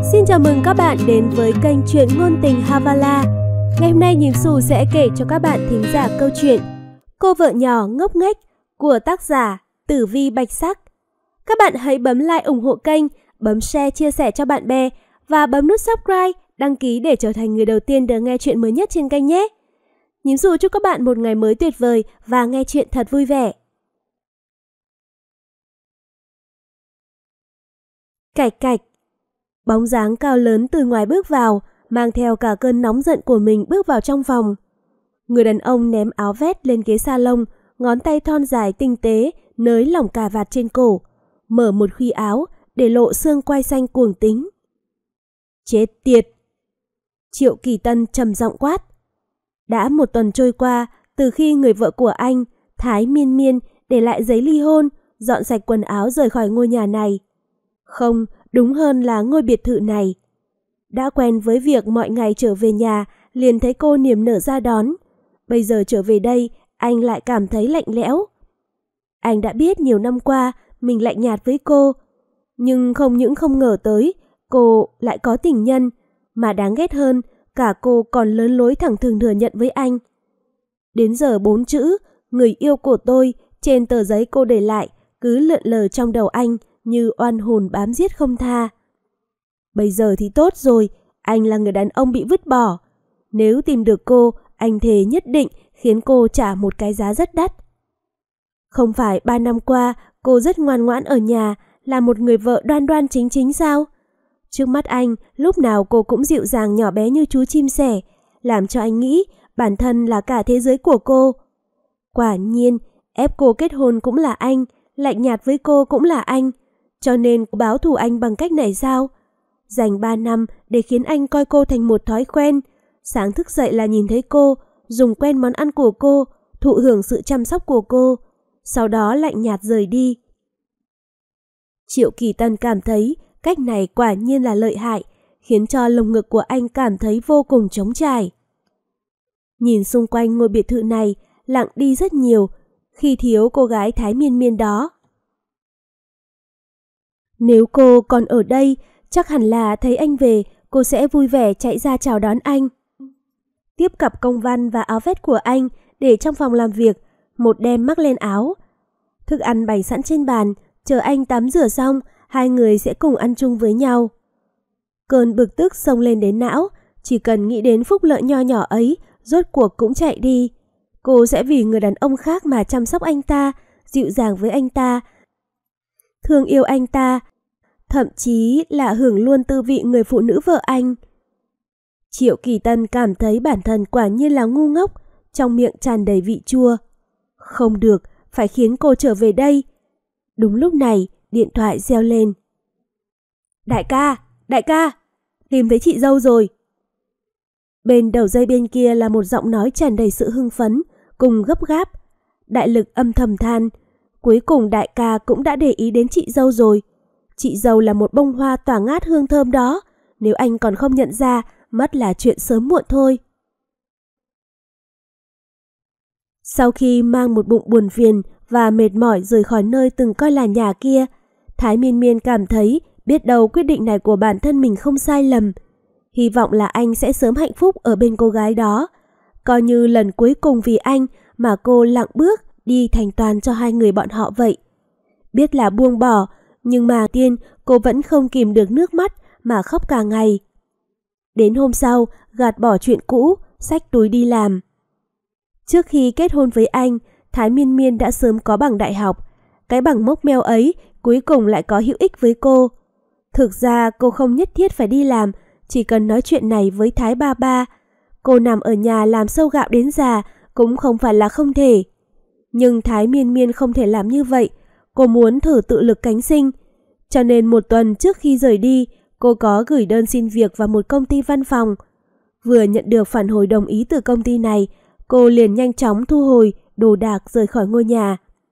Xin chào mừng các bạn đến với kênh Truyện Ngôn Tình Havala. Ngày hôm nay Nhím Xù sẽ kể cho các bạn thính giả câu chuyện Cô vợ nhỏ ngốc nghếch của tác giả Tử Vi Bạch Sắc. Các bạn hãy bấm like ủng hộ kênh, bấm share chia sẻ cho bạn bè và bấm nút subscribe, đăng ký để trở thành người đầu tiên được nghe chuyện mới nhất trên kênh nhé. Nhím Xù chúc các bạn một ngày mới tuyệt vời và nghe chuyện thật vui vẻ. Cạch cạch. Bóng dáng cao lớn từ ngoài bước vào, mang theo cả cơn nóng giận của mình bước vào trong phòng. Người đàn ông ném áo vest lên ghế salon, ngón tay thon dài tinh tế nới lỏng cà vạt trên cổ, mở một khuy áo để lộ xương quai xanh cuồng tính. Chết tiệt! Triệu Kỳ Tân trầm giọng quát. Đã một tuần trôi qua từ khi người vợ của anh, Thái Miên Miên, để lại giấy ly hôn, dọn sạch quần áo rời khỏi ngôi nhà này. Không, đúng hơn là ngôi biệt thự này. Đã quen với việc mọi ngày trở về nhà liền thấy cô niềm nở ra đón. Bây giờ trở về đây, anh lại cảm thấy lạnh lẽo. Anh đã biết nhiều năm qua mình lạnh nhạt với cô, nhưng không những không ngờ tới cô lại có tình nhân, mà đáng ghét hơn, cả cô còn lớn lối thẳng thừng thừa nhận với anh. Đến giờ 4 chữ người yêu của tôi trên tờ giấy cô để lại cứ lượn lờ trong đầu anh như oan hồn bám giết không tha. Bây giờ thì tốt rồi, anh là người đàn ông bị vứt bỏ. Nếu tìm được cô, anh thề nhất định khiến cô trả một cái giá rất đắt. Không phải 3 năm qua cô rất ngoan ngoãn ở nhà, là một người vợ đoan đoan chính chính sao? Trước mắt anh, lúc nào cô cũng dịu dàng nhỏ bé như chú chim sẻ, làm cho anh nghĩ bản thân là cả thế giới của cô. Quả nhiên, ép cô kết hôn cũng là anh, lạnh nhạt với cô cũng là anh. Cho nên cô báo thù anh bằng cách này sao? Dành 3 năm để khiến anh coi cô thành một thói quen. Sáng thức dậy là nhìn thấy cô, dùng quen món ăn của cô, thụ hưởng sự chăm sóc của cô, sau đó lạnh nhạt rời đi. Triệu Kỳ Tân cảm thấy cách này quả nhiên là lợi hại, khiến cho lồng ngực của anh cảm thấy vô cùng trống trải. Nhìn xung quanh ngôi biệt thự này, lặng đi rất nhiều, khi thiếu cô gái Thái Miên Miên đó. Nếu cô còn ở đây, chắc hẳn là thấy anh về, cô sẽ vui vẻ chạy ra chào đón anh. Tiếp cặp công văn và áo vest của anh để trong phòng làm việc, một đem mắc lên áo. Thức ăn bày sẵn trên bàn, chờ anh tắm rửa xong, hai người sẽ cùng ăn chung với nhau. Cơn bực tức xông lên đến não, chỉ cần nghĩ đến phúc lợi nho nhỏ ấy, rốt cuộc cũng chạy đi. Cô sẽ vì người đàn ông khác mà chăm sóc anh ta, dịu dàng với anh ta, thương yêu anh ta, thậm chí là hưởng luôn tư vị người phụ nữ vợ anh. Triệu Kỳ Tân cảm thấy bản thân quả nhiên là ngu ngốc, trong miệng tràn đầy vị chua. Không được, phải khiến cô trở về đây. Đúng lúc này, điện thoại reo lên. Đại ca, tìm thấy chị dâu rồi. Bên đầu dây bên kia là một giọng nói tràn đầy sự hưng phấn, cùng gấp gáp. Đại Lực âm thầm than, cuối cùng đại ca cũng đã để ý đến chị dâu rồi. Chị dâu là một bông hoa tỏa ngát hương thơm đó, nếu anh còn không nhận ra, mất là chuyện sớm muộn thôi. Sau khi mang một bụng buồn phiền và mệt mỏi rời khỏi nơi từng coi là nhà kia, Thái Miên Miên cảm thấy biết đâu quyết định này của bản thân mình không sai lầm. Hy vọng là anh sẽ sớm hạnh phúc ở bên cô gái đó. Coi như lần cuối cùng vì anh mà cô lặng bước đi thành toàn cho hai người bọn họ vậy. Biết là buông bỏ, nhưng mà tiên cô vẫn không kìm được nước mắt mà khóc cả ngày. Đến hôm sau, gạt bỏ chuyện cũ, xách túi đi làm. Trước khi kết hôn với anh, Thái Miên Miên đã sớm có bằng đại học. Cái bằng mốc meo ấy cuối cùng lại có hữu ích với cô. Thực ra cô không nhất thiết phải đi làm, chỉ cần nói chuyện này với Thái ba ba. Cô nằm ở nhà làm sâu gạo đến già cũng không phải là không thể. Nhưng Thái Miên Miên không thể làm như vậy. Cô muốn thử tự lực cánh sinh. Cho nên một tuần trước khi rời đi, cô có gửi đơn xin việc vào một công ty văn phòng. Vừa nhận được phản hồi đồng ý từ công ty này, cô liền nhanh chóng thu hồi đồ đạc rời khỏi ngôi nhà.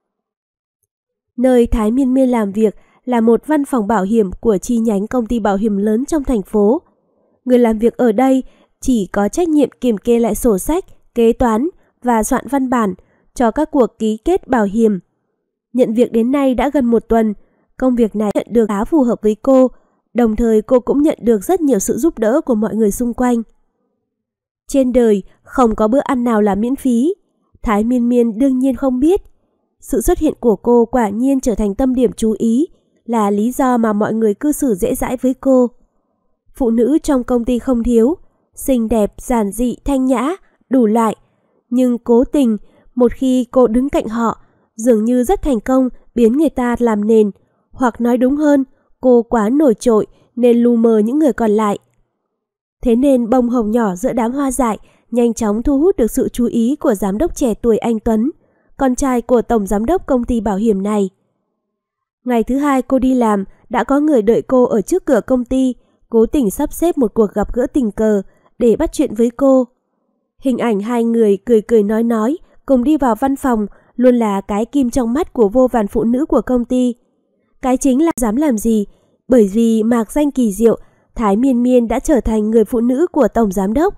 Nơi Thái Miên Miên làm việc là một văn phòng bảo hiểm của chi nhánh công ty bảo hiểm lớn trong thành phố. Người làm việc ở đây chỉ có trách nhiệm kiểm kê lại sổ sách, kế toán và soạn văn bản cho các cuộc ký kết bảo hiểm. Nhận việc đến nay đã gần một tuần, công việc này nhận được khá phù hợp với cô, Đồng thời cô cũng nhận được rất nhiều sự giúp đỡ của mọi người xung quanh. Trên đời không có bữa ăn nào là miễn phí. Thái Miên Miên đương nhiên không biết. Sự xuất hiện của cô quả nhiên trở thành tâm điểm chú ý, là lý do mà mọi người cư xử dễ dãi với cô. Phụ nữ trong công ty không thiếu, xinh đẹp, giản dị, thanh nhã, đủ loại. Nhưng cố tình, một khi cô đứng cạnh họ, dường như rất thành công biến người ta làm nền. Hoặc nói đúng hơn, cô quá nổi trội nên lu mờ những người còn lại. Thế nên bông hồng nhỏ giữa đám hoa dại nhanh chóng thu hút được sự chú ý của giám đốc trẻ tuổi anh Tuấn, con trai của tổng giám đốc công ty bảo hiểm này. Ngày thứ hai cô đi làm, đã có người đợi cô ở trước cửa công ty, cố tình sắp xếp một cuộc gặp gỡ tình cờ để bắt chuyện với cô. Hình ảnh hai người cười cười nói, cùng đi vào văn phòng luôn là cái kim trong mắt của vô vàn phụ nữ của công ty. Cái chính là dám làm gì, bởi vì mạc danh kỳ diệu, Thái Miên Miên đã trở thành người phụ nữ của tổng giám đốc.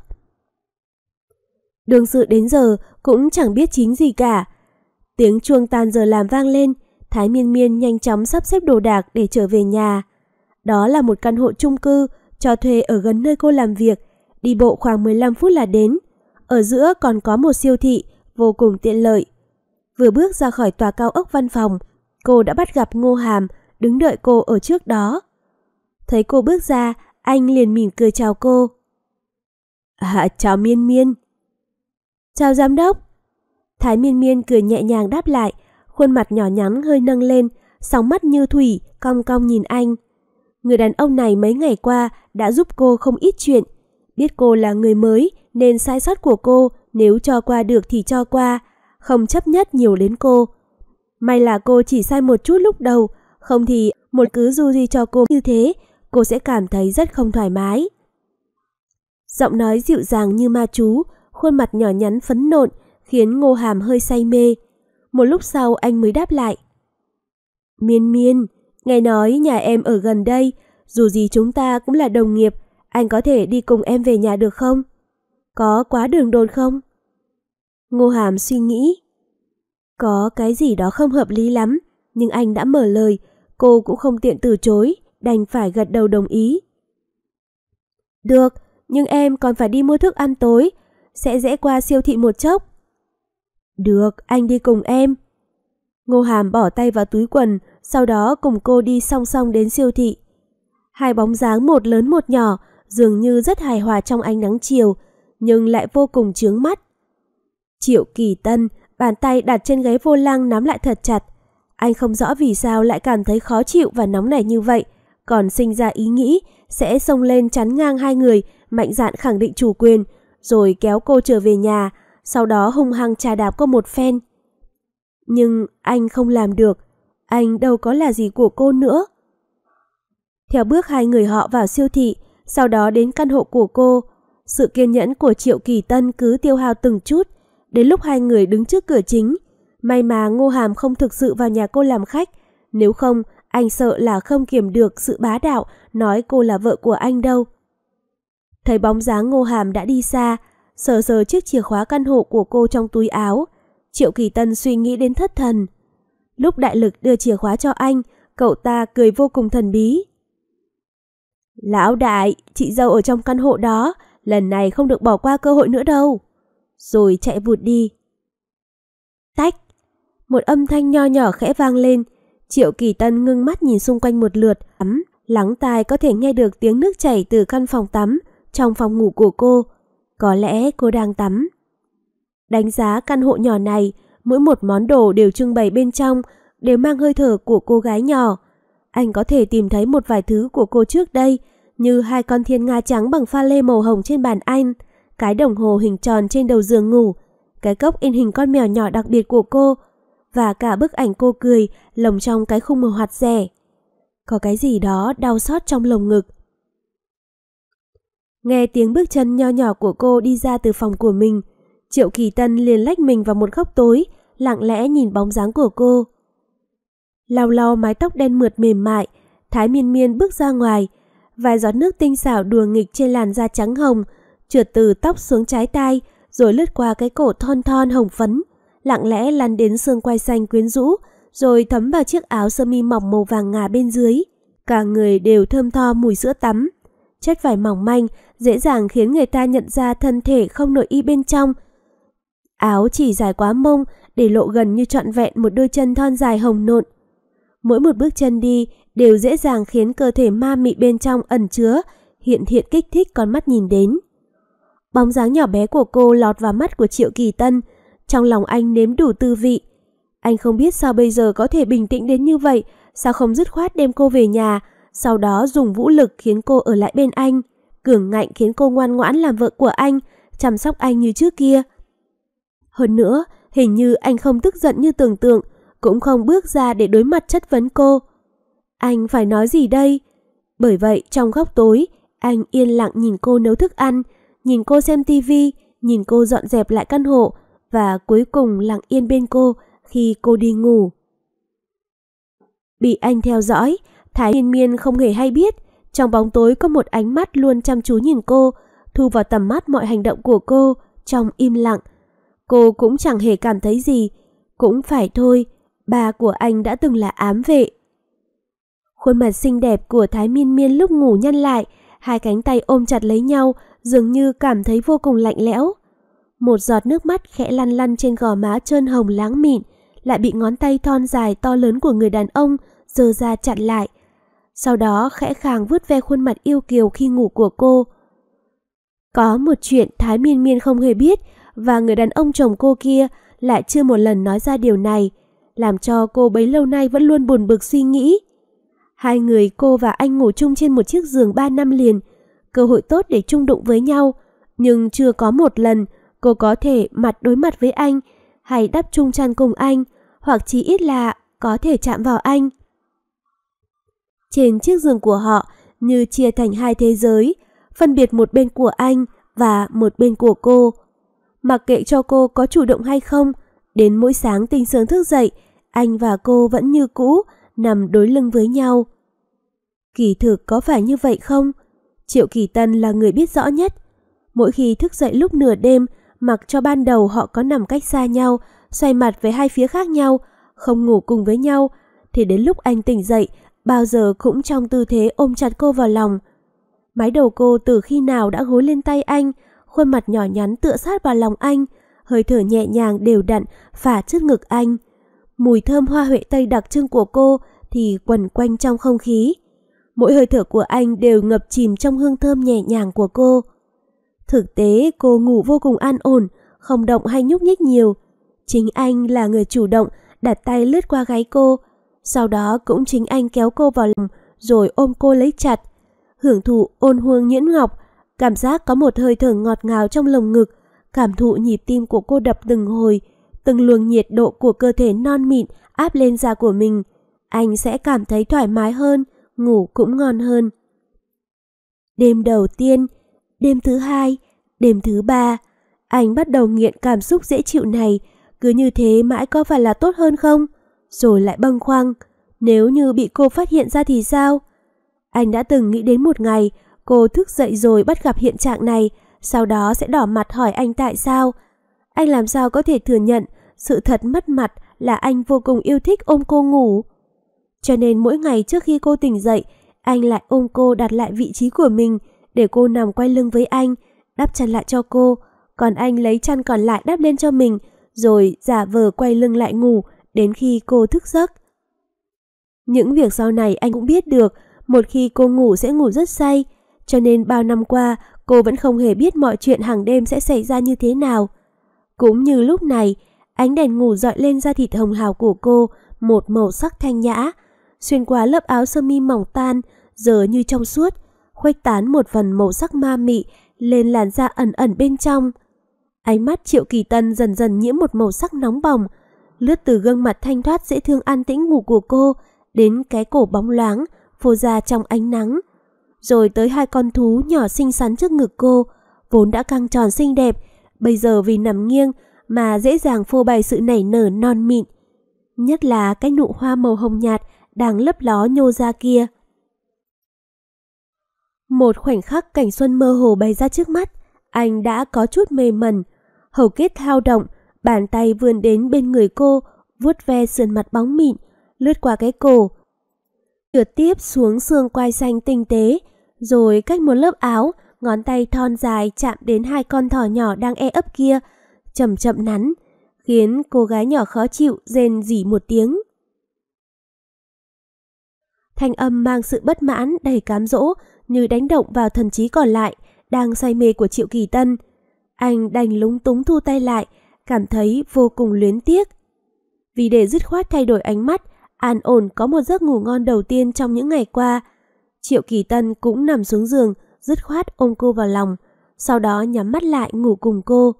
Đương sự đến giờ cũng chẳng biết chính gì cả. Tiếng chuông tan giờ làm vang lên, Thái Miên Miên nhanh chóng sắp xếp đồ đạc để trở về nhà. Đó là một căn hộ chung cư cho thuê ở gần nơi cô làm việc, đi bộ khoảng 15 phút là đến. Ở giữa còn có một siêu thị vô cùng tiện lợi. Vừa bước ra khỏi tòa cao ốc văn phòng, cô đã bắt gặp Ngô Hàm đứng đợi cô ở trước đó. Thấy cô bước ra, anh liền mỉm cười chào cô. Chào Miên Miên. Chào giám đốc. Thái Miên Miên cười nhẹ nhàng đáp lại, khuôn mặt nhỏ nhắn hơi nâng lên, sóng mắt như thủy, cong cong nhìn anh. Người đàn ông này mấy ngày qua đã giúp cô không ít chuyện. Biết cô là người mới nên sai sót của cô nếu cho qua được thì cho qua, không chấp nhất nhiều đến cô. May là cô chỉ sai một chút lúc đầu, không thì một cứ du di cho cô như thế, cô sẽ cảm thấy rất không thoải mái. Giọng nói dịu dàng như ma chú, khuôn mặt nhỏ nhắn phấn nộn khiến Ngô Hàm hơi say mê. Một lúc sau anh mới đáp lại. Miên Miên, nghe nói nhà em ở gần đây, dù gì chúng ta cũng là đồng nghiệp, anh có thể đi cùng em về nhà được không? Có quá đường đột không? Ngô Hàm suy nghĩ. Có cái gì đó không hợp lý lắm, nhưng anh đã mở lời, cô cũng không tiện từ chối, đành phải gật đầu đồng ý. Được, nhưng em còn phải đi mua thức ăn tối, sẽ rẽ qua siêu thị một chốc. Được, anh đi cùng em. Ngô Hàm bỏ tay vào túi quần, sau đó cùng cô đi song song đến siêu thị. Hai bóng dáng một lớn một nhỏ, dường như rất hài hòa trong ánh nắng chiều, nhưng lại vô cùng chướng mắt. Triệu Kỳ Tân, bàn tay đặt trên ghế vô lăng nắm lại thật chặt. Anh không rõ vì sao lại cảm thấy khó chịu và nóng nảy như vậy, còn sinh ra ý nghĩ sẽ xông lên chắn ngang hai người, mạnh dạn khẳng định chủ quyền, rồi kéo cô trở về nhà, sau đó hung hăng chà đạp cô một phen. Nhưng anh không làm được, anh đâu có là gì của cô nữa. Theo bước hai người họ vào siêu thị, sau đó đến căn hộ của cô, sự kiên nhẫn của Triệu Kỳ Tân cứ tiêu hao từng chút, đến lúc hai người đứng trước cửa chính. May mà Ngô Hàm không thực sự vào nhà cô làm khách, nếu không anh sợ là không kiềm được sự bá đạo nói cô là vợ của anh đâu. Thấy bóng dáng Ngô Hàm đã đi xa, sờ sờ chiếc chìa khóa căn hộ của cô trong túi áo, Triệu Kỳ Tân suy nghĩ đến thất thần. Lúc Đại Lực đưa chìa khóa cho anh, cậu ta cười vô cùng thần bí. Lão đại, chị dâu ở trong căn hộ đó, lần này không được bỏ qua cơ hội nữa đâu. Rồi chạy vụt đi. Tách, một âm thanh nho nhỏ khẽ vang lên. Triệu Kỳ Tân ngưng mắt nhìn xung quanh một lượt, lắng tai có thể nghe được tiếng nước chảy từ căn phòng tắm trong phòng ngủ của cô. Có lẽ cô đang tắm. Đánh giá căn hộ nhỏ này, mỗi một món đồ đều trưng bày bên trong đều mang hơi thở của cô gái nhỏ. Anh có thể tìm thấy một vài thứ của cô trước đây, như hai con thiên nga trắng bằng pha lê màu hồng trên bàn anh, cái đồng hồ hình tròn trên đầu giường ngủ, cái cốc in hình con mèo nhỏ đặc biệt của cô, và cả bức ảnh cô cười lồng trong cái khung màu hạt rẻ. Có cái gì đó đau xót trong lồng ngực. Nghe tiếng bước chân nho nhỏ của cô đi ra từ phòng của mình, Triệu Kỳ Tân liền lách mình vào một góc tối, lặng lẽ nhìn bóng dáng của cô. Lau lau mái tóc đen mượt mềm mại, Thái Miên Miên bước ra ngoài, vài giọt nước tinh xảo đùa nghịch trên làn da trắng hồng, trượt từ tóc xuống trái tai, rồi lướt qua cái cổ thon thon hồng phấn, lặng lẽ lăn đến xương quai xanh quyến rũ, rồi thấm vào chiếc áo sơ mi mỏng màu vàng ngà bên dưới. Cả người đều thơm tho mùi sữa tắm. Chất vải mỏng manh, dễ dàng khiến người ta nhận ra thân thể không nội y bên trong. Áo chỉ dài quá mông, để lộ gần như trọn vẹn một đôi chân thon dài hồng nộn. Mỗi một bước chân đi đều dễ dàng khiến cơ thể ma mị bên trong ẩn chứa, hiện kích thích con mắt nhìn đến. Bóng dáng nhỏ bé của cô lọt vào mắt của Triệu Kỳ Tân, trong lòng anh nếm đủ tư vị. Anh không biết sao bây giờ có thể bình tĩnh đến như vậy, sao không dứt khoát đem cô về nhà, sau đó dùng vũ lực khiến cô ở lại bên anh, cường ngạnh khiến cô ngoan ngoãn làm vợ của anh, chăm sóc anh như trước kia. Hơn nữa, hình như anh không tức giận như tưởng tượng, cũng không bước ra để đối mặt chất vấn cô. Anh phải nói gì đây? Bởi vậy trong góc tối, anh yên lặng nhìn cô nấu thức ăn, nhìn cô xem tivi, nhìn cô dọn dẹp lại căn hộ và cuối cùng lặng yên bên cô khi cô đi ngủ. Bị anh theo dõi, Thái Miên Miên không hề hay biết, trong bóng tối có một ánh mắt luôn chăm chú nhìn cô, thu vào tầm mắt mọi hành động của cô trong im lặng. Cô cũng chẳng hề cảm thấy gì, cũng phải thôi, ba của anh đã từng là ám vệ. Khuôn mặt xinh đẹp của Thái Miên Miên lúc ngủ nhăn lại, hai cánh tay ôm chặt lấy nhau, dường như cảm thấy vô cùng lạnh lẽo. Một giọt nước mắt khẽ lăn lăn trên gò má trơn hồng láng mịn, lại bị ngón tay thon dài to lớn của người đàn ông giơ ra chặn lại. Sau đó khẽ khàng vuốt ve khuôn mặt yêu kiều khi ngủ của cô. Có một chuyện Thái Miên Miên không hề biết, và người đàn ông chồng cô kia lại chưa một lần nói ra điều này, làm cho cô bấy lâu nay vẫn luôn buồn bực suy nghĩ. Hai người cô và anh ngủ chung trên một chiếc giường 3 năm liền, cơ hội tốt để chung đụng với nhau, nhưng chưa có một lần cô có thể mặt đối mặt với anh, hay đắp chung chăn cùng anh, hoặc chỉ ít là có thể chạm vào anh. Trên chiếc giường của họ như chia thành hai thế giới, phân biệt một bên của anh và một bên của cô. Mặc kệ cho cô có chủ động hay không, đến mỗi sáng tinh sớm thức dậy, anh và cô vẫn như cũ, nằm đối lưng với nhau. Kỳ thực có phải như vậy không? Triệu Kỳ Tân là người biết rõ nhất. Mỗi khi thức dậy lúc nửa đêm, mặc cho ban đầu họ có nằm cách xa nhau, xoay mặt về hai phía khác nhau, không ngủ cùng với nhau, thì đến lúc anh tỉnh dậy, bao giờ cũng trong tư thế ôm chặt cô vào lòng. Mái đầu cô từ khi nào đã gối lên tay anh, khuôn mặt nhỏ nhắn tựa sát vào lòng anh, hơi thở nhẹ nhàng đều đặn phả trước ngực anh. Mùi thơm hoa huệ tây đặc trưng của cô thì quẩn quanh trong không khí. Mỗi hơi thở của anh đều ngập chìm trong hương thơm nhẹ nhàng của cô. Thực tế cô ngủ vô cùng an ổn, không động hay nhúc nhích nhiều. Chính anh là người chủ động đặt tay lướt qua gáy cô, sau đó cũng chính anh kéo cô vào lòng rồi ôm cô lấy chặt. Hưởng thụ ôn hương nhuyễn ngọc, cảm giác có một hơi thở ngọt ngào trong lồng ngực, cảm thụ nhịp tim của cô đập từng hồi, từng luồng nhiệt độ của cơ thể non mịn áp lên da của mình. Anh sẽ cảm thấy thoải mái hơn, ngủ cũng ngon hơn. Đêm đầu tiên, đêm thứ hai, đêm thứ ba, anh bắt đầu nghiện cảm xúc dễ chịu này. Cứ như thế mãi có phải là tốt hơn không? Rồi lại bâng khuâng, nếu như bị cô phát hiện ra thì sao? Anh đã từng nghĩ đến một ngày cô thức dậy rồi bắt gặp hiện trạng này, sau đó sẽ đỏ mặt hỏi anh tại sao. Anh làm sao có thể thừa nhận sự thật mất mặt là anh vô cùng yêu thích ôm cô ngủ. Cho nên mỗi ngày trước khi cô tỉnh dậy, anh lại ôm cô đặt lại vị trí của mình để cô nằm quay lưng với anh, đắp chăn lại cho cô, còn anh lấy chăn còn lại đắp lên cho mình, rồi giả vờ quay lưng lại ngủ đến khi cô thức giấc. Những việc sau này anh cũng biết được, một khi cô ngủ sẽ ngủ rất say, cho nên bao năm qua cô vẫn không hề biết mọi chuyện hàng đêm sẽ xảy ra như thế nào. Cũng như lúc này, ánh đèn ngủ dọi lên da thịt hồng hào của cô một màu sắc thanh nhã, xuyên qua lớp áo sơ mi mỏng tan, giờ như trong suốt, khuếch tán một phần màu sắc ma mị lên làn da ẩn ẩn bên trong. Ánh mắt Triệu Kỳ Tân dần dần nhiễm một màu sắc nóng bỏng, lướt từ gương mặt thanh thoát dễ thương an tĩnh ngủ của cô đến cái cổ bóng loáng phô ra trong ánh nắng, rồi tới hai con thú nhỏ xinh xắn trước ngực cô, vốn đã căng tròn xinh đẹp, bây giờ vì nằm nghiêng mà dễ dàng phô bày sự nảy nở non mịn, nhất là cái nụ hoa màu hồng nhạt đang lấp ló nhô ra kia. Một khoảnh khắc cảnh xuân mơ hồ bày ra trước mắt, anh đã có chút mê mẩn, hầu kết thao động, bàn tay vươn đến bên người cô, vuốt ve sườn mặt bóng mịn, lướt qua cái cổ. trượt tiếp xuống xương quai xanh tinh tế, rồi cách một lớp áo, ngón tay thon dài chạm đến hai con thỏ nhỏ đang e ấp kia, chậm chậm nắn, khiến cô gái nhỏ khó chịu rên rỉ một tiếng. Thanh âm mang sự bất mãn đầy cám dỗ như đánh động vào thần trí còn lại, đang say mê của Triệu Kỳ Tân. Anh đành lúng túng thu tay lại, cảm thấy vô cùng luyến tiếc. Vì để dứt khoát thay đổi ánh mắt, an ổn có một giấc ngủ ngon đầu tiên trong những ngày qua, Triệu Kỳ Tân cũng nằm xuống giường, dứt khoát ôm cô vào lòng, sau đó nhắm mắt lại ngủ cùng cô.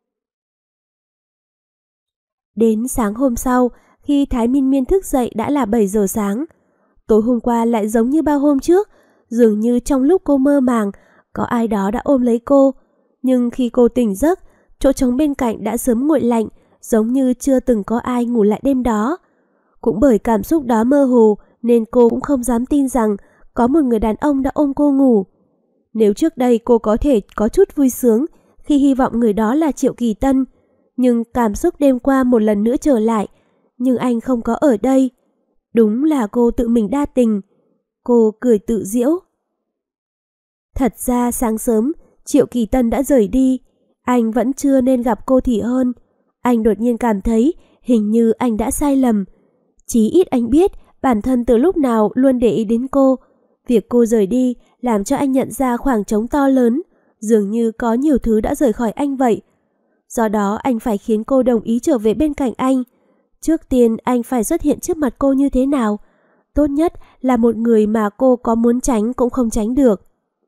Đến sáng hôm sau, khi Thái Miên Miên thức dậy đã là 7 giờ sáng. Tối hôm qua lại giống như bao hôm trước, dường như trong lúc cô mơ màng, có ai đó đã ôm lấy cô. Nhưng khi cô tỉnh giấc, chỗ trống bên cạnh đã sớm nguội lạnh, giống như chưa từng có ai ngủ lại đêm đó. Cũng bởi cảm xúc đó mơ hồ nên cô cũng không dám tin rằng có một người đàn ông đã ôm cô ngủ. Nếu trước đây cô có thể có chút vui sướng khi hy vọng người đó là Triệu Kỳ Tân, nhưng cảm xúc đêm qua một lần nữa trở lại, nhưng anh không có ở đây. Đúng là cô tự mình đa tình. Cô cười tự giễu. Thật ra sáng sớm, Triệu Kỳ Tân đã rời đi. Anh vẫn chưa nên gặp cô thì hơn. Anh đột nhiên cảm thấy hình như anh đã sai lầm. Chí ít anh biết bản thân từ lúc nào luôn để ý đến cô. Việc cô rời đi làm cho anh nhận ra khoảng trống to lớn, dường như có nhiều thứ đã rời khỏi anh vậy. Do đó anh phải khiến cô đồng ý trở về bên cạnh anh. Trước tiên anh phải xuất hiện trước mặt cô như thế nào? Tốt nhất là một người mà cô có muốn tránh cũng không tránh được.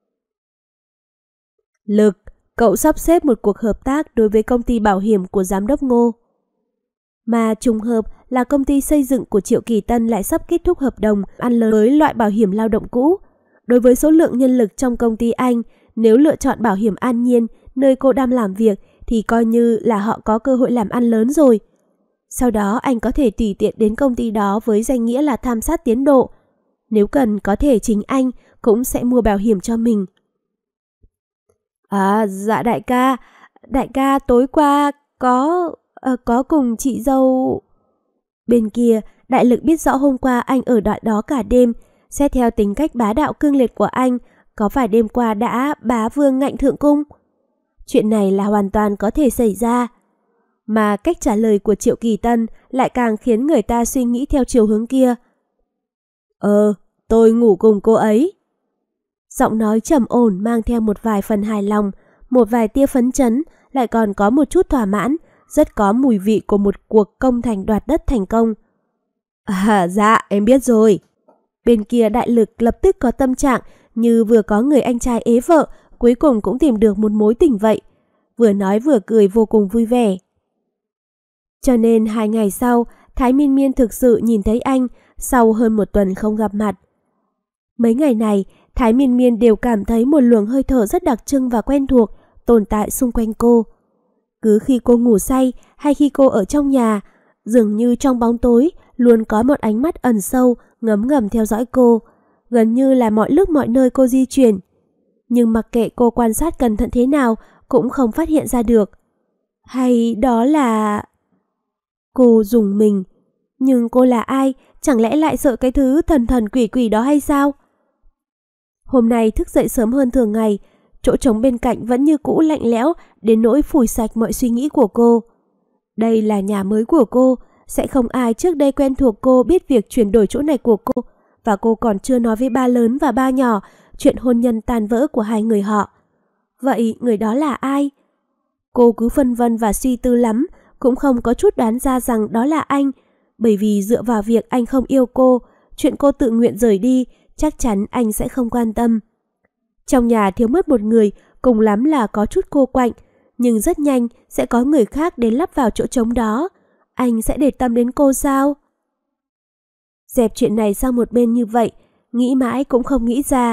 Lực, cậu sắp xếp một cuộc hợp tác đối với công ty bảo hiểm của giám đốc Ngô. Mà trùng hợp là công ty xây dựng của Triệu Kỳ Tân lại sắp kết thúc hợp đồng ăn lớn với loại bảo hiểm lao động cũ. Đối với số lượng nhân lực trong công ty anh, nếu lựa chọn bảo hiểm An Nhiên, nơi cô đang làm việc, thì coi như là họ có cơ hội làm ăn lớn rồi. Sau đó anh có thể tùy tiện đến công ty đó với danh nghĩa là tham sát tiến độ. Nếu cần có thể chính anh cũng sẽ mua bảo hiểm cho mình. À dạ đại ca tối qua có cùng chị dâu. Bên kia, Đại Lực biết rõ hôm qua anh ở đoạn đó cả đêm, xét theo tính cách bá đạo cương liệt của anh, có phải đêm qua đã bá vương ngạnh thượng cung? Chuyện này là hoàn toàn có thể xảy ra. Mà cách trả lời của Triệu Kỳ Tân lại càng khiến người ta suy nghĩ theo chiều hướng kia. Tôi ngủ cùng cô ấy. Giọng nói trầm ổn mang theo một vài phần hài lòng, một vài tia phấn chấn, lại còn có một chút thỏa mãn, rất có mùi vị của một cuộc công thành đoạt đất thành công. À dạ, em biết rồi. Bên kia Đại Lực lập tức có tâm trạng như vừa có người anh trai ế vợ, cuối cùng cũng tìm được một mối tình vậy. Vừa nói vừa cười vô cùng vui vẻ. Cho nên 2 ngày sau, Thái Miên Miên thực sự nhìn thấy anh sau hơn 1 tuần không gặp mặt. Mấy ngày này, Thái Miên Miên đều cảm thấy một luồng hơi thở rất đặc trưng và quen thuộc tồn tại xung quanh cô. Cứ khi cô ngủ say hay khi cô ở trong nhà, dường như trong bóng tối luôn có một ánh mắt ẩn sâu ngấm ngầm theo dõi cô, gần như là mọi lúc mọi nơi cô di chuyển. Nhưng mặc kệ cô quan sát cẩn thận thế nào cũng không phát hiện ra được. Hay đó là... Cô rùng mình. Nhưng cô là ai? Chẳng lẽ lại sợ cái thứ thần thần quỷ quỷ đó hay sao? Hôm nay thức dậy sớm hơn thường ngày, chỗ trống bên cạnh vẫn như cũ lạnh lẽo đến nỗi phủi sạch mọi suy nghĩ của cô. Đây là nhà mới của cô, sẽ không ai trước đây quen thuộc cô biết việc chuyển đổi chỗ này của cô, và cô còn chưa nói với ba lớn và ba nhỏ chuyện hôn nhân tan vỡ của hai người họ. Vậy người đó là ai? Cô cứ phân vân và suy tư lắm, cũng không có chút đoán ra rằng đó là anh, bởi vì dựa vào việc anh không yêu cô, chuyện cô tự nguyện rời đi, chắc chắn anh sẽ không quan tâm. Trong nhà thiếu mất một người, cùng lắm là có chút cô quạnh, nhưng rất nhanh sẽ có người khác đến lắp vào chỗ trống đó. Anh sẽ để tâm đến cô sao? Dẹp chuyện này sang một bên như vậy, nghĩ mãi cũng không nghĩ ra.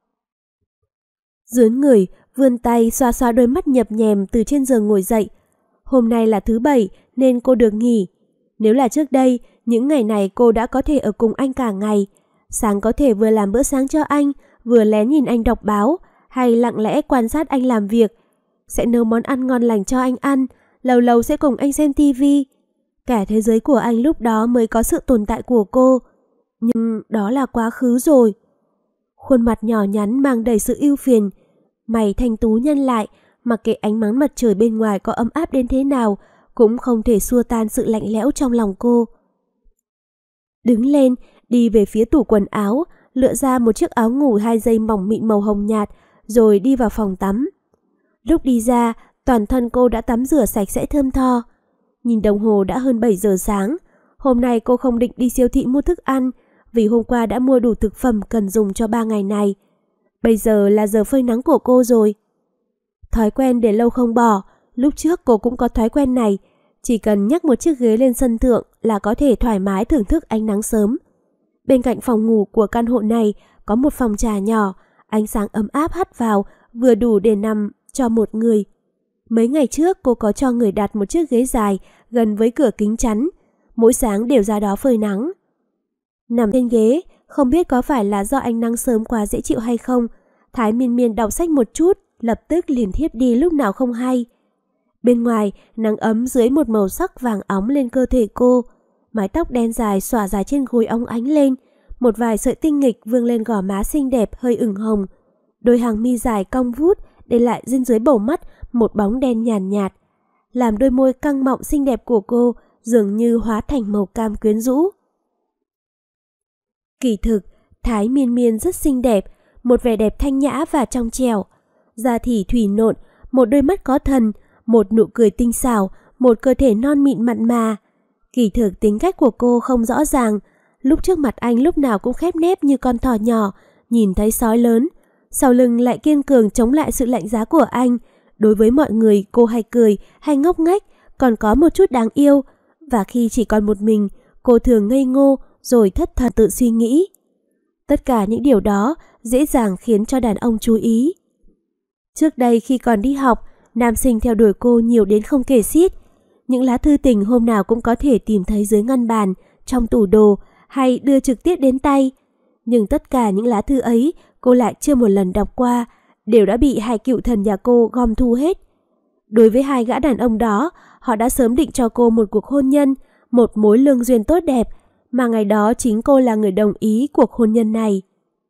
Dướn người, vươn tay xoa xoa đôi mắt nhập nhèm từ trên giường ngồi dậy. Hôm nay là thứ Bảy nên cô được nghỉ. Nếu là trước đây, những ngày này cô đã có thể ở cùng anh cả ngày. Sáng có thể vừa làm bữa sáng cho anh, vừa lén nhìn anh đọc báo, hay lặng lẽ quan sát anh làm việc. Sẽ nấu món ăn ngon lành cho anh ăn, lâu lâu sẽ cùng anh xem tivi. Cả thế giới của anh lúc đó mới có sự tồn tại của cô. Nhưng đó là quá khứ rồi. Khuôn mặt nhỏ nhắn mang đầy sự ưu phiền, mày thanh tú nhăn lại, mặc kệ ánh nắng mặt trời bên ngoài có ấm áp đến thế nào, cũng không thể xua tan sự lạnh lẽo trong lòng cô. Đứng lên, đi về phía tủ quần áo, lựa ra một chiếc áo ngủ 2 dây mỏng mịn màu hồng nhạt, rồi đi vào phòng tắm. Lúc đi ra, toàn thân cô đã tắm rửa sạch sẽ thơm tho. Nhìn đồng hồ đã hơn 7 giờ sáng. Hôm nay cô không định đi siêu thị mua thức ăn, vì hôm qua đã mua đủ thực phẩm cần dùng cho 3 ngày này. Bây giờ là giờ phơi nắng của cô rồi. Thói quen để lâu không bỏ, lúc trước cô cũng có thói quen này. Chỉ cần nhắc một chiếc ghế lên sân thượng là có thể thoải mái thưởng thức ánh nắng sớm. Bên cạnh phòng ngủ của căn hộ này có một phòng trà nhỏ, ánh sáng ấm áp hắt vào, vừa đủ để nằm cho một người. Mấy ngày trước cô có cho người đặt một chiếc ghế dài gần với cửa kính chắn, mỗi sáng đều ra đó phơi nắng. Nằm trên ghế, không biết có phải là do ánh nắng sớm quá dễ chịu hay không, Thái Miên Miên đọc sách một chút, lập tức liền thiếp đi lúc nào không hay. Bên ngoài, nắng ấm dưới một màu sắc vàng óng lên cơ thể cô, mái tóc đen dài xõa dài trên gối óng ánh lên, một vài sợi tinh nghịch vương lên gò má xinh đẹp hơi ửng hồng. Đôi hàng mi dài cong vút để lại bên dưới bầu mắt một bóng đen nhàn nhạt, làm đôi môi căng mọng xinh đẹp của cô dường như hóa thành màu cam quyến rũ. Kỳ thực, Thái Miên Miên rất xinh đẹp, một vẻ đẹp thanh nhã và trong trẻo, da thịt thủy nộn, một đôi mắt có thần, một nụ cười tinh xảo, một cơ thể non mịn mặn mà. Kỳ thực tính cách của cô không rõ ràng, lúc trước mặt anh lúc nào cũng khép nép như con thỏ nhỏ, nhìn thấy sói lớn, sau lưng lại kiên cường chống lại sự lạnh giá của anh. Đối với mọi người cô hay cười, hay ngốc nghếch, còn có một chút đáng yêu, và khi chỉ còn một mình, cô thường ngây ngô rồi thất thần tự suy nghĩ. Tất cả những điều đó dễ dàng khiến cho đàn ông chú ý. Trước đây khi còn đi học, nam sinh theo đuổi cô nhiều đến không kể xiết. Những lá thư tình hôm nào cũng có thể tìm thấy dưới ngăn bàn, trong tủ đồ hay đưa trực tiếp đến tay. Nhưng tất cả những lá thư ấy cô lại chưa một lần đọc qua, đều đã bị hai cựu thần nhà cô gom thu hết. Đối với hai gã đàn ông đó, họ đã sớm định cho cô một cuộc hôn nhân, một mối lương duyên tốt đẹp, mà ngày đó chính cô là người đồng ý cuộc hôn nhân này.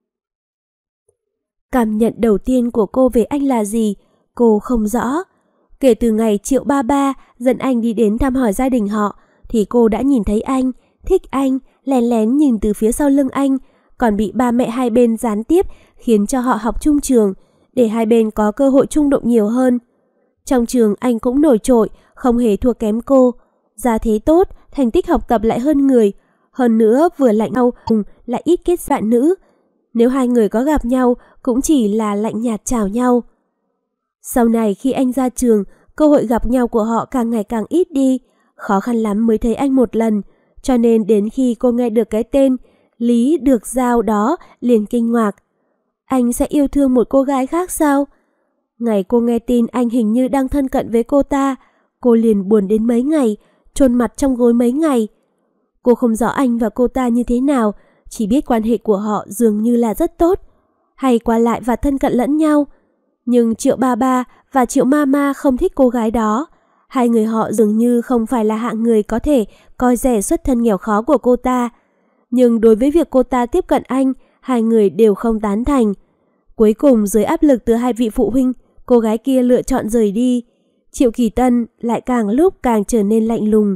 Cảm nhận đầu tiên của cô về anh là gì, cô không rõ. Kể từ ngày Triệu Ba Ba dẫn anh đi đến thăm hỏi gia đình họ, thì cô đã nhìn thấy anh, thích anh, lén lén nhìn từ phía sau lưng anh, còn bị ba mẹ hai bên gián tiếp khiến cho họ học chung trường, để hai bên có cơ hội chung đụng nhiều hơn. Trong trường anh cũng nổi trội, không hề thua kém cô, gia thế tốt, thành tích học tập lại hơn người, hơn nữa vừa lạnh nhau lại ít kết bạn nữ. Nếu hai người có gặp nhau cũng chỉ là lạnh nhạt chào nhau. Sau này khi anh ra trường, cơ hội gặp nhau của họ càng ngày càng ít đi, khó khăn lắm mới thấy anh một lần, cho nên đến khi cô nghe được cái tên Lý Được Giao đó liền kinh ngạc. Anh sẽ yêu thương một cô gái khác sao? Ngày cô nghe tin anh hình như đang thân cận với cô ta, cô liền buồn đến mấy ngày, chôn mặt trong gối mấy ngày. Cô không rõ anh và cô ta như thế nào, chỉ biết quan hệ của họ dường như là rất tốt, hay qua lại và thân cận lẫn nhau. Nhưng Triệu Ba Ba và Triệu Mama không thích cô gái đó. Hai người họ dường như không phải là hạng người có thể coi rẻ xuất thân nghèo khó của cô ta. Nhưng đối với việc cô ta tiếp cận anh, hai người đều không tán thành. Cuối cùng dưới áp lực từ hai vị phụ huynh, cô gái kia lựa chọn rời đi. Triệu Kỳ Tân lại càng lúc càng trở nên lạnh lùng.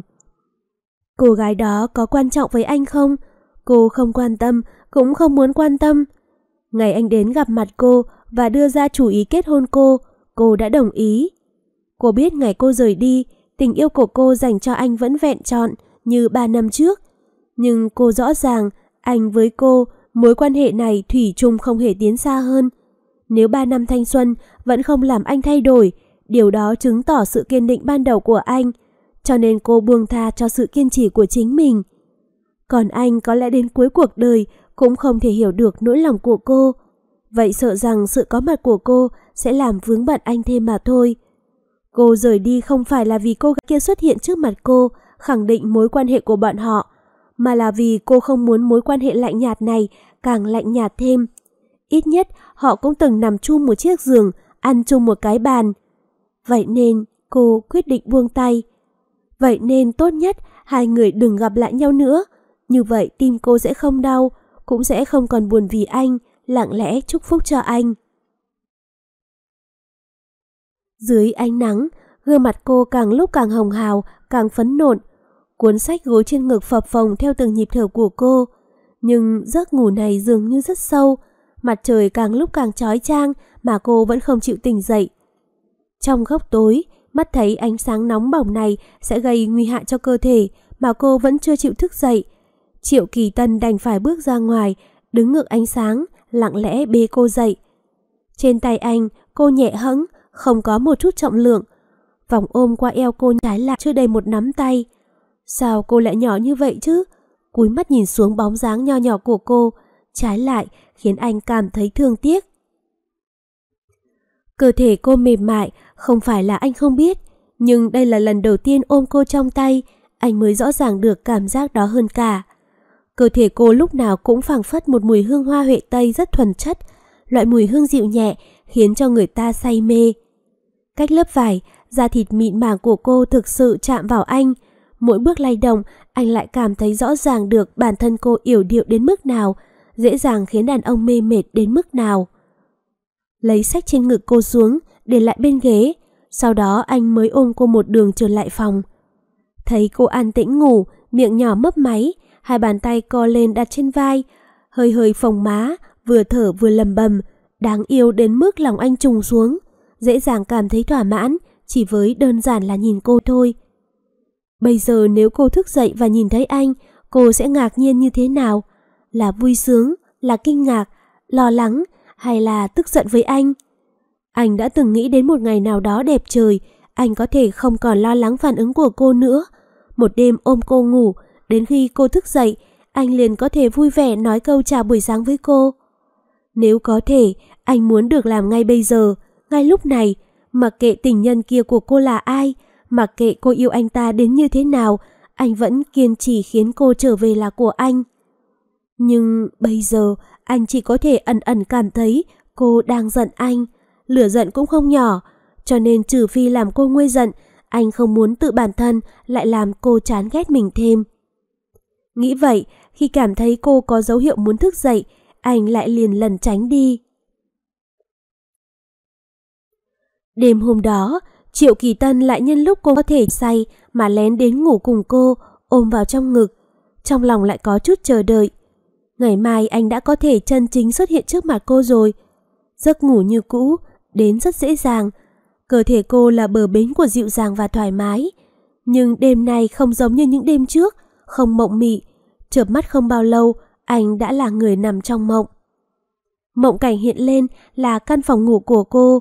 Cô gái đó có quan trọng với anh không? Cô không quan tâm, cũng không muốn quan tâm. Ngày anh đến gặp mặt cô và đưa ra chủ ý kết hôn cô đã đồng ý. Cô biết ngày cô rời đi, tình yêu của cô dành cho anh vẫn vẹn trọn như 3 năm trước. Nhưng cô rõ ràng, anh với cô, mối quan hệ này thủy chung không hề tiến xa hơn. Nếu 3 năm thanh xuân vẫn không làm anh thay đổi, điều đó chứng tỏ sự kiên định ban đầu của anh, cho nên cô buông tha cho sự kiên trì của chính mình. Còn anh có lẽ đến cuối cuộc đời cũng không thể hiểu được nỗi lòng của cô. Vậy sợ rằng sự có mặt của cô sẽ làm vướng bận anh thêm mà thôi. Cô rời đi không phải là vì cô gái kia xuất hiện trước mặt cô, khẳng định mối quan hệ của bọn họ, mà là vì cô không muốn mối quan hệ lạnh nhạt này càng lạnh nhạt thêm. Ít nhất họ cũng từng nằm chung một chiếc giường, ăn chung một cái bàn. Vậy nên cô quyết định buông tay. Vậy nên tốt nhất hai người đừng gặp lại nhau nữa. Như vậy tim cô sẽ không đau, cũng sẽ không còn buồn vì anh, lặng lẽ chúc phúc cho anh. Dưới ánh nắng, gương mặt cô càng lúc càng hồng hào, càng phấn nộn. Cuốn sách gối trên ngực phập phồng theo từng nhịp thở của cô. Nhưng giấc ngủ này dường như rất sâu. Mặt trời càng lúc càng chói chang mà cô vẫn không chịu tỉnh dậy. Trong góc tối, mắt thấy ánh sáng nóng bỏng này sẽ gây nguy hại cho cơ thể mà cô vẫn chưa chịu thức dậy. Triệu Kỳ Tân đành phải bước ra ngoài, đứng ngược ánh sáng, lặng lẽ bế cô dậy. Trên tay anh, cô nhẹ hẫng, không có một chút trọng lượng. Vòng ôm qua eo cô trái lại chưa đầy một nắm tay. Sao cô lại nhỏ như vậy chứ? Cúi mắt nhìn xuống bóng dáng nho nhỏ của cô, trái lại khiến anh cảm thấy thương tiếc. Cơ thể cô mềm mại, không phải là anh không biết, nhưng đây là lần đầu tiên ôm cô trong tay, anh mới rõ ràng được cảm giác đó hơn cả. Cơ thể cô lúc nào cũng phảng phất một mùi hương hoa huệ tây rất thuần chất, loại mùi hương dịu nhẹ khiến cho người ta say mê. Cách lớp vải, da thịt mịn màng của cô thực sự chạm vào anh. Mỗi bước lay động, anh lại cảm thấy rõ ràng được bản thân cô yểu điệu đến mức nào, dễ dàng khiến đàn ông mê mệt đến mức nào. Lấy sách trên ngực cô xuống, để lại bên ghế, sau đó anh mới ôm cô một đường trở lại phòng. Thấy cô an tĩnh ngủ, miệng nhỏ mấp máy, hai bàn tay co lên đặt trên vai, hơi hơi phồng má, vừa thở vừa lầm bầm, đáng yêu đến mức lòng anh trùng xuống, dễ dàng cảm thấy thỏa mãn chỉ với đơn giản là nhìn cô thôi. Bây giờ nếu cô thức dậy và nhìn thấy anh, cô sẽ ngạc nhiên như thế nào? Là vui sướng, là kinh ngạc, lo lắng hay là tức giận với anh? Anh đã từng nghĩ đến một ngày nào đó đẹp trời, anh có thể không còn lo lắng phản ứng của cô nữa. Một đêm ôm cô ngủ, đến khi cô thức dậy, anh liền có thể vui vẻ nói câu chào buổi sáng với cô. Nếu có thể, anh muốn được làm ngay bây giờ, ngay lúc này, mặc kệ tình nhân kia của cô là ai, mặc kệ cô yêu anh ta đến như thế nào, anh vẫn kiên trì khiến cô trở về là của anh. Nhưng bây giờ, anh chỉ có thể ẩn ẩn cảm thấy cô đang giận anh, lửa giận cũng không nhỏ, cho nên trừ phi làm cô nguôi giận, anh không muốn tự bản thân lại làm cô chán ghét mình thêm. Nghĩ vậy, khi cảm thấy cô có dấu hiệu muốn thức dậy, anh lại liền lẩn tránh đi. Đêm hôm đó, Triệu Kỳ Tân lại nhân lúc cô có thể say mà lén đến ngủ cùng cô, ôm vào trong ngực. Trong lòng lại có chút chờ đợi. Ngày mai anh đã có thể chân chính xuất hiện trước mặt cô rồi. Giấc ngủ như cũ, đến rất dễ dàng. Cơ thể cô là bờ bến của dịu dàng và thoải mái. Nhưng đêm nay không giống như những đêm trước, không mộng mị. Chợp mắt không bao lâu, anh đã là người nằm trong mộng. Mộng cảnh hiện lên là căn phòng ngủ của cô.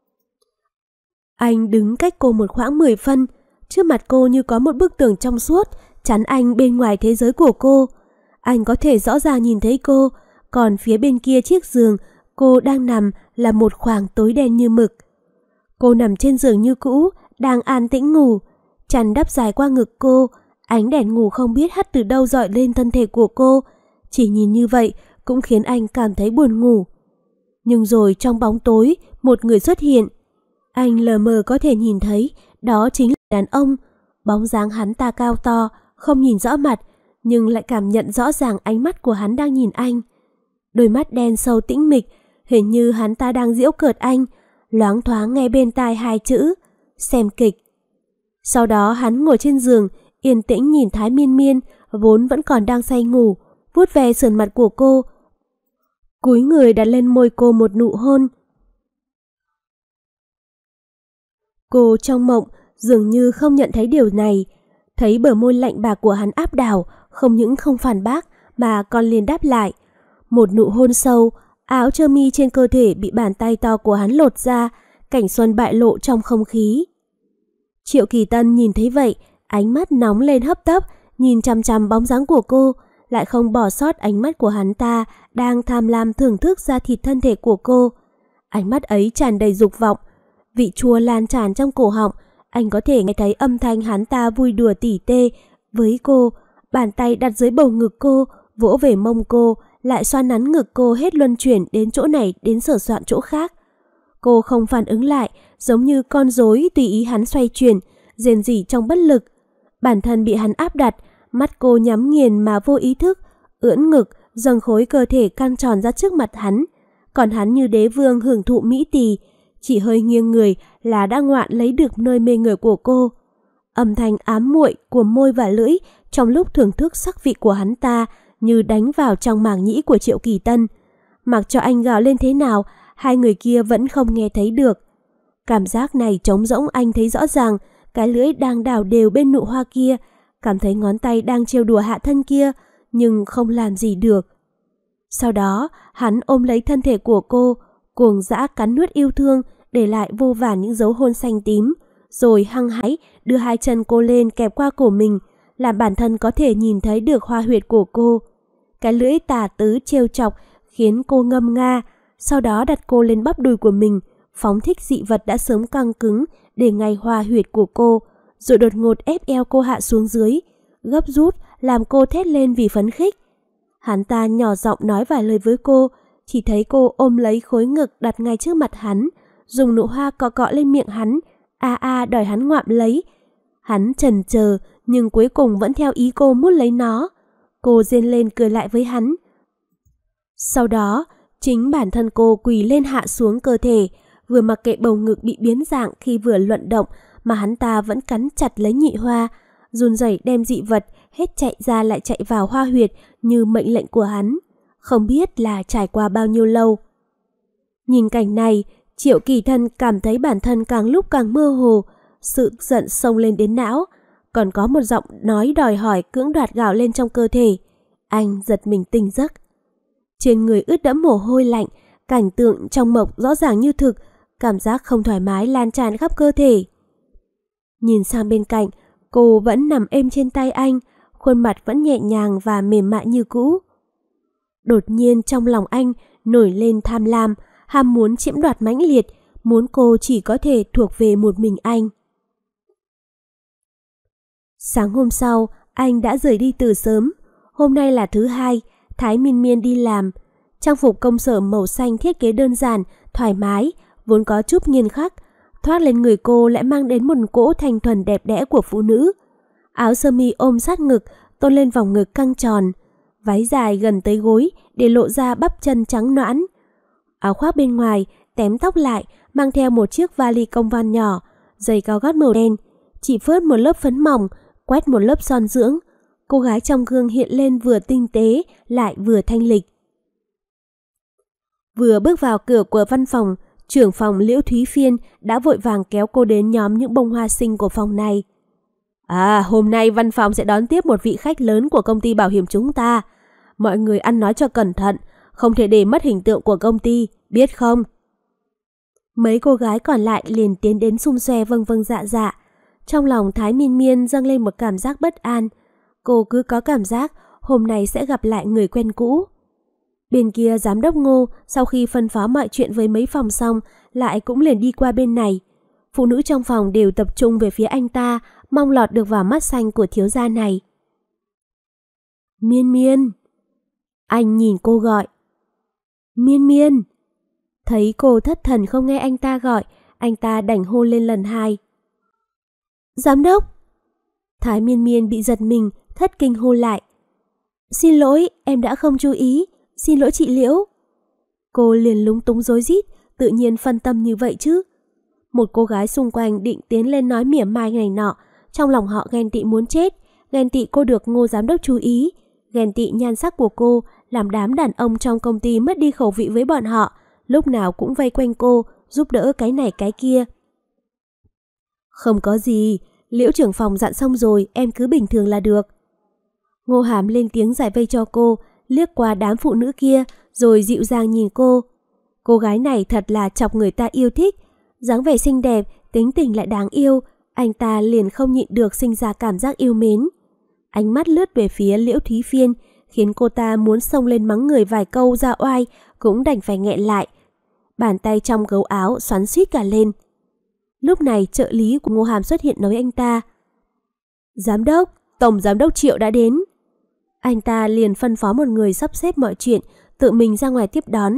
Anh đứng cách cô một khoảng 10 phân, trước mặt cô như có một bức tường trong suốt, chắn anh bên ngoài thế giới của cô. Anh có thể rõ ràng nhìn thấy cô, còn phía bên kia chiếc giường, cô đang nằm là một khoảng tối đen như mực. Cô nằm trên giường như cũ, đang an tĩnh ngủ, chăn đắp dài qua ngực cô, ánh đèn ngủ không biết hắt từ đâu rọi lên thân thể của cô. Chỉ nhìn như vậy cũng khiến anh cảm thấy buồn ngủ. Nhưng rồi trong bóng tối, một người xuất hiện. Anh lờ mờ có thể nhìn thấy, đó chính là đàn ông. Bóng dáng hắn ta cao to, không nhìn rõ mặt, nhưng lại cảm nhận rõ ràng ánh mắt của hắn đang nhìn anh. Đôi mắt đen sâu tĩnh mịch, hình như hắn ta đang giễu cợt anh, loáng thoáng nghe bên tai hai chữ, xem kịch. Sau đó hắn ngồi trên giường, yên tĩnh nhìn Thái Miên Miên, vốn vẫn còn đang say ngủ, vuốt ve sườn mặt của cô. Cúi người đặt lên môi cô một nụ hôn. Cô trong mộng dường như không nhận thấy điều này, thấy bờ môi lạnh bạc của hắn áp đảo, không những không phản bác mà còn liền đáp lại. Một nụ hôn sâu, áo sơ mi trên cơ thể bị bàn tay to của hắn lột ra, cảnh xuân bại lộ trong không khí. Triệu Kỳ Tân nhìn thấy vậy, ánh mắt nóng lên hấp tấp, nhìn chằm chằm bóng dáng của cô, lại không bỏ sót ánh mắt của hắn ta đang tham lam thưởng thức da thịt thân thể của cô. Ánh mắt ấy tràn đầy dục vọng, vị chua lan tràn trong cổ họng, anh có thể nghe thấy âm thanh hắn ta vui đùa tỉ tê với cô, bàn tay đặt dưới bầu ngực cô, vỗ về mông cô, lại xoa nắn ngực cô hết luân chuyển đến chỗ này đến sờ soạn chỗ khác. Cô không phản ứng lại, giống như con rối tùy ý hắn xoay chuyển, rền rỉ trong bất lực. Bản thân bị hắn áp đặt, Mắt cô nhắm nghiền mà vô ý thức, ưỡn ngực, dâng khối cơ thể căng tròn ra trước mặt hắn. Còn hắn như đế vương hưởng thụ mỹ tỳ, chỉ hơi nghiêng người là đã ngoạn lấy được nơi mê người của cô. Âm thanh ám muội của môi và lưỡi trong lúc thưởng thức sắc vị của hắn ta như đánh vào trong màng nhĩ của Triệu Kỳ Tân. Mặc cho anh gào lên thế nào, hai người kia vẫn không nghe thấy được. Cảm giác này trống rỗng anh thấy rõ ràng, cái lưỡi đang đảo đều bên nụ hoa kia, cảm thấy ngón tay đang trêu đùa hạ thân kia, nhưng không làm gì được. Sau đó, hắn ôm lấy thân thể của cô, cuồng dã cắn nuốt yêu thương, để lại vô vàn những dấu hôn xanh tím, rồi hăng hái đưa hai chân cô lên kẹp qua cổ mình, làm bản thân có thể nhìn thấy được hoa huyệt của cô. Cái lưỡi tà tứ trêu chọc khiến cô ngâm nga, sau đó đặt cô lên bắp đùi của mình, phóng thích dị vật đã sớm căng cứng để ngay hoa huyệt của cô, rồi đột ngột ép eo cô hạ xuống dưới, gấp rút làm cô thét lên vì phấn khích. Hắn ta nhỏ giọng nói vài lời với cô, chỉ thấy cô ôm lấy khối ngực đặt ngay trước mặt hắn, dùng nụ hoa cọ cọ lên miệng hắn, đòi hắn ngoạm lấy. Hắn chần chờ nhưng cuối cùng vẫn theo ý cô mút lấy nó. Cô rên lên cười lại với hắn. Sau đó, chính bản thân cô quỳ lên hạ xuống cơ thể, vừa mặc kệ bầu ngực bị biến dạng khi vừa luận động mà hắn ta vẫn cắn chặt lấy nhị hoa, run rẩy đem dị vật hết chạy ra lại chạy vào hoa huyệt như mệnh lệnh của hắn. Không biết là trải qua bao nhiêu lâu. Nhìn cảnh này, Triệu Kỳ Tân cảm thấy bản thân càng lúc càng mơ hồ, sự giận xông lên đến não, còn có một giọng nói đòi hỏi cưỡng đoạt gào lên trong cơ thể. Anh giật mình tỉnh giấc. Trên người ướt đẫm mồ hôi lạnh, cảnh tượng trong mộng rõ ràng như thực, cảm giác không thoải mái lan tràn khắp cơ thể. Nhìn sang bên cạnh, cô vẫn nằm êm trên tay anh, khuôn mặt vẫn nhẹ nhàng và mềm mại như cũ. Đột nhiên trong lòng anh nổi lên tham lam, ham muốn chiếm đoạt mãnh liệt, muốn cô chỉ có thể thuộc về một mình anh. Sáng hôm sau, anh đã rời đi từ sớm. Hôm nay là thứ hai, Thái Miên Miên đi làm. Trang phục công sở màu xanh thiết kế đơn giản, thoải mái, vốn có chút nghiêm khắc, thoát lên người cô lại mang đến một cỗ thanh thuần đẹp đẽ của phụ nữ. Áo sơ mi ôm sát ngực, tôn lên vòng ngực căng tròn, váy dài gần tới gối để lộ ra bắp chân trắng nõn. Áo khoác bên ngoài tém tóc lại, mang theo một chiếc vali công văn nhỏ, giày cao gót màu đen, chỉ phớt một lớp phấn mỏng, quét một lớp son dưỡng. Cô gái trong gương hiện lên vừa tinh tế lại vừa thanh lịch. Vừa bước vào cửa của văn phòng, trưởng phòng Liễu Thúy Phiên đã vội vàng kéo cô đến nhóm những bông hoa xinh của phòng này. Hôm nay văn phòng sẽ đón tiếp một vị khách lớn của công ty bảo hiểm chúng ta. Mọi người ăn nói cho cẩn thận, không thể để mất hình tượng của công ty, biết không? Mấy cô gái còn lại liền tiến đến xung xoe vâng vâng dạ dạ. Trong lòng Thái Miên Miên dâng lên một cảm giác bất an. Cô cứ có cảm giác hôm nay sẽ gặp lại người quen cũ. Bên kia giám đốc Ngô sau khi phân phó mọi chuyện với mấy phòng xong lại cũng liền đi qua bên này. Phụ nữ trong phòng đều tập trung về phía anh ta, mong lọt được vào mắt xanh của thiếu gia này. Miên Miên. Anh nhìn cô gọi. Miên Miên. Thấy cô thất thần không nghe anh ta gọi, anh ta đành hôn lên lần hai. Giám đốc. Thái Miên Miên bị giật mình, thất kinh hôn lại. Xin lỗi, em đã không chú ý. Xin lỗi chị Liễu. Cô liền lúng túng rối rít, tự nhiên phân tâm như vậy chứ. Một cô gái xung quanh định tiến lên nói mỉa mai này nọ, trong lòng họ ghen tị muốn chết, ghen tị cô được Ngô giám đốc chú ý, ghen tị nhan sắc của cô làm đám đàn ông trong công ty mất đi khẩu vị với bọn họ, lúc nào cũng vây quanh cô, giúp đỡ cái này cái kia. Không có gì, Liễu trưởng phòng dặn xong rồi, em cứ bình thường là được. Ngô Hàm lên tiếng giải vây cho cô, liếc qua đám phụ nữ kia, rồi dịu dàng nhìn cô. Cô gái này thật là chọc người ta yêu thích, dáng vẻ xinh đẹp, tính tình lại đáng yêu, anh ta liền không nhịn được sinh ra cảm giác yêu mến. Ánh mắt lướt về phía Liễu Thúy Phiên, khiến cô ta muốn xông lên mắng người vài câu ra oai, cũng đành phải nghẹn lại. Bàn tay trong gấu áo xoắn xuýt cả lên. Lúc này trợ lý của Ngô Hàm xuất hiện nói anh ta. Giám đốc, tổng giám đốc Triệu đã đến. Anh ta liền phân phó một người sắp xếp mọi chuyện, tự mình ra ngoài tiếp đón.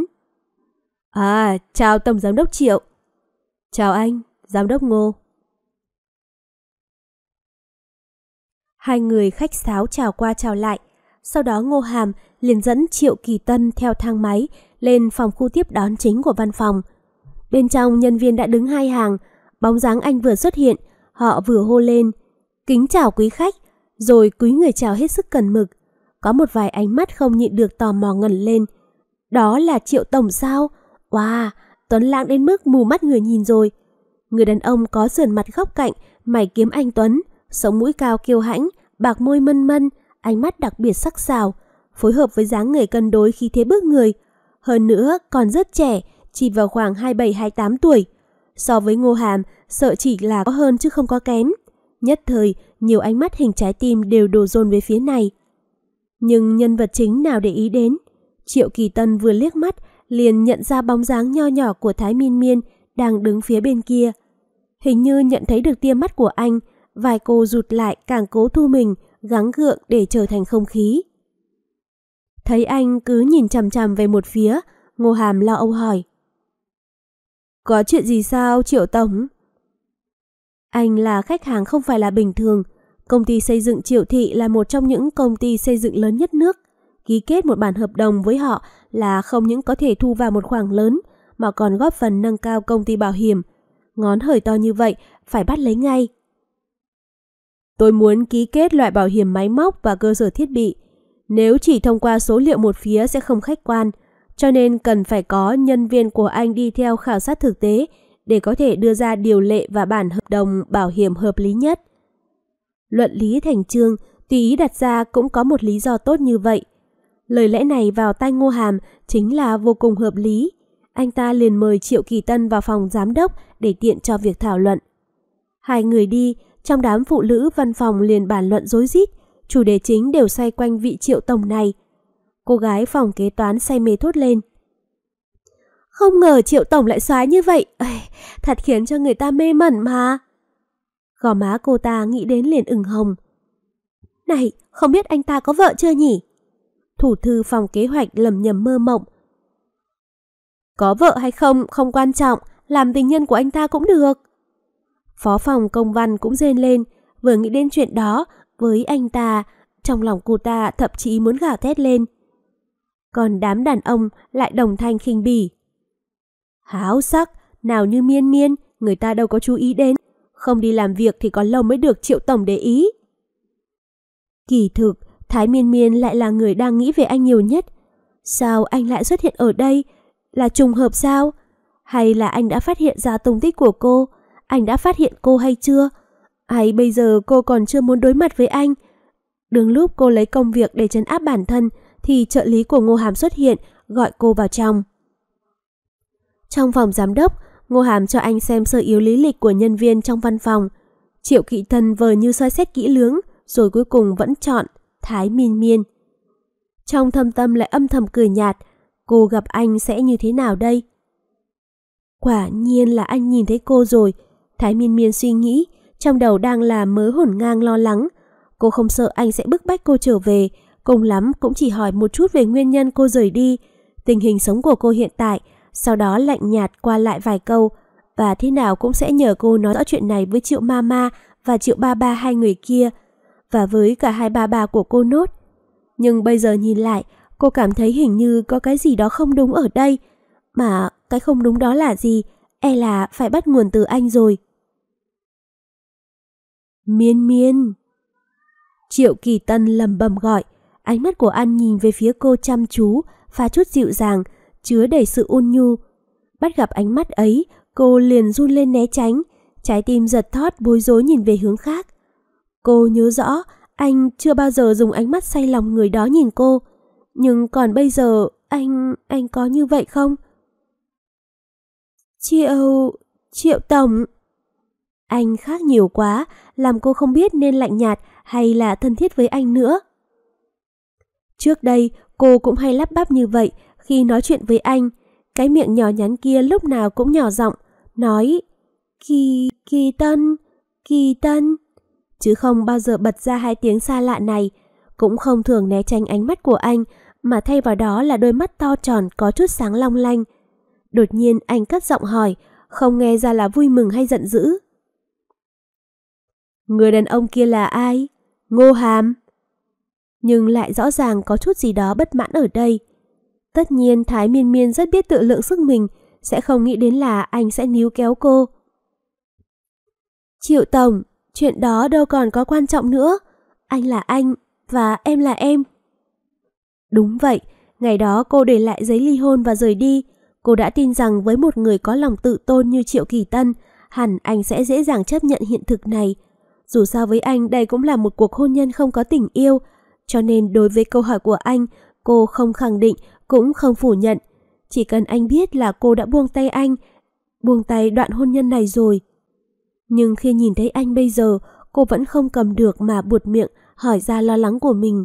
Chào tổng giám đốc Triệu. Chào anh, giám đốc Ngô. Hai người khách sáo chào qua chào lại. Sau đó Ngô Hàm liền dẫn Triệu Kỳ Tân theo thang máy lên phòng khu tiếp đón chính của văn phòng. Bên trong nhân viên đã đứng hai hàng, bóng dáng anh vừa xuất hiện, họ vừa hô lên kính chào quý khách, rồi cúi người chào hết sức cần mực. Có một vài ánh mắt không nhịn được tò mò ngẩng lên. Đó là Triệu tổng sao? Wow, tuấn lãng đến mức mù mắt người nhìn rồi. Người đàn ông có sườn mặt góc cạnh, mày kiếm anh tuấn, sống mũi cao kiêu hãnh, bạc môi mân mân, ánh mắt đặc biệt sắc sảo, phối hợp với dáng người cân đối khí thế bước người. Hơn nữa còn rất trẻ, chỉ vào khoảng 27-28 tuổi. So với Ngô Hàm, sợ chỉ là có hơn chứ không có kém. Nhất thời, nhiều ánh mắt hình trái tim đều đổ dồn về phía này. Nhưng nhân vật chính nào để ý đến. Triệu Kỳ Tân vừa liếc mắt, liền nhận ra bóng dáng nho nhỏ của Thái Miên Miên đang đứng phía bên kia. Hình như nhận thấy được tia mắt của anh, vài cô rụt lại càng cố thu mình, gắng gượng để trở thành không khí. Thấy anh cứ nhìn chằm chằm về một phía, Ngô Hàm lo âu hỏi. Có chuyện gì sao Triệu tổng? Anh là khách hàng không phải là bình thường. Công ty xây dựng Triệu Thị là một trong những công ty xây dựng lớn nhất nước. Ký kết một bản hợp đồng với họ là không những có thể thu vào một khoản lớn, mà còn góp phần nâng cao công ty bảo hiểm. Ngón hời to như vậy, phải bắt lấy ngay. Tôi muốn ký kết loại bảo hiểm máy móc và cơ sở thiết bị. Nếu chỉ thông qua số liệu một phía sẽ không khách quan, cho nên cần phải có nhân viên của anh đi theo khảo sát thực tế để có thể đưa ra điều lệ và bản hợp đồng bảo hiểm hợp lý nhất. Luận lý thành chương, tùy ý đặt ra cũng có một lý do tốt như vậy. Lời lẽ này vào tai Ngô Hàm chính là vô cùng hợp lý. Anh ta liền mời Triệu Kỳ Tân vào phòng giám đốc để tiện cho việc thảo luận. Hai người đi, trong đám phụ nữ văn phòng liền bàn luận rối rít, chủ đề chính đều xoay quanh vị Triệu tổng này. Cô gái phòng kế toán say mê thốt lên. Không ngờ Triệu tổng lại xoái như vậy, thật khiến cho người ta mê mẩn mà. Gò má cô ta nghĩ đến liền ửng hồng. Này, không biết anh ta có vợ chưa nhỉ? Thủ thư phòng kế hoạch lầm nhầm mơ mộng. Có vợ hay không không quan trọng, làm tình nhân của anh ta cũng được. Phó phòng công văn cũng rên lên, vừa nghĩ đến chuyện đó với anh ta, trong lòng cô ta thậm chí muốn gào thét lên. Còn đám đàn ông lại đồng thanh khinh bỉ. Háo sắc, nào như Miên Miên, người ta đâu có chú ý đến. Không đi làm việc thì còn lâu mới được Triệu tổng để ý. Kỳ thực, Thái Miên Miên lại là người đang nghĩ về anh nhiều nhất. Sao anh lại xuất hiện ở đây? Là trùng hợp sao? Hay là anh đã phát hiện ra tung tích của cô? Anh đã phát hiện cô hay chưa? Hay bây giờ cô còn chưa muốn đối mặt với anh? Đường lúc cô lấy công việc để trấn áp bản thân thì trợ lý của Ngô Hàm xuất hiện, gọi cô vào trong. Trong phòng giám đốc, Ngô Hàm cho anh xem sơ yếu lý lịch của nhân viên trong văn phòng. Triệu Kỳ Tân vờ như soi xét kỹ lưỡng, rồi cuối cùng vẫn chọn Thái Miên Miên. Trong thâm tâm lại âm thầm cười nhạt, cô gặp anh sẽ như thế nào đây? Quả nhiên là anh nhìn thấy cô rồi. Thái Miên Miên suy nghĩ, trong đầu đang là mớ hổn ngang lo lắng. Cô không sợ anh sẽ bức bách cô trở về, cùng lắm cũng chỉ hỏi một chút về nguyên nhân cô rời đi, tình hình sống của cô hiện tại, sau đó lạnh nhạt qua lại vài câu, và thế nào cũng sẽ nhờ cô nói rõ chuyện này với Triệu Mama và Triệu Ba Ba, hai người kia, và với cả hai ba bà của cô nốt. Nhưng bây giờ nhìn lại, cô cảm thấy hình như có cái gì đó không đúng ở đây, mà cái không đúng đó là gì, e là phải bắt nguồn từ anh rồi. Miên Miên. Triệu Kỳ Tân lẩm bẩm gọi, ánh mắt của anh nhìn về phía cô chăm chú, pha chút dịu dàng, chứa đầy sự ôn nhu. Bắt gặp ánh mắt ấy, cô liền run lên né tránh, trái tim giật thót bối rối nhìn về hướng khác. Cô nhớ rõ, anh chưa bao giờ dùng ánh mắt say lòng người đó nhìn cô, nhưng còn bây giờ anh có như vậy không? Triệu tổng. Anh khác nhiều quá, làm cô không biết nên lạnh nhạt hay là thân thiết với anh nữa. Trước đây, cô cũng hay lắp bắp như vậy khi nói chuyện với anh. Cái miệng nhỏ nhắn kia lúc nào cũng nhỏ giọng, nói Kỳ Tân, chứ không bao giờ bật ra hai tiếng xa lạ này, cũng không thường né tránh ánh mắt của anh, mà thay vào đó là đôi mắt to tròn có chút sáng long lanh. Đột nhiên anh cất giọng hỏi, không nghe ra là vui mừng hay giận dữ. Người đàn ông kia là ai? Ngô Hàm. Nhưng lại rõ ràng có chút gì đó bất mãn ở đây. Tất nhiên Thái Miên Miên rất biết tự lượng sức mình, sẽ không nghĩ đến là anh sẽ níu kéo cô. Triệu Tổng, chuyện đó đâu còn có quan trọng nữa. Anh là anh, và em là em. Đúng vậy, ngày đó cô để lại giấy ly hôn và rời đi. Cô đã tin rằng với một người có lòng tự tôn như Triệu Kỳ Tân, hẳn anh sẽ dễ dàng chấp nhận hiện thực này. Dù sao với anh đây cũng là một cuộc hôn nhân không có tình yêu, cho nên đối với câu hỏi của anh, cô không khẳng định cũng không phủ nhận. Chỉ cần anh biết là cô đã buông tay anh, buông tay đoạn hôn nhân này rồi. Nhưng khi nhìn thấy anh bây giờ, cô vẫn không cầm được mà buột miệng hỏi ra lo lắng của mình.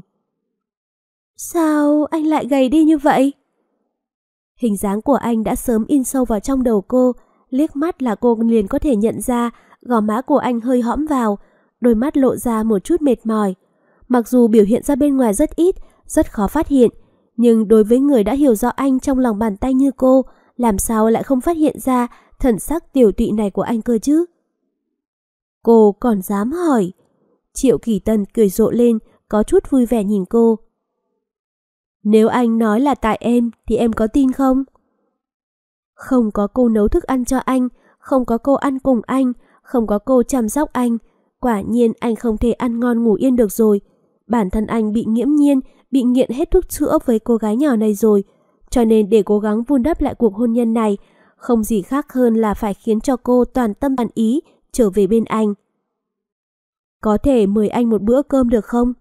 Sao anh lại gầy đi như vậy? Hình dáng của anh đã sớm in sâu vào trong đầu cô, liếc mắt là cô liền có thể nhận ra gò má của anh hơi hõm vào, đôi mắt lộ ra một chút mệt mỏi. Mặc dù biểu hiện ra bên ngoài rất ít, rất khó phát hiện, nhưng đối với người đã hiểu rõ anh trong lòng bàn tay như cô, làm sao lại không phát hiện ra thần sắc tiểu tụy này của anh cơ chứ? Cô còn dám hỏi? Triệu Kỳ Tân cười rộ lên, có chút vui vẻ nhìn cô. Nếu anh nói là tại em thì em có tin không? Không có cô nấu thức ăn cho anh, không có cô ăn cùng anh, không có cô chăm sóc anh, quả nhiên anh không thể ăn ngon ngủ yên được rồi. Bản thân anh bị nghiễm nhiên, bị nghiện hết thuốc chữa với cô gái nhỏ này rồi, cho nên để cố gắng vun đắp lại cuộc hôn nhân này, không gì khác hơn là phải khiến cho cô toàn tâm toàn ý trở về bên anh. Có thể mời anh một bữa cơm được không?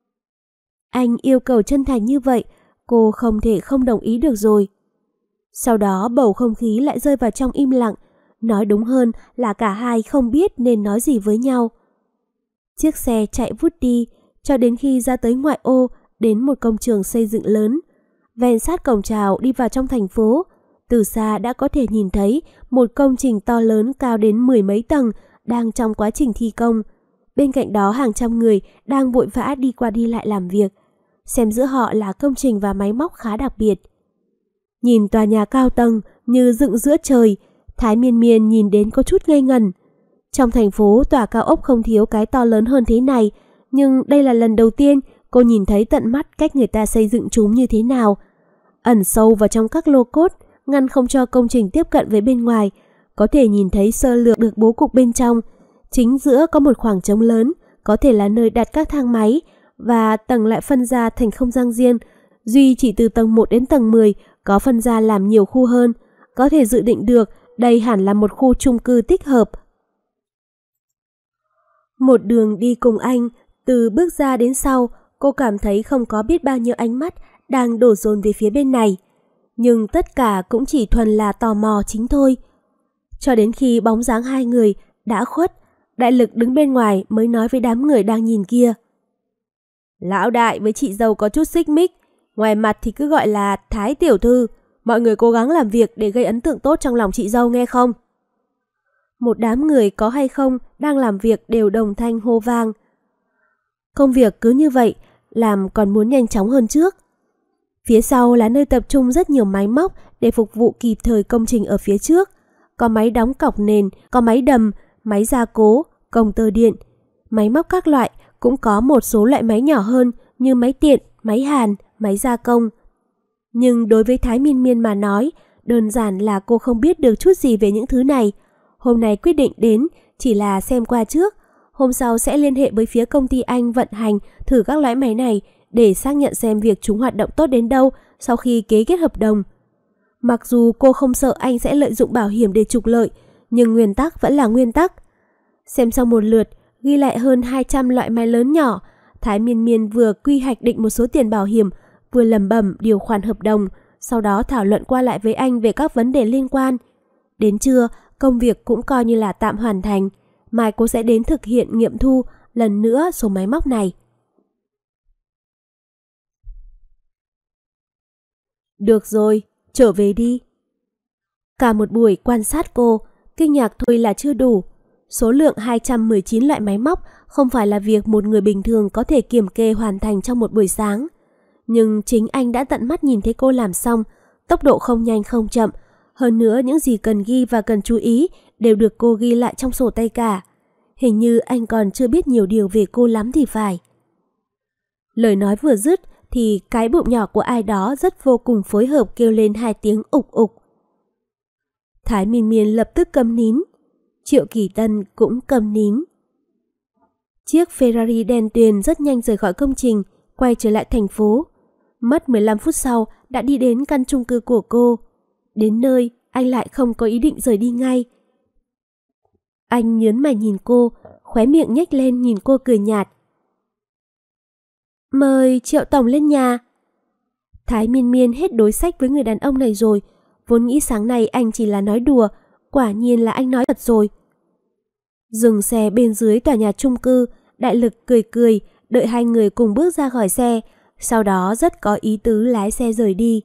Anh yêu cầu chân thành như vậy, cô không thể không đồng ý được rồi. Sau đó bầu không khí lại rơi vào trong im lặng, nói đúng hơn là cả hai không biết nên nói gì với nhau. Chiếc xe chạy vút đi, cho đến khi ra tới ngoại ô, đến một công trường xây dựng lớn. Ven sát cổng chào đi vào trong thành phố, từ xa đã có thể nhìn thấy một công trình to lớn cao đến 10 mấy tầng đang trong quá trình thi công. Bên cạnh đó hàng trăm người đang vội vã đi qua đi lại làm việc. Xem giữa họ là công trình và máy móc khá đặc biệt. Nhìn tòa nhà cao tầng như dựng giữa trời, Thái Miên Miên nhìn đến có chút ngây ngẩn. Trong thành phố tòa cao ốc không thiếu cái to lớn hơn thế này, nhưng đây là lần đầu tiên cô nhìn thấy tận mắt cách người ta xây dựng chúng như thế nào. Ẩn sâu vào trong các lô cốt, ngăn không cho công trình tiếp cận với bên ngoài, có thể nhìn thấy sơ lược được bố cục bên trong. Chính giữa có một khoảng trống lớn, có thể là nơi đặt các thang máy, và tầng lại phân ra thành không gian riêng. Duy chỉ từ tầng 1 đến tầng 10 có phân ra làm nhiều khu hơn, có thể dự định được đây hẳn là một khu chung cư tích hợp. Một đường đi cùng anh, từ bước ra đến sau, cô cảm thấy không có biết bao nhiêu ánh mắt đang đổ dồn về phía bên này. Nhưng tất cả cũng chỉ thuần là tò mò chính thôi. Cho đến khi bóng dáng hai người đã khuất, Đại Lực đứng bên ngoài mới nói với đám người đang nhìn kia. Lão đại với chị dâu có chút xích mích, ngoài mặt thì cứ gọi là Thái tiểu thư, mọi người cố gắng làm việc để gây ấn tượng tốt trong lòng chị dâu nghe không? Một đám người có hay không đang làm việc đều đồng thanh hô vang. Công việc cứ như vậy, làm còn muốn nhanh chóng hơn trước. Phía sau là nơi tập trung rất nhiều máy móc để phục vụ kịp thời công trình ở phía trước. Có máy đóng cọc nền, có máy đầm, máy gia cố, công tơ điện. Máy móc các loại, cũng có một số loại máy nhỏ hơn như máy tiện, máy hàn, máy gia công. Nhưng đối với Thái Miên Miên mà nói, đơn giản là cô không biết được chút gì về những thứ này. Hôm nay quyết định đến chỉ là xem qua trước, hôm sau sẽ liên hệ với phía công ty anh vận hành thử các loại máy này để xác nhận xem việc chúng hoạt động tốt đến đâu sau khi ký kết hợp đồng. Mặc dù cô không sợ anh sẽ lợi dụng bảo hiểm để trục lợi, nhưng nguyên tắc vẫn là nguyên tắc. Xem xong một lượt, ghi lại hơn 200 loại máy lớn nhỏ, Thái Miên Miên vừa quy hoạch định một số tiền bảo hiểm, vừa lẩm bẩm điều khoản hợp đồng, sau đó thảo luận qua lại với anh về các vấn đề liên quan. Đến trưa, công việc cũng coi như là tạm hoàn thành. Mai cô sẽ đến thực hiện nghiệm thu lần nữa số máy móc này. Được rồi, trở về đi. Cả một buổi quan sát cô, kinh ngạc thôi là chưa đủ. Số lượng 219 loại máy móc không phải là việc một người bình thường có thể kiểm kê hoàn thành trong một buổi sáng. Nhưng chính anh đã tận mắt nhìn thấy cô làm xong, tốc độ không nhanh không chậm. Hơn nữa những gì cần ghi và cần chú ý đều được cô ghi lại trong sổ tay cả. Hình như anh còn chưa biết nhiều điều về cô lắm thì phải. Lời nói vừa dứt thì cái bụng nhỏ của ai đó rất vô cùng phối hợp kêu lên 2 tiếng ục ục. Thái Miên Miên lập tức câm nín. Triệu Kỳ Tân cũng câm nín. Chiếc Ferrari đen tuyền rất nhanh rời khỏi công trình, quay trở lại thành phố. Mất 15 phút sau đã đi đến căn chung cư của cô. Đến nơi, anh lại không có ý định rời đi ngay. Anh nhớn mày nhìn cô, khóe miệng nhếch lên nhìn cô cười nhạt. Mời Triệu Tổng lên nhà. Thái Miên Miên hết đối sách với người đàn ông này rồi. Vốn nghĩ sáng nay anh chỉ là nói đùa, quả nhiên là anh nói thật rồi. Dừng xe bên dưới tòa nhà chung cư, Đại Lực cười cười, đợi hai người cùng bước ra khỏi xe, sau đó rất có ý tứ lái xe rời đi.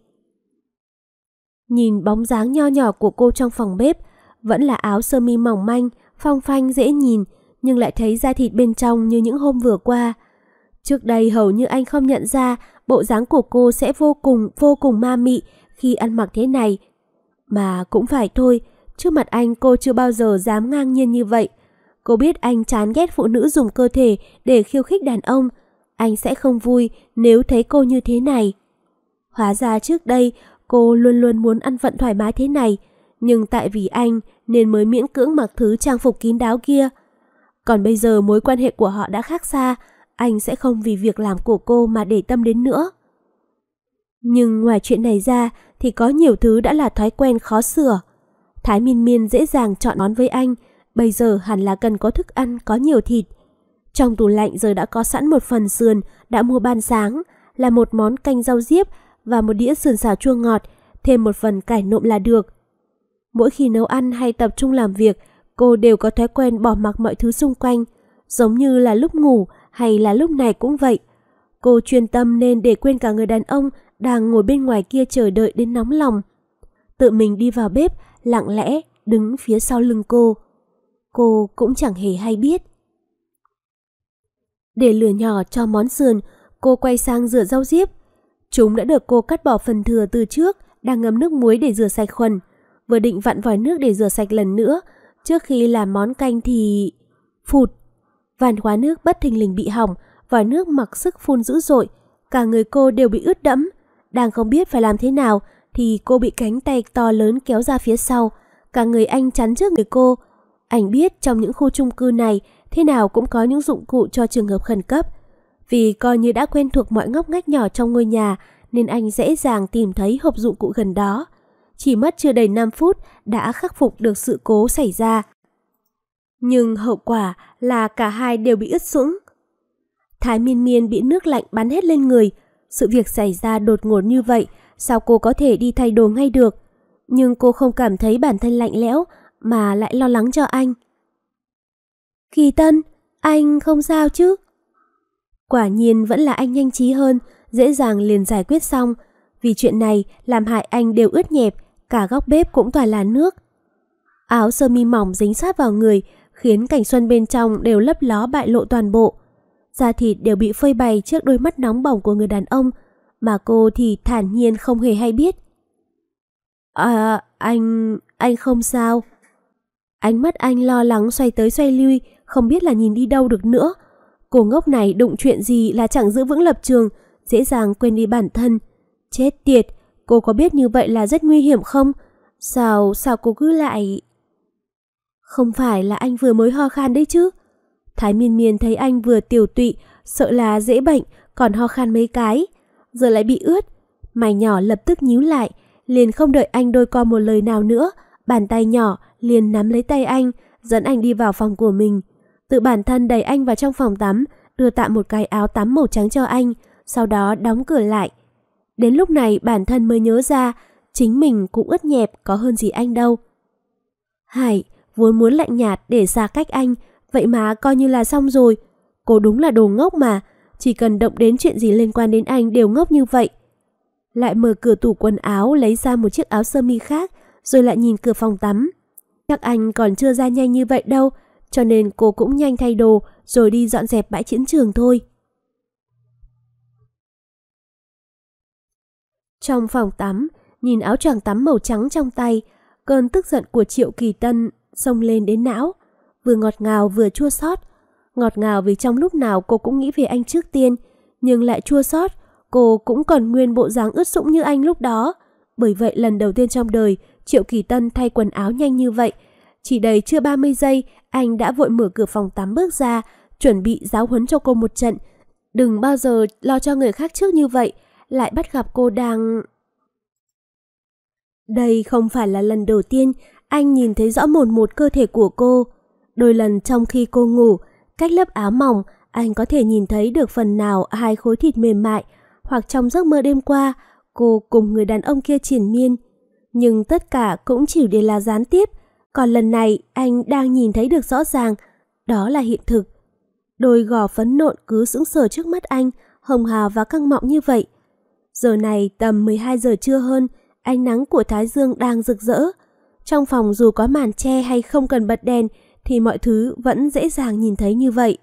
Nhìn bóng dáng nho nhỏ của cô trong phòng bếp, vẫn là áo sơ mi mỏng manh, phong phanh dễ nhìn, nhưng lại thấy da thịt bên trong như những hôm vừa qua. Trước đây hầu như anh không nhận ra bộ dáng của cô sẽ vô cùng ma mị khi ăn mặc thế này. Mà cũng phải thôi, trước mặt anh cô chưa bao giờ dám ngang nhiên như vậy. Cô biết anh chán ghét phụ nữ dùng cơ thể để khiêu khích đàn ông. Anh sẽ không vui nếu thấy cô như thế này. Hóa ra trước đây cô luôn luôn muốn ăn vận thoải mái thế này, nhưng tại vì anh nên mới miễn cưỡng mặc thứ trang phục kín đáo kia. Còn bây giờ mối quan hệ của họ đã khác xa, anh sẽ không vì việc làm của cô mà để tâm đến nữa. Nhưng ngoài chuyện này ra thì có nhiều thứ đã là thói quen khó sửa. Thái Miên Miên dễ dàng chọn món với anh, bây giờ hẳn là cần có thức ăn có nhiều thịt. Trong tủ lạnh giờ đã có sẵn một phần sườn đã mua ban sáng, là một món canh rau diếp và một đĩa sườn xào chua ngọt, thêm một phần cải nộm là được. Mỗi khi nấu ăn hay tập trung làm việc, cô đều có thói quen bỏ mặc mọi thứ xung quanh, giống như là lúc ngủ hay là lúc này cũng vậy. Cô chuyên tâm nên để quên cả người đàn ông đang ngồi bên ngoài kia chờ đợi đến nóng lòng. Tự mình đi vào bếp, lặng lẽ đứng phía sau lưng cô. Cô cũng chẳng hề hay biết. Để lửa nhỏ cho món sườn, cô quay sang rửa rau diếp. Chúng đã được cô cắt bỏ phần thừa từ trước, đang ngâm nước muối để rửa sạch khuẩn. Vừa định vặn vòi nước để rửa sạch lần nữa, trước khi làm món canh thì... phụt! Van khóa nước bất thình lình bị hỏng, vòi nước mặc sức phun dữ dội. Cả người cô đều bị ướt đẫm. Đang không biết phải làm thế nào thì cô bị cánh tay to lớn kéo ra phía sau. Cả người anh chắn trước người cô. Anh biết trong những khu chung cư này thế nào cũng có những dụng cụ cho trường hợp khẩn cấp. Vì coi như đã quen thuộc mọi ngóc ngách nhỏ trong ngôi nhà nên anh dễ dàng tìm thấy hộp dụng cụ gần đó. Chỉ mất chưa đầy 5 phút đã khắc phục được sự cố xảy ra. Nhưng hậu quả là cả hai đều bị ướt sũng. Thái Miên Miên bị nước lạnh bắn hết lên người. Sự việc xảy ra đột ngột như vậy, sao cô có thể đi thay đồ ngay được? Nhưng cô không cảm thấy bản thân lạnh lẽo mà lại lo lắng cho anh. Kỳ Tân, anh không sao chứ? Quả nhiên vẫn là anh nhanh trí hơn, dễ dàng liền giải quyết xong. Vì chuyện này làm hại anh đều ướt nhẹp, cả góc bếp cũng toàn là nước. Áo sơ mi mỏng dính sát vào người, khiến cảnh xuân bên trong đều lấp ló bại lộ toàn bộ. Da thịt đều bị phơi bày trước đôi mắt nóng bỏng của người đàn ông, mà cô thì thản nhiên không hề hay biết. Anh không sao. Ánh mắt anh lo lắng xoay tới xoay lui, không biết là nhìn đi đâu được nữa. Cô ngốc này đụng chuyện gì là chẳng giữ vững lập trường, dễ dàng quên đi bản thân. Chết tiệt, cô có biết như vậy là rất nguy hiểm không? Sao cô cứ lại... Không phải là anh vừa mới ho khan đấy chứ? Thái Miên Miên thấy anh vừa tiểu tụy, sợ là dễ bệnh, còn ho khan mấy cái. Giờ lại bị ướt. Mày nhỏ lập tức nhíu lại, liền không đợi anh đôi co một lời nào nữa. Bàn tay nhỏ liền nắm lấy tay anh, dẫn anh đi vào phòng của mình. Tự bản thân đẩy anh vào trong phòng tắm, đưa tạm một cái áo tắm màu trắng cho anh, sau đó đóng cửa lại. Đến lúc này bản thân mới nhớ ra, chính mình cũng ướt nhẹp có hơn gì anh đâu. Hải vốn muốn lạnh nhạt để xa cách anh, vậy mà coi như là xong rồi. Cô đúng là đồ ngốc mà, chỉ cần động đến chuyện gì liên quan đến anh đều ngốc như vậy. Lại mở cửa tủ quần áo lấy ra một chiếc áo sơ mi khác, rồi lại nhìn cửa phòng tắm. Chắc anh còn chưa ra nhanh như vậy đâu, cho nên cô cũng nhanh thay đồ rồi đi dọn dẹp bãi chiến trường thôi. Trong phòng tắm, nhìn áo choàng tắm màu trắng trong tay, cơn tức giận của Triệu Kỳ Tân xông lên đến não, vừa ngọt ngào vừa chua xót. Ngọt ngào vì trong lúc nào cô cũng nghĩ về anh trước tiên, nhưng lại chua xót. Cô cũng còn nguyên bộ dáng ướt sũng như anh lúc đó. Bởi vậy lần đầu tiên trong đời, Triệu Kỳ Tân thay quần áo nhanh như vậy. Chỉ đầy chưa 30 giây, anh đã vội mở cửa phòng tắm bước ra, chuẩn bị giáo huấn cho cô một trận. Đừng bao giờ lo cho người khác trước như vậy, lại bắt gặp cô đang... Đây không phải là lần đầu tiên anh nhìn thấy rõ mồn một cơ thể của cô. Đôi lần trong khi cô ngủ, cách lớp áo mỏng, anh có thể nhìn thấy được phần nào hai khối thịt mềm mại, hoặc trong giấc mơ đêm qua, cô cùng người đàn ông kia triền miên. Nhưng tất cả cũng chỉ để là gián tiếp, còn lần này anh đang nhìn thấy được rõ ràng, đó là hiện thực. Đôi gò phấn nộn cứ sững sờ trước mắt anh, hồng hào và căng mọng như vậy. Giờ này tầm 12 giờ trưa hơn, ánh nắng của thái dương đang rực rỡ. Trong phòng dù có màn che hay không cần bật đèn thì mọi thứ vẫn dễ dàng nhìn thấy như vậy.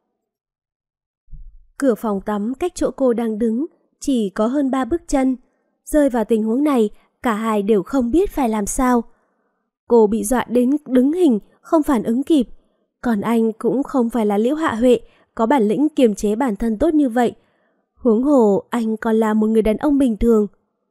Cửa phòng tắm cách chỗ cô đang đứng chỉ có hơn 3 bước chân. Rơi vào tình huống này, cả hai đều không biết phải làm sao. Cô bị dọa đến đứng hình, không phản ứng kịp. Còn anh cũng không phải là Liễu Hạ Huệ, có bản lĩnh kiềm chế bản thân tốt như vậy. Huống hồ anh còn là một người đàn ông bình thường.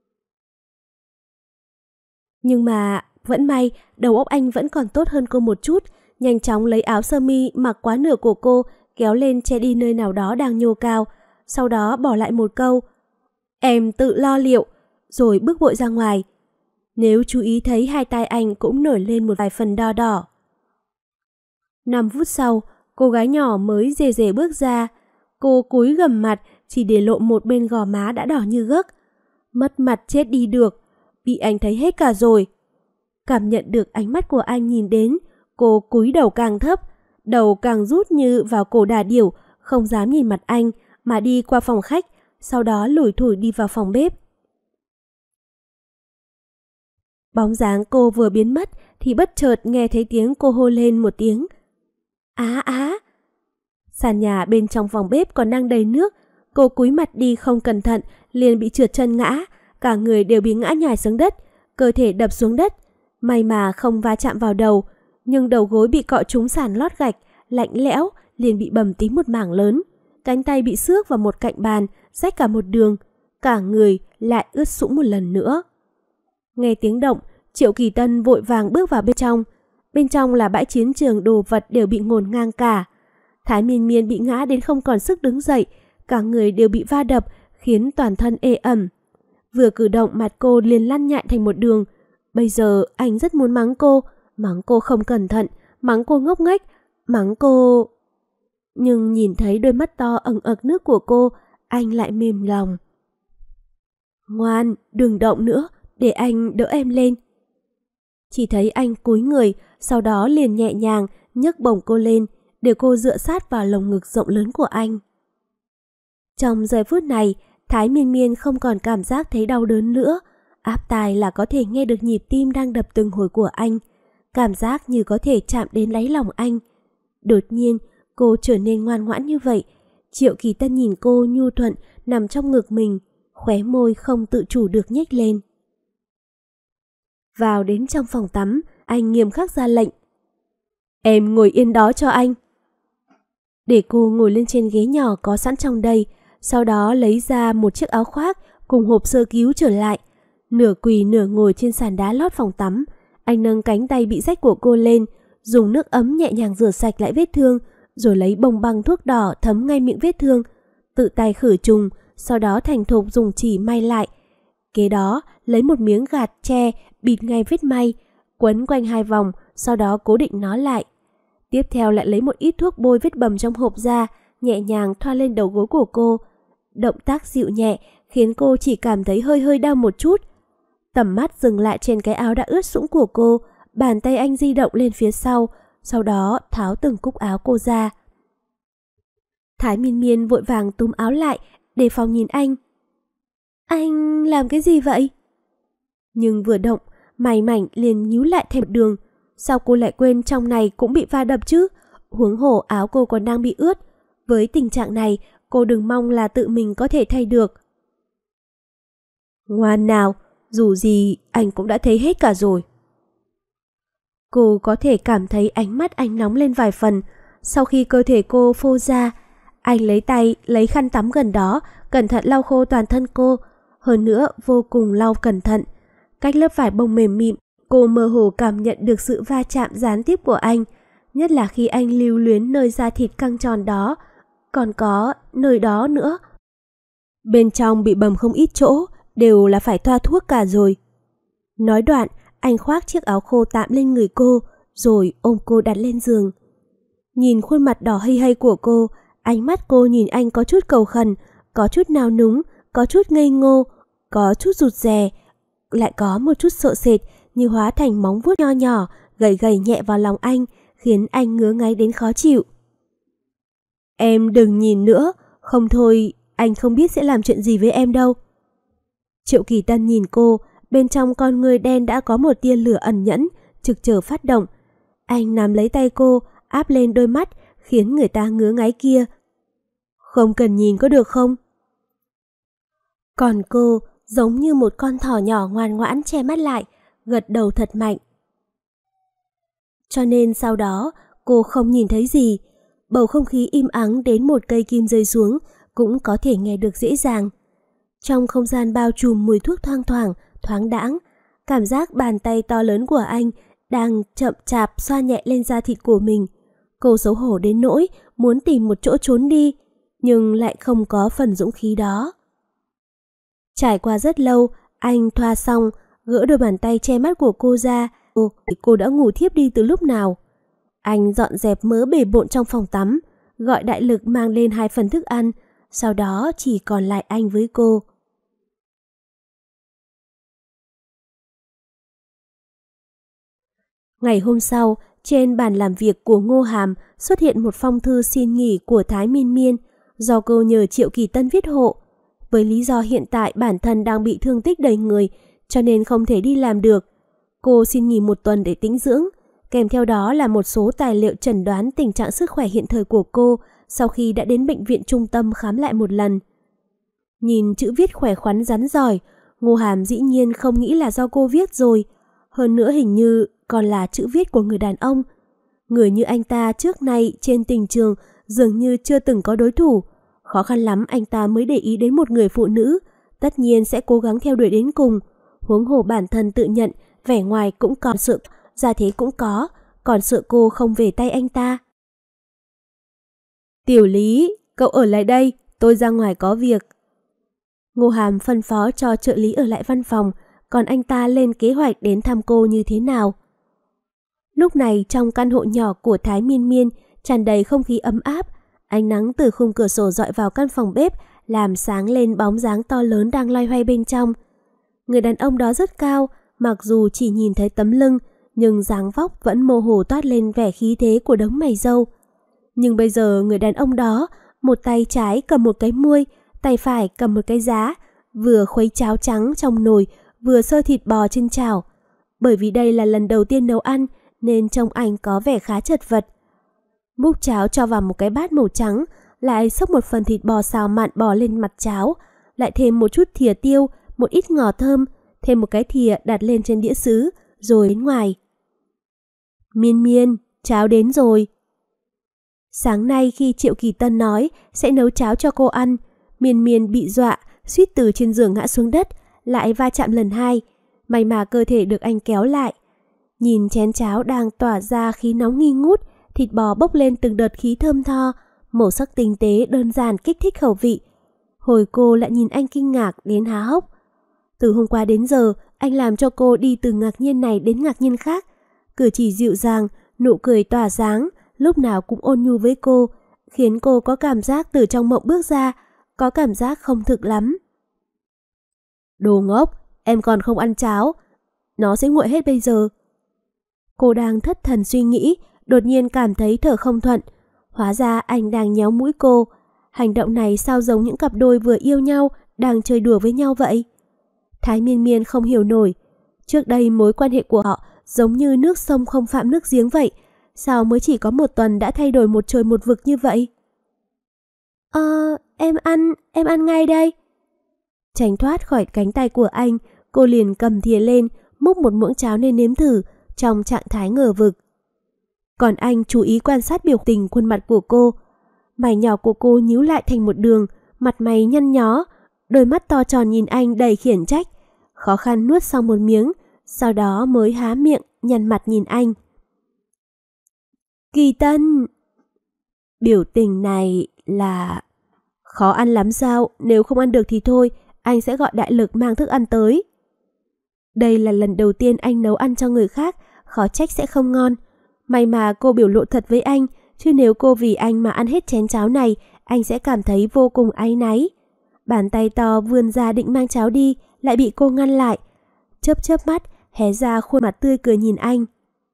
Nhưng mà vẫn may, đầu óc anh vẫn còn tốt hơn cô một chút. Nhanh chóng lấy áo sơ mi mặc quá nửa của cô, kéo lên che đi nơi nào đó đang nhô cao. Sau đó bỏ lại một câu: "Em tự lo liệu", rồi bước vội ra ngoài. Nếu chú ý thấy hai tay anh cũng nổi lên một vài phần đỏ đỏ. 5 phút sau, cô gái nhỏ mới rề rề bước ra. Cô cúi gằm mặt, chỉ để lộ một bên gò má đã đỏ như gấc. Mất mặt chết đi được, bị anh thấy hết cả rồi. Cảm nhận được ánh mắt của anh nhìn đến, cô cúi đầu càng thấp, đầu càng rút như vào cổ đà điểu, không dám nhìn mặt anh mà đi qua phòng khách, sau đó lủi thủi đi vào phòng bếp. Bóng dáng cô vừa biến mất thì bất chợt nghe thấy tiếng cô hô lên một tiếng: "Á á!" Sàn nhà bên trong phòng bếp còn đang đầy nước, cô cúi mặt đi không cẩn thận liền bị trượt chân ngã, cả người đều bị ngã nhòi xuống đất, cơ thể đập xuống đất. May mà không va chạm vào đầu, nhưng đầu gối bị cọ trúng sàn lót gạch, lạnh lẽo, liền bị bầm tím một mảng lớn. Cánh tay bị xước vào một cạnh bàn, rách cả một đường, cả người lại ướt sũng một lần nữa. Nghe tiếng động, Triệu Kỳ Tân vội vàng bước vào bên trong. Bên trong là bãi chiến trường, đồ vật đều bị ngổn ngang cả. Thái Miên Miên bị ngã đến không còn sức đứng dậy, cả người đều bị va đập, khiến toàn thân ê ẩm. Vừa cử động mặt cô liền lăn nhại thành một đường. Bây giờ anh rất muốn mắng cô không cẩn thận, mắng cô ngốc nghếch, mắng cô... Nhưng nhìn thấy đôi mắt to ẩn ực nước của cô, anh lại mềm lòng. "Ngoan, đừng động nữa, để anh đỡ em lên." Chỉ thấy anh cúi người, sau đó liền nhẹ nhàng nhấc bổng cô lên, để cô dựa sát vào lồng ngực rộng lớn của anh. Trong giây phút này, Thái Miên Miên không còn cảm giác thấy đau đớn nữa, áp tai là có thể nghe được nhịp tim đang đập từng hồi của anh, cảm giác như có thể chạm đến đáy lòng anh. Đột nhiên, cô trở nên ngoan ngoãn như vậy. Triệu Kỳ Tân nhìn cô nhu thuận nằm trong ngực mình, khóe môi không tự chủ được nhếch lên. Vào đến trong phòng tắm, anh nghiêm khắc ra lệnh: "Em ngồi yên đó cho anh." Để cô ngồi lên trên ghế nhỏ có sẵn trong đây, sau đó lấy ra một chiếc áo khoác cùng hộp sơ cứu trở lại. Nửa quỳ nửa ngồi trên sàn đá lót phòng tắm, anh nâng cánh tay bị rách của cô lên, dùng nước ấm nhẹ nhàng rửa sạch lại vết thương, rồi lấy bông băng thuốc đỏ thấm ngay miệng vết thương, tự tay khử trùng, sau đó thành thục dùng chỉ may lại. Kế đó, lấy một miếng gạt tre bịt ngay vết may, quấn quanh 2 vòng, sau đó cố định nó lại. Tiếp theo lại lấy một ít thuốc bôi vết bầm trong hộp ra, nhẹ nhàng thoa lên đầu gối của cô. Động tác dịu nhẹ khiến cô chỉ cảm thấy hơi hơi đau một chút. Tầm mắt dừng lại trên cái áo đã ướt sũng của cô, bàn tay anh di động lên phía sau đó tháo từng cúc áo cô ra. Thái Miên Miên vội vàng túm áo lại, đề phòng nhìn anh. "Anh làm cái gì vậy?" Nhưng vừa động, mày mảnh liền nhíu lại thêm một đường. Sao cô lại quên trong này cũng bị va đập chứ? Huống hồ áo cô còn đang bị ướt. Với tình trạng này, cô đừng mong là tự mình có thể thay được. "Ngoan nào, dù gì anh cũng đã thấy hết cả rồi." Cô có thể cảm thấy ánh mắt anh nóng lên vài phần. Sau khi cơ thể cô phô ra, Anh lấy khăn tắm gần đó, cẩn thận lau khô toàn thân cô, hơn nữa vô cùng lau cẩn thận. Cách lớp vải bông mềm mịn, cô mơ hồ cảm nhận được sự va chạm gián tiếp của anh, nhất là khi anh lưu luyến nơi da thịt căng tròn đó, còn có nơi đó nữa. Bên trong bị bầm không ít chỗ, đều là phải thoa thuốc cả rồi. Nói đoạn, anh khoác chiếc áo khô tạm lên người cô, rồi ôm cô đặt lên giường. Nhìn khuôn mặt đỏ hây hây của cô, ánh mắt cô nhìn anh có chút cầu khẩn, có chút nao núng, có chút ngây ngô, có chút rụt rè, lại có một chút sợ sệt như hóa thành móng vuốt nho nhỏ, gầy gầy nhẹ vào lòng anh, khiến anh ngứa ngáy đến khó chịu. Em đừng nhìn nữa, không thôi anh không biết sẽ làm chuyện gì với em đâu. Triệu Kỳ Tân nhìn cô, bên trong con người đen đã có một tia lửa ẩn nhẫn, trực chờ phát động. Anh nắm lấy tay cô, áp lên đôi mắt, khiến người ta ngứa ngáy kia. Không cần nhìn có được không? Còn cô giống như một con thỏ nhỏ ngoan ngoãn che mắt lại, gật đầu thật mạnh. Cho nên sau đó cô không nhìn thấy gì, bầu không khí im ắng đến một cây kim rơi xuống cũng có thể nghe được dễ dàng. Trong không gian bao trùm mùi thuốc thoang thoảng, thoáng đãng, cảm giác bàn tay to lớn của anh đang chậm chạp xoa nhẹ lên da thịt của mình. Cô xấu hổ đến nỗi muốn tìm một chỗ trốn đi, nhưng lại không có phần dũng khí đó. Trải qua rất lâu, anh thoa xong, gỡ đôi bàn tay che mắt của cô ra. Cô đã ngủ thiếp đi từ lúc nào? Anh dọn dẹp mớ bể bộn trong phòng tắm, gọi đại lực mang lên 2 phần thức ăn, sau đó chỉ còn lại anh với cô. Ngày hôm sau, trên bàn làm việc của Ngô Hàm xuất hiện một phong thư xin nghỉ của Thái Miên Miên, do cô nhờ Triệu Kỳ Tân viết hộ. Với lý do hiện tại bản thân đang bị thương tích đầy người, cho nên không thể đi làm được. Cô xin nghỉ 1 tuần để tĩnh dưỡng, kèm theo đó là một số tài liệu chẩn đoán tình trạng sức khỏe hiện thời của cô sau khi đã đến bệnh viện trung tâm khám lại một lần. Nhìn chữ viết khỏe khoắn rắn giỏi, Ngô Hàm dĩ nhiên không nghĩ là do cô viết rồi. Hơn nữa hình như còn là chữ viết của người đàn ông. Người như anh ta trước nay trên tình trường dường như chưa từng có đối thủ. Khó khăn lắm anh ta mới để ý đến một người phụ nữ, tất nhiên sẽ cố gắng theo đuổi đến cùng. Huống hồ bản thân tự nhận, vẻ ngoài cũng còn sợ, gia thế cũng có, còn sợ cô không về tay anh ta. Tiểu Lý, cậu ở lại đây, tôi ra ngoài có việc. Ngô Hàm phân phó cho trợ lý ở lại văn phòng, còn anh ta lên kế hoạch đến thăm cô như thế nào. Lúc này trong căn hộ nhỏ của Thái Miên Miên tràn đầy không khí ấm áp, ánh nắng từ khung cửa sổ dọi vào căn phòng bếp làm sáng lên bóng dáng to lớn đang loay hoay bên trong. Người đàn ông đó rất cao, mặc dù chỉ nhìn thấy tấm lưng, nhưng dáng vóc vẫn mơ hồ toát lên vẻ khí thế của đống mày râu. Nhưng bây giờ người đàn ông đó, một tay trái cầm một cái muôi, tay phải cầm một cái giá, vừa khuấy cháo trắng trong nồi, vừa sơ thịt bò trên chảo. Bởi vì đây là lần đầu tiên nấu ăn, nên trông anh có vẻ khá chật vật. Múc cháo cho vào một cái bát màu trắng, lại xốc một phần thịt bò xào mặn bò lên mặt cháo, lại thêm một chút thìa tiêu, một ít ngò thơm, thêm một cái thìa đặt lên trên đĩa sứ, rồi đến ngoài. Miên Miên, cháo đến rồi. Sáng nay khi Triệu Kỳ Tân nói sẽ nấu cháo cho cô ăn, Miên Miên bị dọa, suýt từ trên giường ngã xuống đất, lại va chạm lần 2. May mà cơ thể được anh kéo lại. Nhìn chén cháo đang tỏa ra khí nóng nghi ngút, thịt bò bốc lên từng đợt khí thơm tho, màu sắc tinh tế đơn giản kích thích khẩu vị. Hồi cô lại nhìn anh kinh ngạc đến há hốc. Từ hôm qua đến giờ, anh làm cho cô đi từ ngạc nhiên này đến ngạc nhiên khác. Cử chỉ dịu dàng, nụ cười tỏa sáng, lúc nào cũng ôn nhu với cô, khiến cô có cảm giác từ trong mộng bước ra, có cảm giác không thực lắm. Đồ ngốc, em còn không ăn cháo, nó sẽ nguội hết bây giờ. Cô đang thất thần suy nghĩ, đột nhiên cảm thấy thở không thuận. Hóa ra anh đang nhéo mũi cô. Hành động này sao giống những cặp đôi vừa yêu nhau đang chơi đùa với nhau vậy? Thái Miên Miên không hiểu nổi. Trước đây mối quan hệ của họ giống như nước sông không phạm nước giếng vậy. Sao mới chỉ có 1 tuần đã thay đổi một trời một vực như vậy? Em ăn ngay đây. Tránh thoát khỏi cánh tay của anh, cô liền cầm thìa lên, múc một muỗng cháo nên nếm thử, trong trạng thái ngờ vực. Còn anh chú ý quan sát biểu tình khuôn mặt của cô. Mày nhỏ của cô nhíu lại thành một đường, mặt mày nhăn nhó, đôi mắt to tròn nhìn anh đầy khiển trách. Khó khăn nuốt xong một miếng, sau đó mới há miệng, nhăn mặt nhìn anh. Kỳ Tân! Biểu tình này là... Khó ăn lắm sao, nếu không ăn được thì thôi, anh sẽ gọi đại lực mang thức ăn tới. Đây là lần đầu tiên anh nấu ăn cho người khác, khó trách sẽ không ngon. May mà cô biểu lộ thật với anh, chứ nếu cô vì anh mà ăn hết chén cháo này, anh sẽ cảm thấy vô cùng áy náy. Bàn tay to vươn ra định mang cháo đi, lại bị cô ngăn lại. Chớp chớp mắt, hé ra khuôn mặt tươi cười nhìn anh.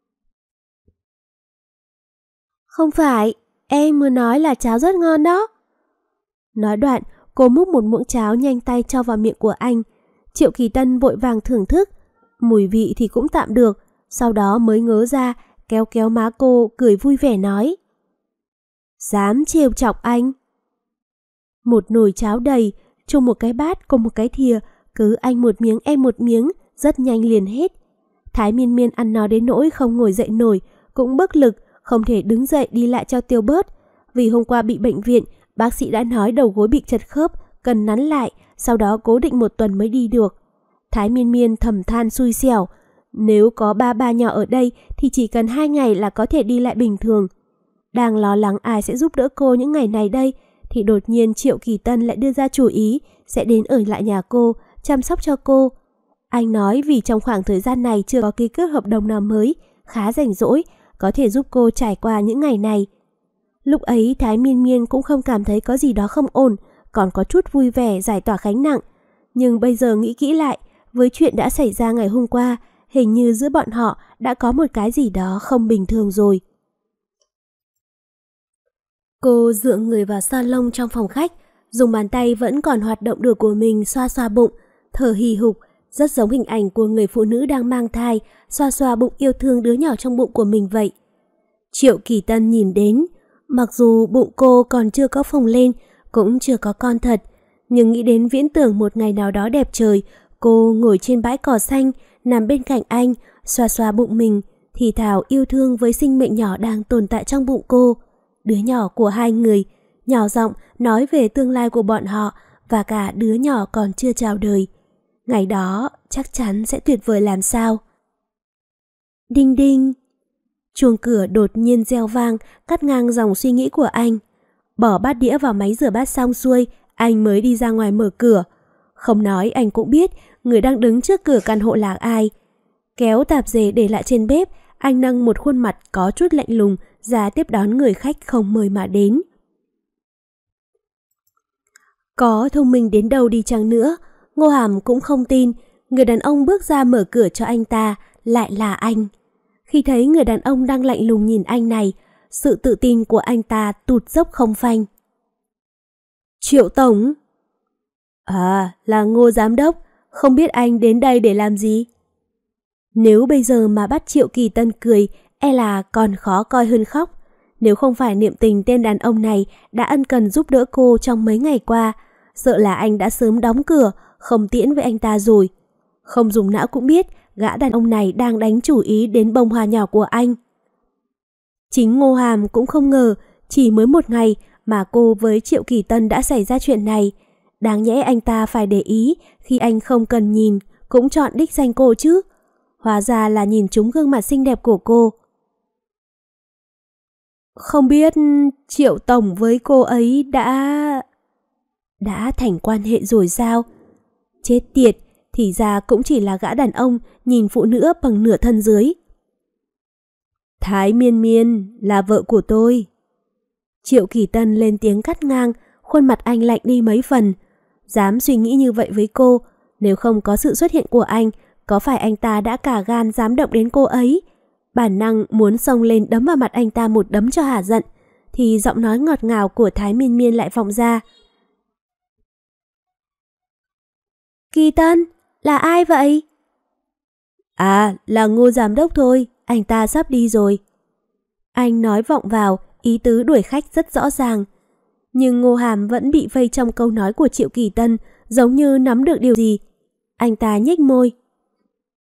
Không phải, em mới nói là cháo rất ngon đó. Nói đoạn, cô múc một muỗng cháo nhanh tay cho vào miệng của anh. Triệu Kỳ Tân vội vàng thưởng thức. Mùi vị thì cũng tạm được, sau đó mới ngớ ra, kéo kéo má cô, cười vui vẻ nói. Dám trêu chọc anh. Một nồi cháo đầy, chung một cái bát cùng một cái thìa, cứ anh một miếng em một miếng, rất nhanh liền hết. Thái Miên Miên ăn no đến nỗi không ngồi dậy nổi, cũng bất lực, không thể đứng dậy đi lại cho tiêu bớt. Vì hôm qua bị bệnh viện, bác sĩ đã nói đầu gối bị chật khớp, cần nắn lại, sau đó cố định 1 tuần mới đi được. Thái Miên Miên thầm than xui xẻo. Nếu có ba nhỏ ở đây thì chỉ cần 2 ngày là có thể đi lại bình thường. Đang lo lắng ai sẽ giúp đỡ cô những ngày này đây, thì đột nhiên Triệu Kỳ Tân lại đưa ra chủ ý sẽ đến ở lại nhà cô, chăm sóc cho cô. Anh nói vì trong khoảng thời gian này chưa có ký kết hợp đồng nào mới, khá rảnh rỗi, có thể giúp cô trải qua những ngày này. Lúc ấy Thái Miên Miên cũng không cảm thấy có gì đó không ổn, còn có chút vui vẻ giải tỏa gánh nặng. Nhưng bây giờ nghĩ kỹ lại, với chuyện đã xảy ra ngày hôm qua, hình như giữa bọn họ đã có một cái gì đó không bình thường rồi. Cô dựa người vào salon trong phòng khách, dùng bàn tay vẫn còn hoạt động được của mình xoa xoa bụng, thở hì hục, rất giống hình ảnh của người phụ nữ đang mang thai, xoa xoa bụng yêu thương đứa nhỏ trong bụng của mình vậy. Triệu Kỳ Tân nhìn đến, mặc dù bụng cô còn chưa có phồng lên, cũng chưa có con thật, nhưng nghĩ đến viễn tưởng một ngày nào đó đẹp trời, cô ngồi trên bãi cỏ xanh, nằm bên cạnh anh, xoa xoa bụng mình, thì thào yêu thương với sinh mệnh nhỏ đang tồn tại trong bụng cô. Đứa nhỏ của hai người, nhỏ giọng nói về tương lai của bọn họ và cả đứa nhỏ còn chưa chào đời. Ngày đó chắc chắn sẽ tuyệt vời làm sao. Đinh đinh. Chuông cửa đột nhiên reo vang, cắt ngang dòng suy nghĩ của anh. Bỏ bát đĩa vào máy rửa bát xong xuôi, anh mới đi ra ngoài mở cửa. Không nói anh cũng biết người đang đứng trước cửa căn hộ là ai. Kéo tạp dề để lại trên bếp, anh nâng một khuôn mặt có chút lạnh lùng ra tiếp đón người khách không mời mà đến. Có thông minh đến đâu đi chăng nữa, Ngô Hàm cũng không tin người đàn ông bước ra mở cửa cho anh ta lại là anh. Khi thấy người đàn ông đang lạnh lùng nhìn anh này, sự tự tin của anh ta tụt dốc không phanh. Triệu Tổng. À, là Ngô Giám Đốc, không biết anh đến đây để làm gì? Nếu bây giờ mà bắt Triệu Kỳ Tân cười, e là còn khó coi hơn khóc. Nếu không phải niệm tình tên đàn ông này đã ân cần giúp đỡ cô trong mấy ngày qua, sợ là anh đã sớm đóng cửa, không tiễn với anh ta rồi. Không dùng não cũng biết, gã đàn ông này đang đánh chủ ý đến bông hoa nhỏ của anh. Chính Ngô Hàm cũng không ngờ, chỉ mới 1 ngày mà cô với Triệu Kỳ Tân đã xảy ra chuyện này. Đáng nhẽ anh ta phải để ý khi anh không cần nhìn, cũng chọn đích danh cô chứ. Hóa ra là nhìn trúng gương mặt xinh đẹp của cô. Không biết Triệu Tổng với cô ấy đã thành quan hệ rồi sao? Chết tiệt, thì ra cũng chỉ là gã đàn ông nhìn phụ nữ bằng nửa thân dưới. Thái Miên Miên là vợ của tôi. Triệu Kỳ Tân lên tiếng cắt ngang, khuôn mặt anh lạnh đi mấy phần. Dám suy nghĩ như vậy với cô, nếu không có sự xuất hiện của anh, có phải anh ta đã cả gan dám động đến cô ấy? Bản năng muốn xông lên đấm vào mặt anh ta một đấm cho hả giận, thì giọng nói ngọt ngào của Thái Miên Miên lại vọng ra. Kỳ Tân, là ai vậy? À, là Ngô Giám Đốc thôi, anh ta sắp đi rồi. Anh nói vọng vào, ý tứ đuổi khách rất rõ ràng. Nhưng Ngô Hàm vẫn bị vây trong câu nói của Triệu Kỳ Tân, giống như nắm được điều gì. Anh ta nhếch môi.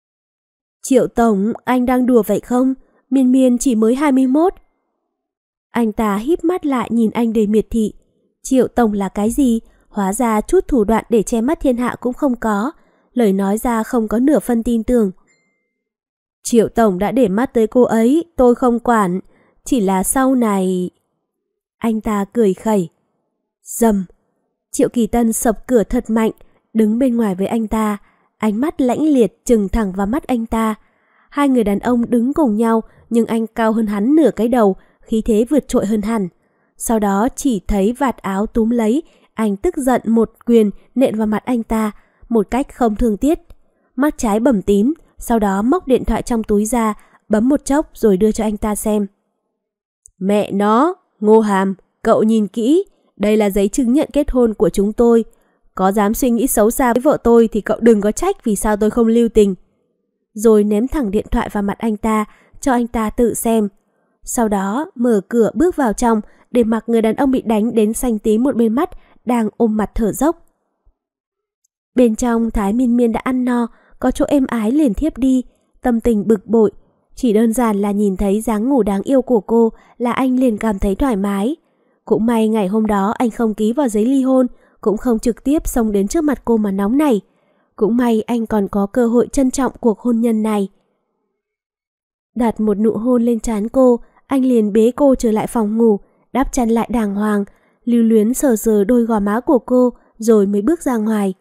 Triệu Tổng, anh đang đùa vậy không? Miên Miên chỉ mới 21. Anh ta híp mắt lại nhìn anh đầy miệt thị. Triệu tổng là cái gì? Hóa ra chút thủ đoạn để che mắt thiên hạ cũng không có. Lời nói ra không có nửa phân tin tưởng. Triệu tổng đã để mắt tới cô ấy, tôi không quản. Chỉ là sau này... Anh ta cười khẩy. Rầm. Triệu Kỳ Tân sập cửa thật mạnh, đứng bên ngoài với anh ta. Ánh mắt lãnh liệt trừng thẳng vào mắt anh ta. Hai người đàn ông đứng cùng nhau, nhưng anh cao hơn hắn nửa cái đầu, khí thế vượt trội hơn hẳn. Sau đó chỉ thấy vạt áo túm lấy, anh tức giận một quyền nện vào mặt anh ta, một cách không thương tiếc. Mắt trái bầm tím, sau đó móc điện thoại trong túi ra, bấm một chốc rồi đưa cho anh ta xem. Mẹ nó, Ngô Hàm, cậu nhìn kỹ, đây là giấy chứng nhận kết hôn của chúng tôi. Có dám suy nghĩ xấu xa với vợ tôi thì cậu đừng có trách vì sao tôi không lưu tình. Rồi ném thẳng điện thoại vào mặt anh ta, cho anh ta tự xem. Sau đó mở cửa bước vào trong để mặc người đàn ông bị đánh đến xanh tím một bên mắt, đang ôm mặt thở dốc. Bên trong Thái Miên Miên đã ăn no, có chỗ êm ái liền thiếp đi, tâm tình bực bội. Chỉ đơn giản là nhìn thấy dáng ngủ đáng yêu của cô là anh liền cảm thấy thoải mái. Cũng may ngày hôm đó anh không ký vào giấy ly hôn, cũng không trực tiếp xông đến trước mặt cô mà nóng nảy. Cũng may anh còn có cơ hội trân trọng cuộc hôn nhân này. Đặt một nụ hôn lên trán cô, anh liền bế cô trở lại phòng ngủ, đắp chăn lại đàng hoàng, lưu luyến sờ sờ đôi gò má của cô rồi mới bước ra ngoài.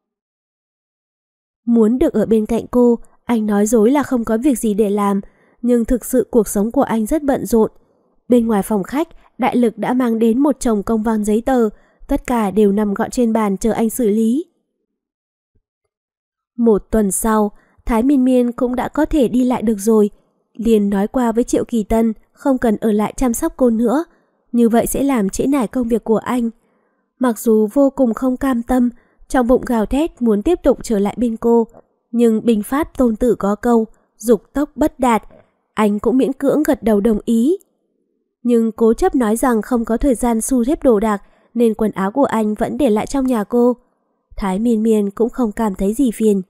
Muốn được ở bên cạnh cô, anh nói dối là không có việc gì để làm, nhưng thực sự cuộc sống của anh rất bận rộn. Bên ngoài phòng khách, Đại Lực đã mang đến một chồng công văn giấy tờ, tất cả đều nằm gọn trên bàn chờ anh xử lý. Một tuần sau, Thái Miên Miên cũng đã có thể đi lại được rồi. Liền nói qua với Triệu Kỳ Tân không cần ở lại chăm sóc cô nữa, như vậy sẽ làm trễ nải công việc của anh. Mặc dù vô cùng không cam tâm, trong bụng gào thét muốn tiếp tục trở lại bên cô, nhưng Binh Phát Tôn Tử có câu dục tốc bất đạt, anh cũng miễn cưỡng gật đầu đồng ý. Nhưng cố chấp nói rằng không có thời gian thu xếp đồ đạc nên quần áo của anh vẫn để lại trong nhà cô. Thái Miên Miên cũng không cảm thấy gì phiền.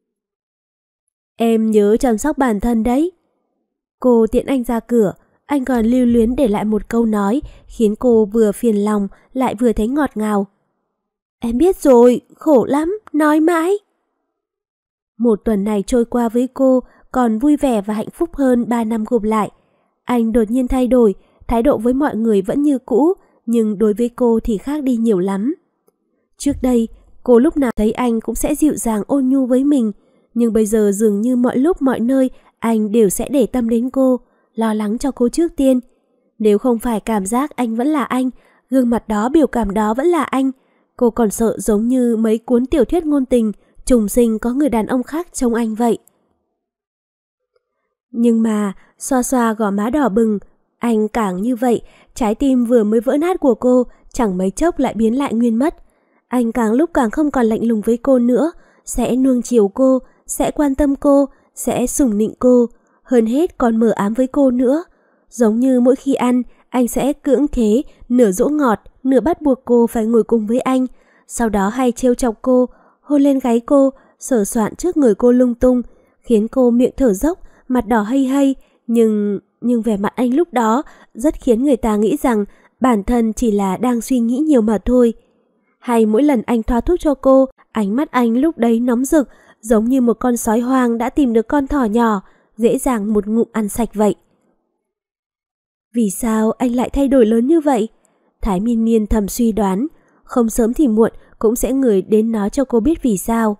Em nhớ chăm sóc bản thân đấy. Cô tiễn anh ra cửa, anh còn lưu luyến để lại một câu nói khiến cô vừa phiền lòng lại vừa thấy ngọt ngào. Em biết rồi, khổ lắm, nói mãi. Một tuần này trôi qua với cô còn vui vẻ và hạnh phúc hơn 3 năm gộp lại. Anh đột nhiên thay đổi, thái độ với mọi người vẫn như cũ, nhưng đối với cô thì khác đi nhiều lắm. Trước đây, cô lúc nào thấy anh cũng sẽ dịu dàng ôn nhu với mình, nhưng bây giờ dường như mọi lúc mọi nơi anh đều sẽ để tâm đến cô, lo lắng cho cô trước tiên. Nếu không phải cảm giác anh vẫn là anh, gương mặt đó biểu cảm đó vẫn là anh, cô còn sợ giống như mấy cuốn tiểu thuyết ngôn tình trùng sinh có người đàn ông khác trông anh vậy. Nhưng mà xoa xoa gò má đỏ bừng, anh càng như vậy, trái tim vừa mới vỡ nát của cô chẳng mấy chốc lại biến lại nguyên mất. Anh càng lúc càng không còn lạnh lùng với cô nữa, sẽ nuông chiều cô, sẽ quan tâm cô, sẽ sủng nịnh cô, hơn hết còn mờ ám với cô nữa. Giống như mỗi khi ăn, anh sẽ cưỡng thế, nửa dỗ ngọt, nửa bắt buộc cô phải ngồi cùng với anh, sau đó hay trêu chọc cô, hôn lên gáy cô, sờ soạn trước người cô lung tung, khiến cô miệng thở dốc, mặt đỏ hây hây, nhưng vẻ mặt anh lúc đó rất khiến người ta nghĩ rằng bản thân chỉ là đang suy nghĩ nhiều mà thôi. Hay mỗi lần anh thoa thuốc cho cô, ánh mắt anh lúc đấy nóng rực, giống như một con sói hoang đã tìm được con thỏ nhỏ, dễ dàng một ngụm ăn sạch vậy. Vì sao anh lại thay đổi lớn như vậy? Thái Miên Miên thầm suy đoán, không sớm thì muộn cũng sẽ người đến nói cho cô biết vì sao.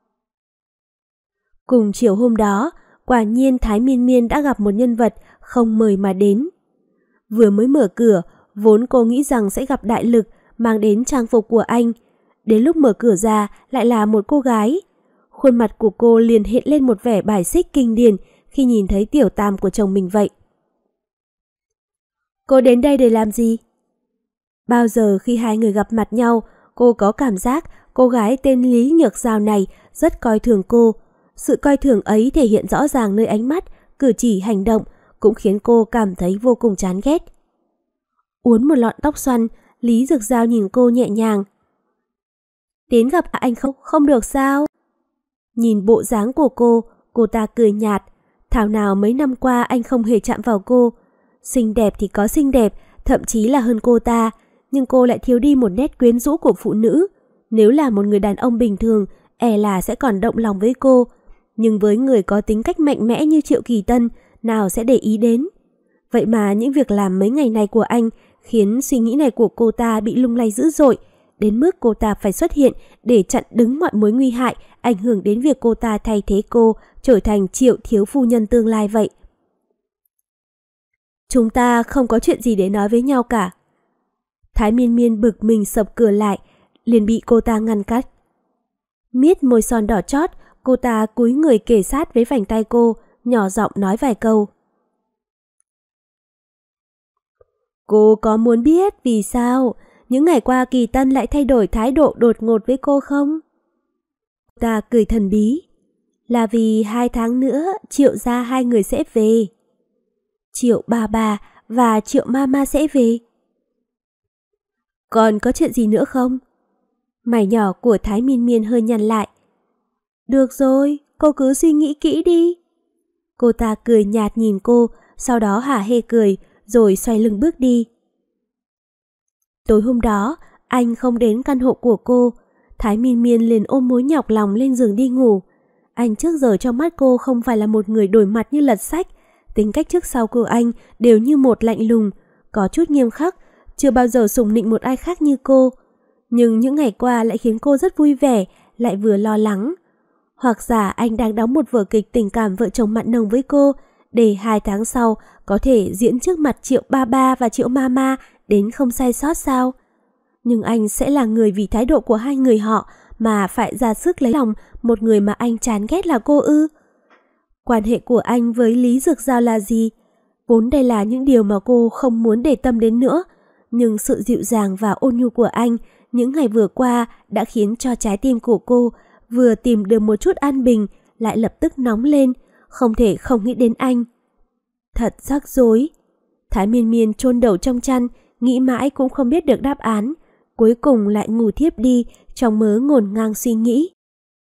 Cùng chiều hôm đó, quả nhiên Thái Miên Miên đã gặp một nhân vật không mời mà đến. Vừa mới mở cửa, vốn cô nghĩ rằng sẽ gặp Đại Lực mang đến trang phục của anh. Đến lúc mở cửa ra lại là một cô gái. Khuôn mặt của cô liền hiện lên một vẻ bài xích kinh điển khi nhìn thấy tiểu tam của chồng mình vậy. Cô đến đây để làm gì? Bao giờ khi hai người gặp mặt nhau, cô có cảm giác cô gái tên Lý Nhược Giao này rất coi thường cô. Sự coi thường ấy thể hiện rõ ràng nơi ánh mắt, cử chỉ, hành động, cũng khiến cô cảm thấy vô cùng chán ghét. Uốn một lọn tóc xoăn, Lý Nhược Giao nhìn cô nhẹ nhàng. Đến gặp anh không được sao? Nhìn bộ dáng của cô ta cười nhạt. Thảo nào mấy năm qua anh không hề chạm vào cô. Xinh đẹp thì có xinh đẹp, thậm chí là hơn cô ta, nhưng cô lại thiếu đi một nét quyến rũ của phụ nữ. Nếu là một người đàn ông bình thường, e là sẽ còn động lòng với cô. Nhưng với người có tính cách mạnh mẽ như Triệu Kỳ Tân, nào sẽ để ý đến. Vậy mà những việc làm mấy ngày này của anh khiến suy nghĩ này của cô ta bị lung lay dữ dội, đến mức cô ta phải xuất hiện để chặn đứng mọi mối nguy hại ảnh hưởng đến việc cô ta thay thế cô trở thành Triệu thiếu phu nhân tương lai vậy. Chúng ta không có chuyện gì để nói với nhau cả. Thái Miên Miên bực mình sập cửa lại, liền bị cô ta ngăn cắt. Miết môi son đỏ chót, cô ta cúi người kề sát với vành tay cô, nhỏ giọng nói vài câu. Cô có muốn biết vì sao những ngày qua Kỳ Tân lại thay đổi thái độ đột ngột với cô không? Cô ta cười thần bí. Là vì 2 tháng nữa Triệu gia hai người sẽ về. Triệu bà và Triệu mama sẽ về. Còn có chuyện gì nữa không? Mày nhỏ của Thái Miên Miên hơi nhăn lại. Được rồi, cô cứ suy nghĩ kỹ đi. Cô ta cười nhạt nhìn cô, sau đó hả hê cười, rồi xoay lưng bước đi. Tối hôm đó, anh không đến căn hộ của cô. Thái Miên Miên liền ôm mối nhọc lòng lên giường đi ngủ. Anh trước giờ trong mắt cô không phải là một người đổi mặt như lật sách. Tính cách trước sau của anh đều như một lạnh lùng, có chút nghiêm khắc, chưa bao giờ sủng nịnh một ai khác như cô. Nhưng những ngày qua lại khiến cô rất vui vẻ, lại vừa lo lắng. Hoặc giả anh đang đóng một vở kịch tình cảm vợ chồng mặn nồng với cô, để 2 tháng sau có thể diễn trước mặt Triệu Ba và Triệu Mama đến không sai sót sao? Nhưng anh sẽ là người vì thái độ của hai người họ mà phải ra sức lấy lòng một người mà anh chán ghét là cô ư? Quan hệ của anh với Lý Dược Giao là gì? Vốn đây là những điều mà cô không muốn để tâm đến nữa, nhưng sự dịu dàng và ôn nhu của anh những ngày vừa qua đã khiến cho trái tim của cô vừa tìm được một chút an bình lại lập tức nóng lên, không thể không nghĩ đến anh. Thật rắc rối. Thái Miên Miên chôn đầu trong chăn, nghĩ mãi cũng không biết được đáp án, cuối cùng lại ngủ thiếp đi trong mớ ngổn ngang suy nghĩ.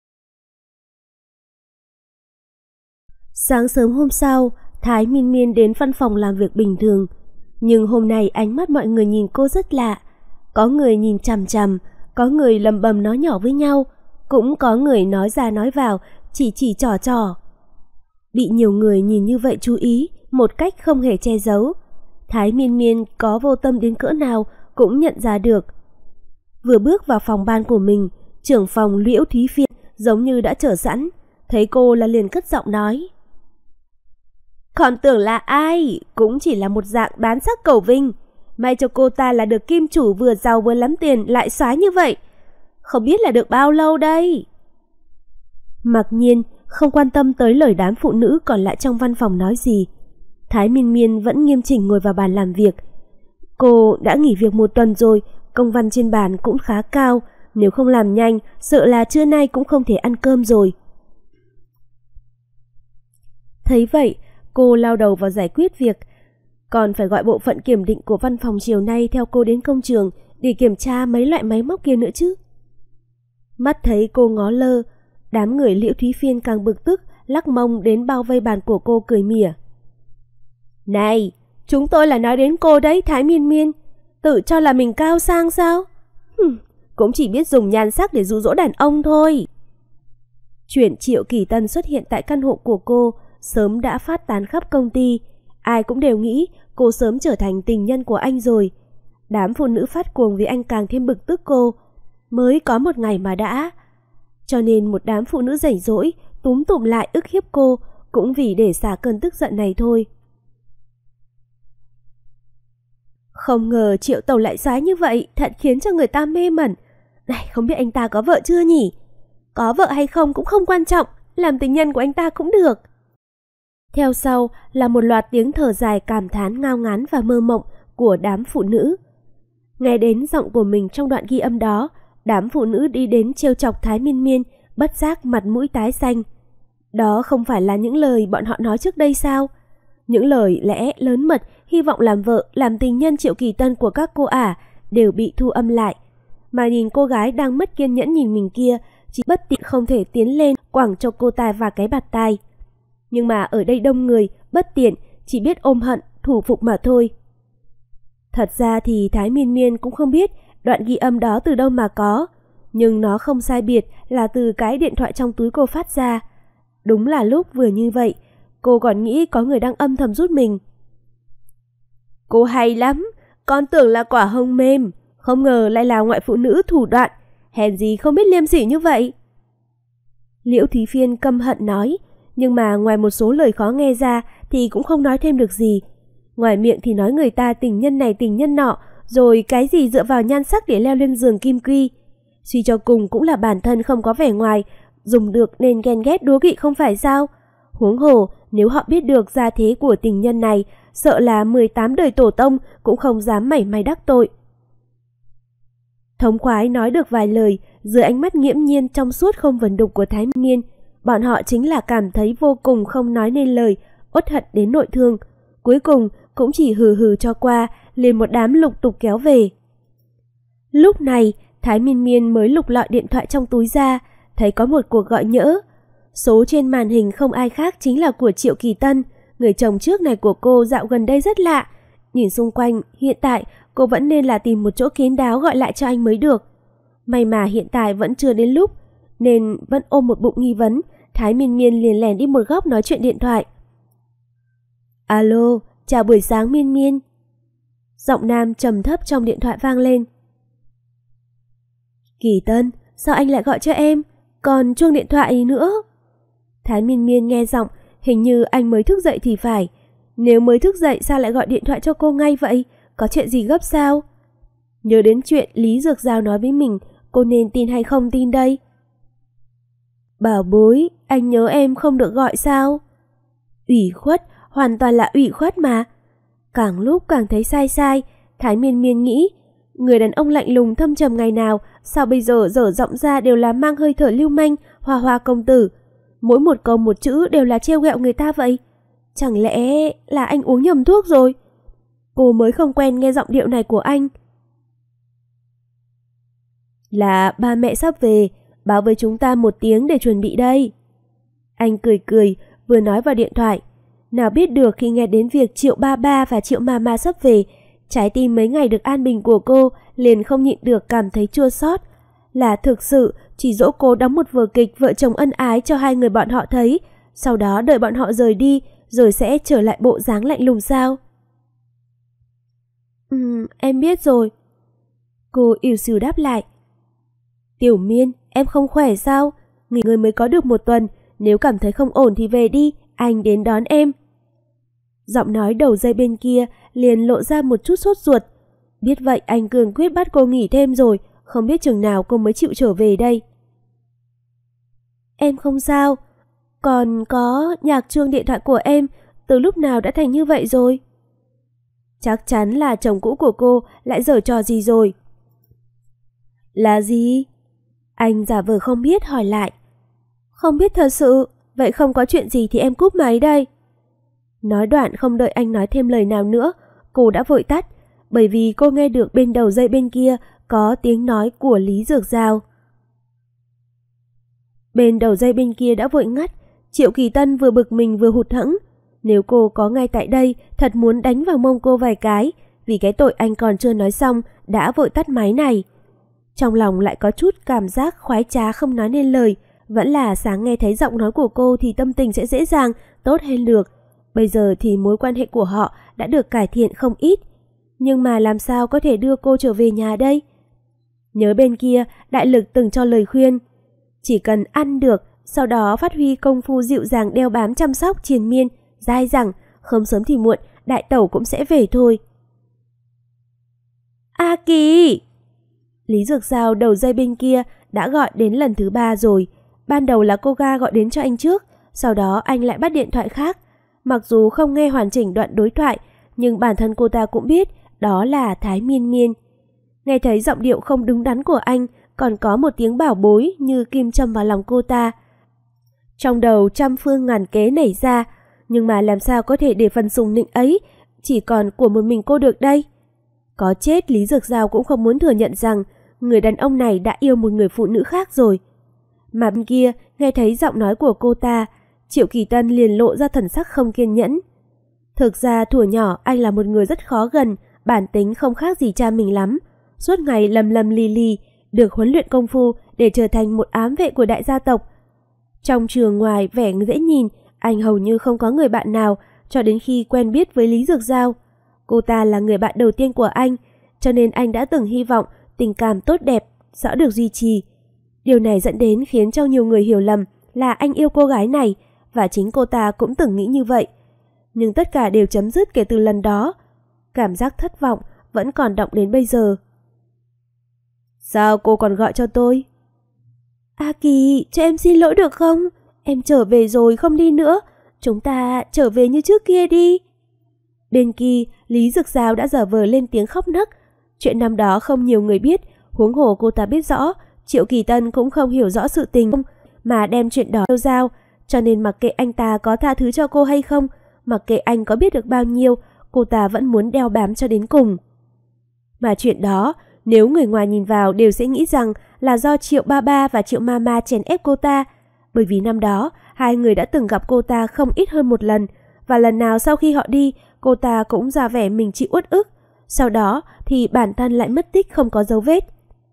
Sáng sớm hôm sau, Thái Miên Miên đến văn phòng làm việc bình thường, nhưng hôm nay ánh mắt mọi người nhìn cô rất lạ. Có người nhìn chằm chằm, có người lầm bầm nói nhỏ với nhau, cũng có người nói ra nói vào, chỉ trò. Bị nhiều người nhìn như vậy chú ý, một cách không hề che giấu. Thái Miên Miên có vô tâm đến cỡ nào cũng nhận ra được. Vừa bước vào phòng ban của mình, trưởng phòng Liễu Thúy Phiên giống như đã chờ sẵn, thấy cô là liền cất giọng nói. Còn tưởng là ai, cũng chỉ là một dạng bán sắc cầu vinh. May cho cô ta là được kim chủ vừa giàu vừa lắm tiền lại soái như vậy. Không biết là được bao lâu đây. Mặc nhiên không quan tâm tới lời đám phụ nữ còn lại trong văn phòng nói gì. Thái Miên Miên vẫn nghiêm chỉnh ngồi vào bàn làm việc. Cô đã nghỉ việc 1 tuần rồi, công văn trên bàn cũng khá cao, nếu không làm nhanh sợ là trưa nay cũng không thể ăn cơm rồi. Thấy vậy, cô lao đầu vào giải quyết việc, còn phải gọi bộ phận kiểm định của văn phòng chiều nay theo cô đến công trường để kiểm tra mấy loại máy móc kia nữa chứ. Mắt thấy cô ngó lơ, đám người Liễu Thúy Phiên càng bực tức, lắc mông đến bao vây bàn của cô cười mỉa. Này, chúng tôi là nói đến cô đấy Thái Miên Miên, tự cho là mình cao sang sao? Cũng chỉ biết dùng nhan sắc để dụ dỗ đàn ông thôi. Chuyện Triệu Kỳ Tân xuất hiện tại căn hộ của cô sớm đã phát tán khắp công ty, ai cũng đều nghĩ cô sớm trở thành tình nhân của anh rồi. Đám phụ nữ phát cuồng vì anh càng thêm bực tức cô, mới có 1 ngày mà đã. Cho nên một đám phụ nữ rảnh rỗi túm tụm lại ức hiếp cô, cũng vì để xả cơn tức giận này thôi. Không ngờ Triệu Tẩu lại xoái như vậy, thật khiến cho người ta mê mẩn. Này, không biết anh ta có vợ chưa nhỉ? Có vợ hay không cũng không quan trọng, làm tình nhân của anh ta cũng được. Theo sau là một loạt tiếng thở dài cảm thán ngao ngán và mơ mộng của đám phụ nữ. Nghe đến giọng của mình trong đoạn ghi âm đó, đám phụ nữ đi đến trêu chọc Thái Miên Miên, bất giác mặt mũi tái xanh. Đó không phải là những lời bọn họ nói trước đây sao? Những lời lẽ lớn mật, hy vọng làm vợ, làm tình nhân Triệu Kỳ Tân của các cô ả đều bị thu âm lại. Mà nhìn cô gái đang mất kiên nhẫn nhìn mình kia, chỉ bất tiện không thể tiến lên quẳng cho cô ta và cái bạt tai. Nhưng mà ở đây đông người, bất tiện, chỉ biết ôm hận, thủ phục mà thôi. Thật ra thì Thái Miên Miên cũng không biết đoạn ghi âm đó từ đâu mà có, nhưng nó không sai biệt là từ cái điện thoại trong túi cô phát ra. Đúng là lúc vừa như vậy, cô còn nghĩ có người đang âm thầm giúp mình. Cô hay lắm, con tưởng là quả hồng mềm, không ngờ lại là ngoại phụ nữ thủ đoạn, hèn gì không biết liêm sỉ như vậy. Liễu Thúy Phiên căm hận nói, nhưng mà ngoài một số lời khó nghe ra thì cũng không nói thêm được gì. Ngoài miệng thì nói người ta tình nhân này tình nhân nọ, rồi cái gì dựa vào nhan sắc để leo lên giường kim quy. Suy cho cùng cũng là bản thân không có vẻ ngoài, dùng được nên ghen ghét đố kỵ không phải sao. Huống hồ, nếu họ biết được gia thế của tình nhân này, sợ là 18 đời tổ tông cũng không dám mảy may đắc tội. Thống khoái nói được vài lời, dưới ánh mắt nghiễm nhiên trong suốt không vần đục của Thái Miên, bọn họ chính là cảm thấy vô cùng không nói nên lời, uất hận đến nội thương. Cuối cùng cũng chỉ hừ hừ cho qua, liền một đám lục tục kéo về. Lúc này, Thái Miên Miên mới lục lọi điện thoại trong túi ra, thấy có một cuộc gọi nhỡ. Số trên màn hình không ai khác chính là của Triệu Kỳ Tân, người chồng trước này của cô dạo gần đây rất lạ. Nhìn xung quanh, hiện tại cô vẫn nên là tìm một chỗ kín đáo gọi lại cho anh mới được. May mà hiện tại vẫn chưa đến lúc, nên vẫn ôm một bụng nghi vấn, Thái Miên Miên liền lèn đi một góc nói chuyện điện thoại. Alo, chào buổi sáng Miên Miên. Giọng nam trầm thấp trong điện thoại vang lên. Kỳ Tân, sao anh lại gọi cho em? Còn chuông điện thoại nữa. Thái Miên Miên nghe giọng, hình như anh mới thức dậy thì phải. Nếu mới thức dậy sao lại gọi điện thoại cho cô ngay vậy? Có chuyện gì gấp sao? Nhớ đến chuyện Lý Dược Giao nói với mình, cô nên tin hay không tin đây? Bảo bối, anh nhớ em không được gọi sao? Ủy khuất, hoàn toàn là ủy khuất mà. Càng lúc càng thấy sai sai, Thái Miên Miên nghĩ, người đàn ông lạnh lùng thâm trầm ngày nào, sao bây giờ dở giọng ra đều là mang hơi thở lưu manh, hoa hoa công tử. Mỗi một câu một chữ đều là trêu ghẹo người ta vậy. Chẳng lẽ là anh uống nhầm thuốc rồi? Cô mới không quen nghe giọng điệu này của anh. Là ba mẹ sắp về, báo với chúng ta một tiếng để chuẩn bị đây. Anh cười cười, vừa nói vào điện thoại. Nào biết được khi nghe đến việc Triệu Ba Ba và Triệu Mama sắp về, trái tim mấy ngày được an bình của cô liền không nhịn được cảm thấy chua xót. Là thực sự chỉ dỗ cô đóng một vở kịch vợ chồng ân ái cho hai người bọn họ thấy, sau đó đợi bọn họ rời đi, rồi sẽ trở lại bộ dáng lạnh lùng sao? Em biết rồi. Cô ỉu xìu đáp lại. Tiểu Miên, em không khỏe sao? Nghỉ ngơi mới có được một tuần, nếu cảm thấy không ổn thì về đi, anh đến đón em. Giọng nói đầu dây bên kia liền lộ ra một chút sốt ruột. Biết vậy anh cường quyết bắt cô nghỉ thêm rồi, không biết chừng nào cô mới chịu trở về đây. Em không sao, còn có nhạc chuông điện thoại của em từ lúc nào đã thành như vậy rồi? Chắc chắn là chồng cũ của cô lại giở trò gì rồi. Là gì? Anh giả vờ không biết hỏi lại. Không biết thật sự, vậy không có chuyện gì thì em cúp máy đây. Nói đoạn không đợi anh nói thêm lời nào nữa, cô đã vội tắt, bởi vì cô nghe được bên đầu dây bên kia có tiếng nói của Lý Dược Giao. Bên đầu dây bên kia đã vội ngắt, Triệu Kỳ Tân vừa bực mình vừa hụt hẫng. Nếu cô có ngay tại đây, thật muốn đánh vào mông cô vài cái, vì cái tội anh còn chưa nói xong đã vội tắt máy này. Trong lòng lại có chút cảm giác khoái trá không nói nên lời, vẫn là sáng nghe thấy giọng nói của cô thì tâm tình sẽ dễ dàng, tốt hơn được. Bây giờ thì mối quan hệ của họ đã được cải thiện không ít, nhưng mà làm sao có thể đưa cô trở về nhà đây? Nhớ bên kia, đại lực từng cho lời khuyên, chỉ cần ăn được, sau đó phát huy công phu dịu dàng đeo bám chăm sóc triền miên, dai dẳng, không sớm thì muộn, đại tẩu cũng sẽ về thôi. A Kỳ! Lý Dược Giao đầu dây bên kia đã gọi đến lần thứ 3 rồi. Ban đầu là cô ga gọi đến cho anh trước, sau đó anh lại bắt điện thoại khác. Mặc dù không nghe hoàn chỉnh đoạn đối thoại, nhưng bản thân cô ta cũng biết đó là Thái Miên Miên. Nghe thấy giọng điệu không đứng đắn của anh, còn có một tiếng bảo bối như kim châm vào lòng cô ta. Trong đầu trăm phương ngàn kế nảy ra, nhưng mà làm sao có thể để phần sùng nịnh ấy chỉ còn của một mình cô được đây? Có chết Lý Dược Giao cũng không muốn thừa nhận rằng người đàn ông này đã yêu một người phụ nữ khác rồi. Mà bên kia nghe thấy giọng nói của cô ta, Triệu Kỳ Tân liền lộ ra thần sắc không kiên nhẫn. Thực ra thuở nhỏ anh là một người rất khó gần, bản tính không khác gì cha mình lắm, suốt ngày lầm lầm lì lì, được huấn luyện công phu để trở thành một ám vệ của đại gia tộc. Trong trường ngoài vẻ dễ nhìn, anh hầu như không có người bạn nào cho đến khi quen biết với Lý Dược Giao. Cô ta là người bạn đầu tiên của anh, cho nên anh đã từng hy vọng tình cảm tốt đẹp sẽ được duy trì. Điều này dẫn đến khiến cho nhiều người hiểu lầm là anh yêu cô gái này, và chính cô ta cũng từng nghĩ như vậy. Nhưng tất cả đều chấm dứt kể từ lần đó. Cảm giác thất vọng vẫn còn đọng đến bây giờ. Sao cô còn gọi cho tôi? A Kỳ, cho em xin lỗi được không? Em trở về rồi, không đi nữa. Chúng ta trở về như trước kia đi. Bên kia, Lý Dược Giao đã giả vờ lên tiếng khóc nấc. Chuyện năm đó không nhiều người biết, huống hồ cô ta biết rõ, Triệu Kỳ Tân cũng không hiểu rõ sự tình mà đem chuyện đó đâu Giao, cho nên mặc kệ anh ta có tha thứ cho cô hay không, mặc kệ anh có biết được bao nhiêu, cô ta vẫn muốn đeo bám cho đến cùng. Mà chuyện đó, nếu người ngoài nhìn vào đều sẽ nghĩ rằng là do Triệu Ba Ba và Triệu Mama chèn ép cô ta, bởi vì năm đó hai người đã từng gặp cô ta không ít hơn một lần, và lần nào sau khi họ đi, cô ta cũng ra vẻ mình chịu uất ức, sau đó thì bản thân lại mất tích không có dấu vết.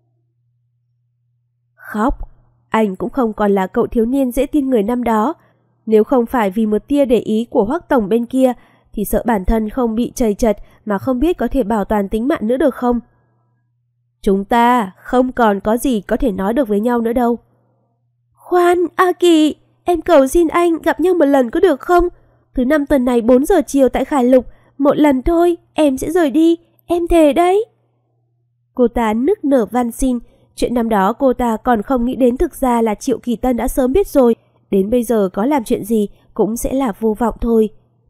Khóc, anh cũng không còn là cậu thiếu niên dễ tin người năm đó. Nếu không phải vì một tia để ý của Hoắc tổng bên kia, thì sợ bản thân không bị trầy trật mà không biết có thể bảo toàn tính mạng nữa được không. Chúng ta không còn có gì có thể nói được với nhau nữa đâu. Khoan, A Kỳ, em cầu xin anh gặp nhau một lần có được không? Thứ năm tuần này 4 giờ chiều tại Khải Lục, một lần thôi, em sẽ rời đi, em thề đấy. Cô ta nức nở van xin, chuyện năm đó cô ta còn không nghĩ đến, thực ra là Triệu Kỳ Tân đã sớm biết rồi, đến bây giờ có làm chuyện gì cũng sẽ là vô vọng thôi.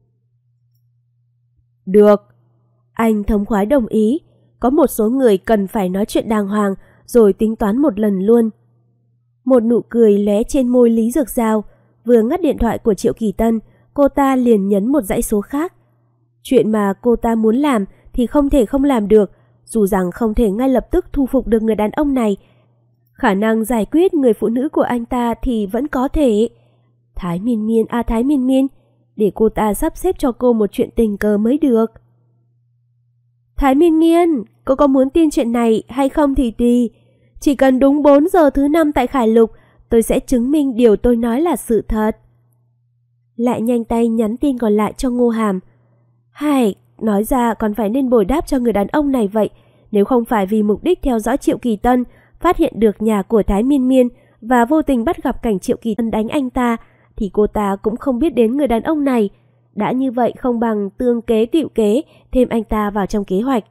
Được, anh thống khoái đồng ý, có một số người cần phải nói chuyện đàng hoàng rồi tính toán một lần luôn. Một nụ cười lóe trên môi Lý Dược Giao, vừa ngắt điện thoại của Triệu Kỳ Tân, cô ta liền nhấn một dãy số khác. Chuyện mà cô ta muốn làm thì không thể không làm được, dù rằng không thể ngay lập tức thu phục được người đàn ông này. Khả năng giải quyết người phụ nữ của anh ta thì vẫn có thể. Thái Miên Miên à Thái Miên Miên, để cô ta sắp xếp cho cô một chuyện tình cờ mới được. Thái Miên Miên, cô có muốn tin chuyện này hay không thì tùy. Chỉ cần đúng 4 giờ thứ năm tại Khải Lục, tôi sẽ chứng minh điều tôi nói là sự thật. Lại nhanh tay nhắn tin còn lại cho Ngô Hàm. Hay, nói ra còn phải nên bồi đáp cho người đàn ông này vậy. Nếu không phải vì mục đích theo dõi Triệu Kỳ Tân, phát hiện được nhà của Thái Miên Miên và vô tình bắt gặp cảnh Triệu Kỳ Tân đánh anh ta, thì cô ta cũng không biết đến người đàn ông này. Đã như vậy không bằng tương kế tựu kế, thêm anh ta vào trong kế hoạch.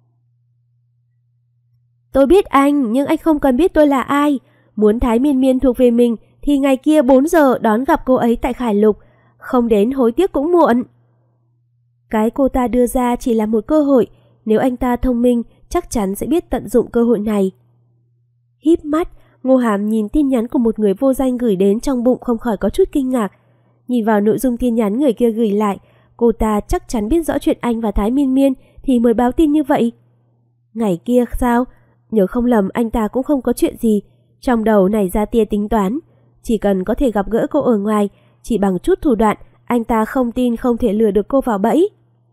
Tôi biết anh, nhưng anh không cần biết tôi là ai. Muốn Thái Miên Miên thuộc về mình thì ngày kia 4 giờ đón gặp cô ấy tại Khải Lục, không đến hối tiếc cũng muộn. Cái cô ta đưa ra chỉ là một cơ hội, nếu anh ta thông minh chắc chắn sẽ biết tận dụng cơ hội này. Híp mắt, Ngô Hàm nhìn tin nhắn của một người vô danh gửi đến, trong bụng không khỏi có chút kinh ngạc. Nhìn vào nội dung tin nhắn người kia gửi lại, cô ta chắc chắn biết rõ chuyện anh và Thái Miên Miên thì mới báo tin như vậy. Ngày kia sao? Nhớ không lầm anh ta cũng không có chuyện gì. Trong đầu nảy ra tia tính toán, chỉ cần có thể gặp gỡ cô ở ngoài, chỉ bằng chút thủ đoạn, anh ta không tin không thể lừa được cô vào bẫy.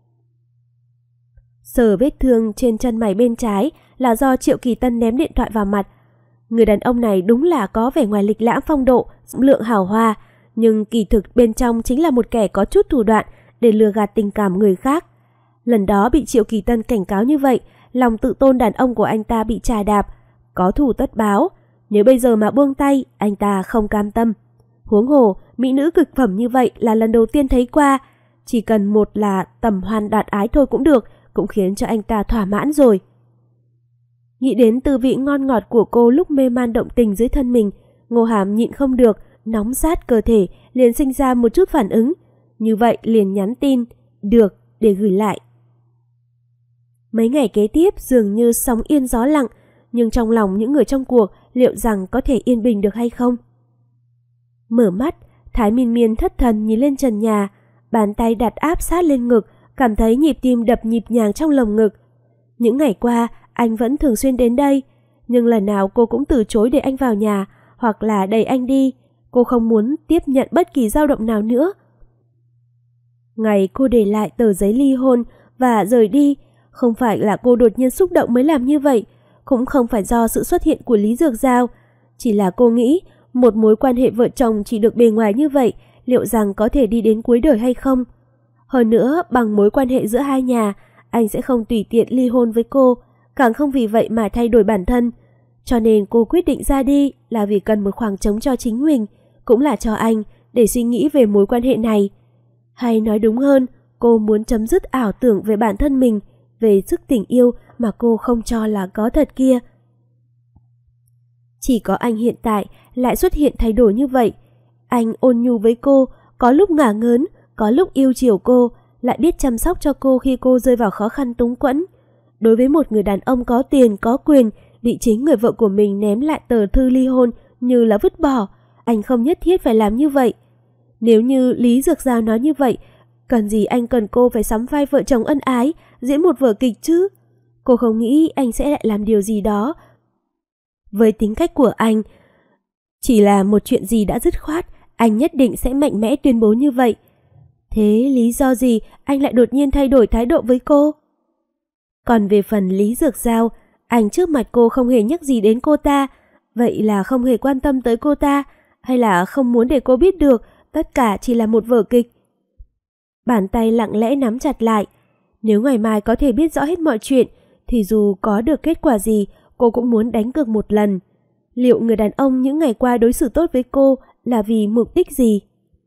Sờ vết thương trên chân mày bên trái là do Triệu Kỳ Tân ném điện thoại vào mặt. Người đàn ông này đúng là có vẻ ngoài lịch lãm phong độ, lượng hào hoa, nhưng kỳ thực bên trong chính là một kẻ có chút thủ đoạn để lừa gạt tình cảm người khác. Lần đó bị Triệu Kỳ Tân cảnh cáo như vậy, lòng tự tôn đàn ông của anh ta bị chà đạp, có thù tất báo. Nếu bây giờ mà buông tay, anh ta không cam tâm. Huống hồ, mỹ nữ cực phẩm như vậy là lần đầu tiên thấy qua, chỉ cần một là tầm hoan đoạt ái thôi cũng được, cũng khiến cho anh ta thỏa mãn rồi. Nghĩ đến tư vị ngon ngọt của cô lúc mê man động tình dưới thân mình, Ngô Hàm nhịn không được, nóng rát cơ thể, liền sinh ra một chút phản ứng. Như vậy liền nhắn tin, được, để gửi lại. Mấy ngày kế tiếp dường như sóng yên gió lặng, nhưng trong lòng những người trong cuộc liệu rằng có thể yên bình được hay không? Mở mắt, Thái Miên Miên thất thần nhìn lên trần nhà, bàn tay đặt áp sát lên ngực, cảm thấy nhịp tim đập nhịp nhàng trong lồng ngực. Những ngày qua, anh vẫn thường xuyên đến đây, nhưng lần nào cô cũng từ chối để anh vào nhà, hoặc là đẩy anh đi. Cô không muốn tiếp nhận bất kỳ dao động nào nữa. Ngày cô để lại tờ giấy ly hôn và rời đi, Không phải là cô đột nhiên xúc động mới làm như vậy, cũng không phải do sự xuất hiện của Lý Dược Giao. Chỉ là cô nghĩ một mối quan hệ vợ chồng chỉ được bề ngoài như vậy, liệu rằng có thể đi đến cuối đời hay không? Hơn nữa, bằng mối quan hệ giữa hai nhà, anh sẽ không tùy tiện ly hôn với cô, càng không vì vậy mà thay đổi bản thân. Cho nên cô quyết định ra đi là vì cần một khoảng trống cho chính mình, cũng là cho anh, để suy nghĩ về mối quan hệ này. Hay nói đúng hơn, cô muốn chấm dứt ảo tưởng về bản thân mình, về sức tình yêu mà cô không cho là có thật kia. Chỉ có anh hiện tại lại xuất hiện thay đổi như vậy. Anh ôn nhu với cô, có lúc ngả ngớn, có lúc yêu chiều cô, lại biết chăm sóc cho cô khi cô rơi vào khó khăn túng quẫn. Đối với một người đàn ông có tiền, có quyền, bị chính người vợ của mình ném lại tờ thư ly hôn như là vứt bỏ, anh không nhất thiết phải làm như vậy. Nếu như Lý Dược Giao nói như vậy, cần gì anh cần cô phải sắm vai vợ chồng ân ái, diễn một vở kịch chứ? Cô không nghĩ anh sẽ lại làm điều gì đó. Với tính cách của anh, chỉ là một chuyện gì đã dứt khoát, anh nhất định sẽ mạnh mẽ tuyên bố như vậy. Thế lý do gì anh lại đột nhiên thay đổi thái độ với cô? Còn về phần Lý Dược Giao, anh trước mặt cô không hề nhắc gì đến cô ta. Vậy là không hề quan tâm tới cô ta, hay là không muốn để cô biết được tất cả chỉ là một vở kịch? Bàn tay lặng lẽ nắm chặt lại. Nếu ngày mai có thể biết rõ hết mọi chuyện, thì dù có được kết quả gì, cô cũng muốn đánh cược một lần. Liệu người đàn ông những ngày qua đối xử tốt với cô là vì mục đích gì?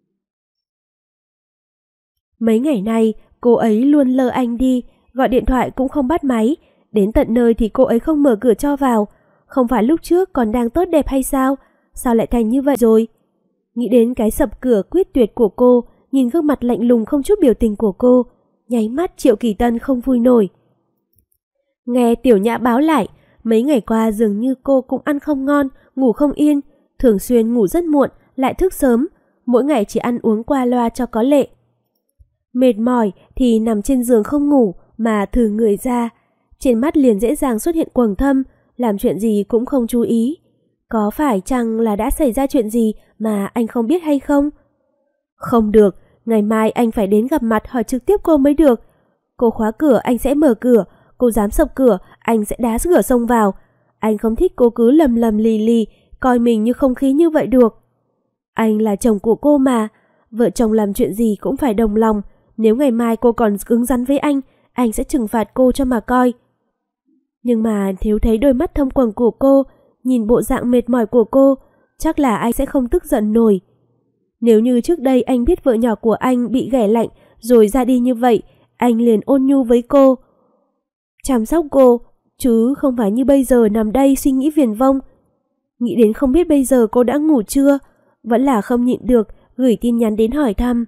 Mấy ngày nay, cô ấy luôn lơ anh đi, gọi điện thoại cũng không bắt máy. Đến tận nơi thì cô ấy không mở cửa cho vào. Không phải lúc trước còn đang tốt đẹp hay sao? Sao lại thành như vậy rồi? Nghĩ đến cái sập cửa quyết tuyệt của cô, nhìn gương mặt lạnh lùng không chút biểu tình của cô, nháy mắt Triệu Kỳ Tân không vui nổi. Nghe Tiểu Nhã báo lại, mấy ngày qua dường như cô cũng ăn không ngon, ngủ không yên, thường xuyên ngủ rất muộn, lại thức sớm, mỗi ngày chỉ ăn uống qua loa cho có lệ. Mệt mỏi thì nằm trên giường không ngủ mà thử người ra, trên mắt liền dễ dàng xuất hiện quầng thâm, làm chuyện gì cũng không chú ý. Có phải chăng là đã xảy ra chuyện gì mà anh không biết hay không? Không được, ngày mai anh phải đến gặp mặt hỏi trực tiếp cô mới được. Cô khóa cửa anh sẽ mở cửa, cô dám sập cửa anh sẽ đá cửa xông vào. Anh không thích cô cứ lầm lầm lì lì, coi mình như không khí như vậy được. Anh là chồng của cô mà, vợ chồng làm chuyện gì cũng phải đồng lòng. Nếu ngày mai cô còn cứng rắn với anh sẽ trừng phạt cô cho mà coi. Nhưng mà nếu thấy đôi mắt thâm quầng của cô, nhìn bộ dạng mệt mỏi của cô, chắc là anh sẽ không tức giận nổi. Nếu như trước đây anh biết vợ nhỏ của anh bị ghẻ lạnh rồi ra đi như vậy, anh liền ôn nhu với cô, chăm sóc cô, chứ không phải như bây giờ nằm đây suy nghĩ viển vông. Nghĩ đến không biết bây giờ cô đã ngủ chưa, vẫn là không nhịn được gửi tin nhắn đến hỏi thăm.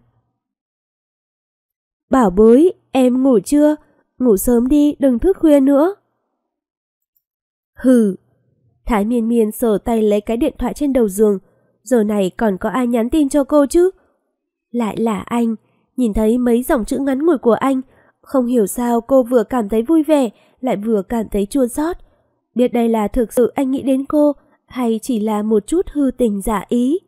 Bảo bối, em ngủ chưa? Ngủ sớm đi, đừng thức khuya nữa. Hừ. Thái Miên Miên sờ tay lấy cái điện thoại trên đầu giường. Giờ này còn có ai nhắn tin cho cô chứ? Lại là anh. Nhìn thấy mấy dòng chữ ngắn ngủi của anh, không hiểu sao cô vừa cảm thấy vui vẻ, lại vừa cảm thấy chua xót. Biết đây là thực sự anh nghĩ đến cô, hay chỉ là một chút hư tình giả ý?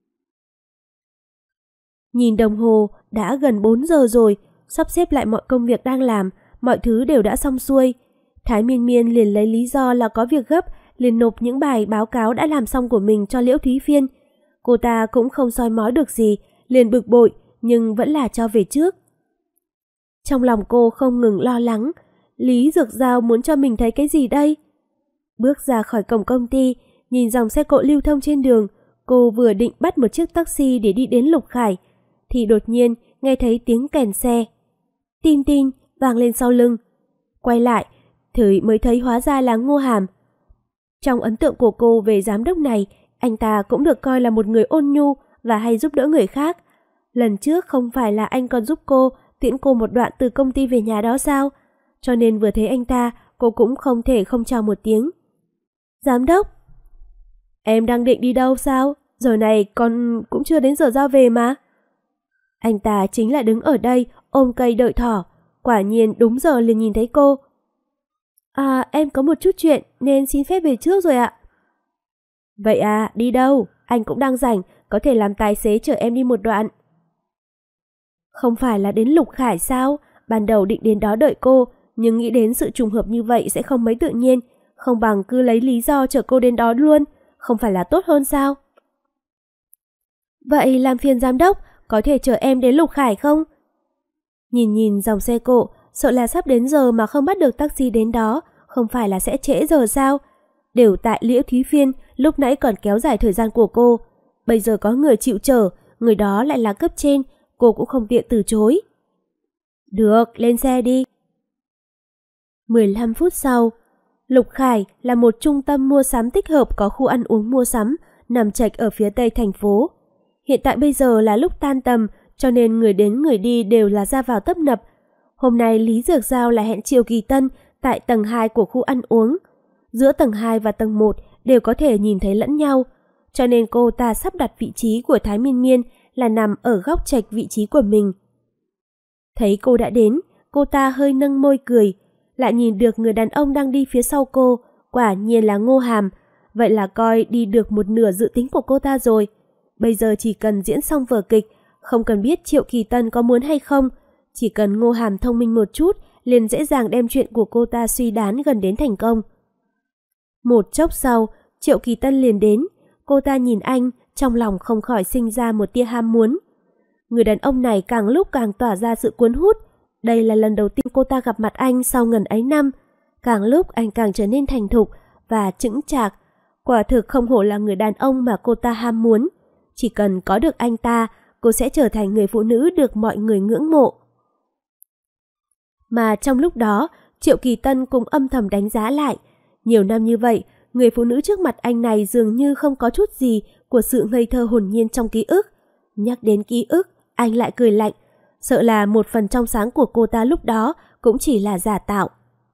Nhìn đồng hồ, đã gần 4 giờ rồi, sắp xếp lại mọi công việc đang làm, mọi thứ đều đã xong xuôi. Thái Miên Miên liền lấy lý do là có việc gấp, liền nộp những bài báo cáo đã làm xong của mình cho Liễu Thúy Phiên. Cô ta cũng không soi mói được gì, liền bực bội, nhưng vẫn là cho về trước. Trong lòng cô không ngừng lo lắng, Lý Dược Giao muốn cho mình thấy cái gì đây? Bước ra khỏi cổng công ty, nhìn dòng xe cộ lưu thông trên đường, cô vừa định bắt một chiếc taxi để đi đến Lục Khải, thì đột nhiên nghe thấy tiếng kèn xe. Tin tin vang lên sau lưng. Quay lại, thì mới thấy hóa ra là Ngô Hàm. Trong ấn tượng của cô về giám đốc này, anh ta cũng được coi là một người ôn nhu và hay giúp đỡ người khác. Lần trước không phải là anh còn giúp cô tiễn cô một đoạn từ công ty về nhà đó sao? Cho nên vừa thấy anh ta, cô cũng không thể không chào một tiếng. Giám đốc? Em đang định đi đâu sao? Giờ này còn cũng chưa đến giờ ra về mà. Anh ta chính là đứng ở đây ôm cây đợi thỏ. Quả nhiên đúng giờ liền nhìn thấy cô. À, em có một chút chuyện nên xin phép về trước rồi ạ. Vậy à, đi đâu? Anh cũng đang rảnh, có thể làm tài xế chở em đi một đoạn. Không phải là đến Lục Khải sao? Ban đầu định đến đó đợi cô, nhưng nghĩ đến sự trùng hợp như vậy sẽ không mấy tự nhiên, không bằng cứ lấy lý do chở cô đến đó luôn, không phải là tốt hơn sao? Vậy làm phiền giám đốc, có thể chở em đến Lục Khải không? Nhìn dòng xe cộ, sợ là sắp đến giờ mà không bắt được taxi đến đó, không phải là sẽ trễ giờ sao? Đều tại Liễu Thúy Phiên lúc nãy còn kéo dài thời gian của cô. Bây giờ có người chịu chở, người đó lại là cấp trên, cô cũng không tiện từ chối. Được, lên xe đi. 15 phút sau, Lục Khải là một trung tâm mua sắm tích hợp có khu ăn uống mua sắm, nằm chệch ở phía tây thành phố. Hiện tại bây giờ là lúc tan tầm, cho nên người đến người đi đều là ra vào tấp nập. Hôm nay Lý Dược Giao là hẹn Triệu Kỳ Tân tại tầng 2 của khu ăn uống. Giữa tầng 2 và tầng 1 đều có thể nhìn thấy lẫn nhau, cho nên cô ta sắp đặt vị trí của Thái Miên Miên là nằm ở góc chệch vị trí của mình. Thấy cô đã đến, cô ta hơi nâng môi cười, lại nhìn được người đàn ông đang đi phía sau cô, quả nhiên là Ngô Hàm, vậy là coi đi được một nửa dự tính của cô ta rồi. Bây giờ chỉ cần diễn xong vở kịch, không cần biết Triệu Kỳ Tân có muốn hay không, chỉ cần Ngô Hàm thông minh một chút, liền dễ dàng đem chuyện của cô ta suy đoán gần đến thành công. Một chốc sau, Triệu Kỳ Tân liền đến, cô ta nhìn anh, trong lòng không khỏi sinh ra một tia ham muốn. Người đàn ông này càng lúc càng tỏa ra sự cuốn hút, đây là lần đầu tiên cô ta gặp mặt anh sau ngần ấy năm, càng lúc anh càng trở nên thành thục và chững chạc, quả thực không hổ là người đàn ông mà cô ta ham muốn. Chỉ cần có được anh ta, cô sẽ trở thành người phụ nữ được mọi người ngưỡng mộ. Mà trong lúc đó, Triệu Kỳ Tân cũng âm thầm đánh giá lại. Nhiều năm như vậy, người phụ nữ trước mặt anh này dường như không có chút gì của sự ngây thơ hồn nhiên trong ký ức. Nhắc đến ký ức, anh lại cười lạnh, sợ là một phần trong sáng của cô ta lúc đó cũng chỉ là giả tạo.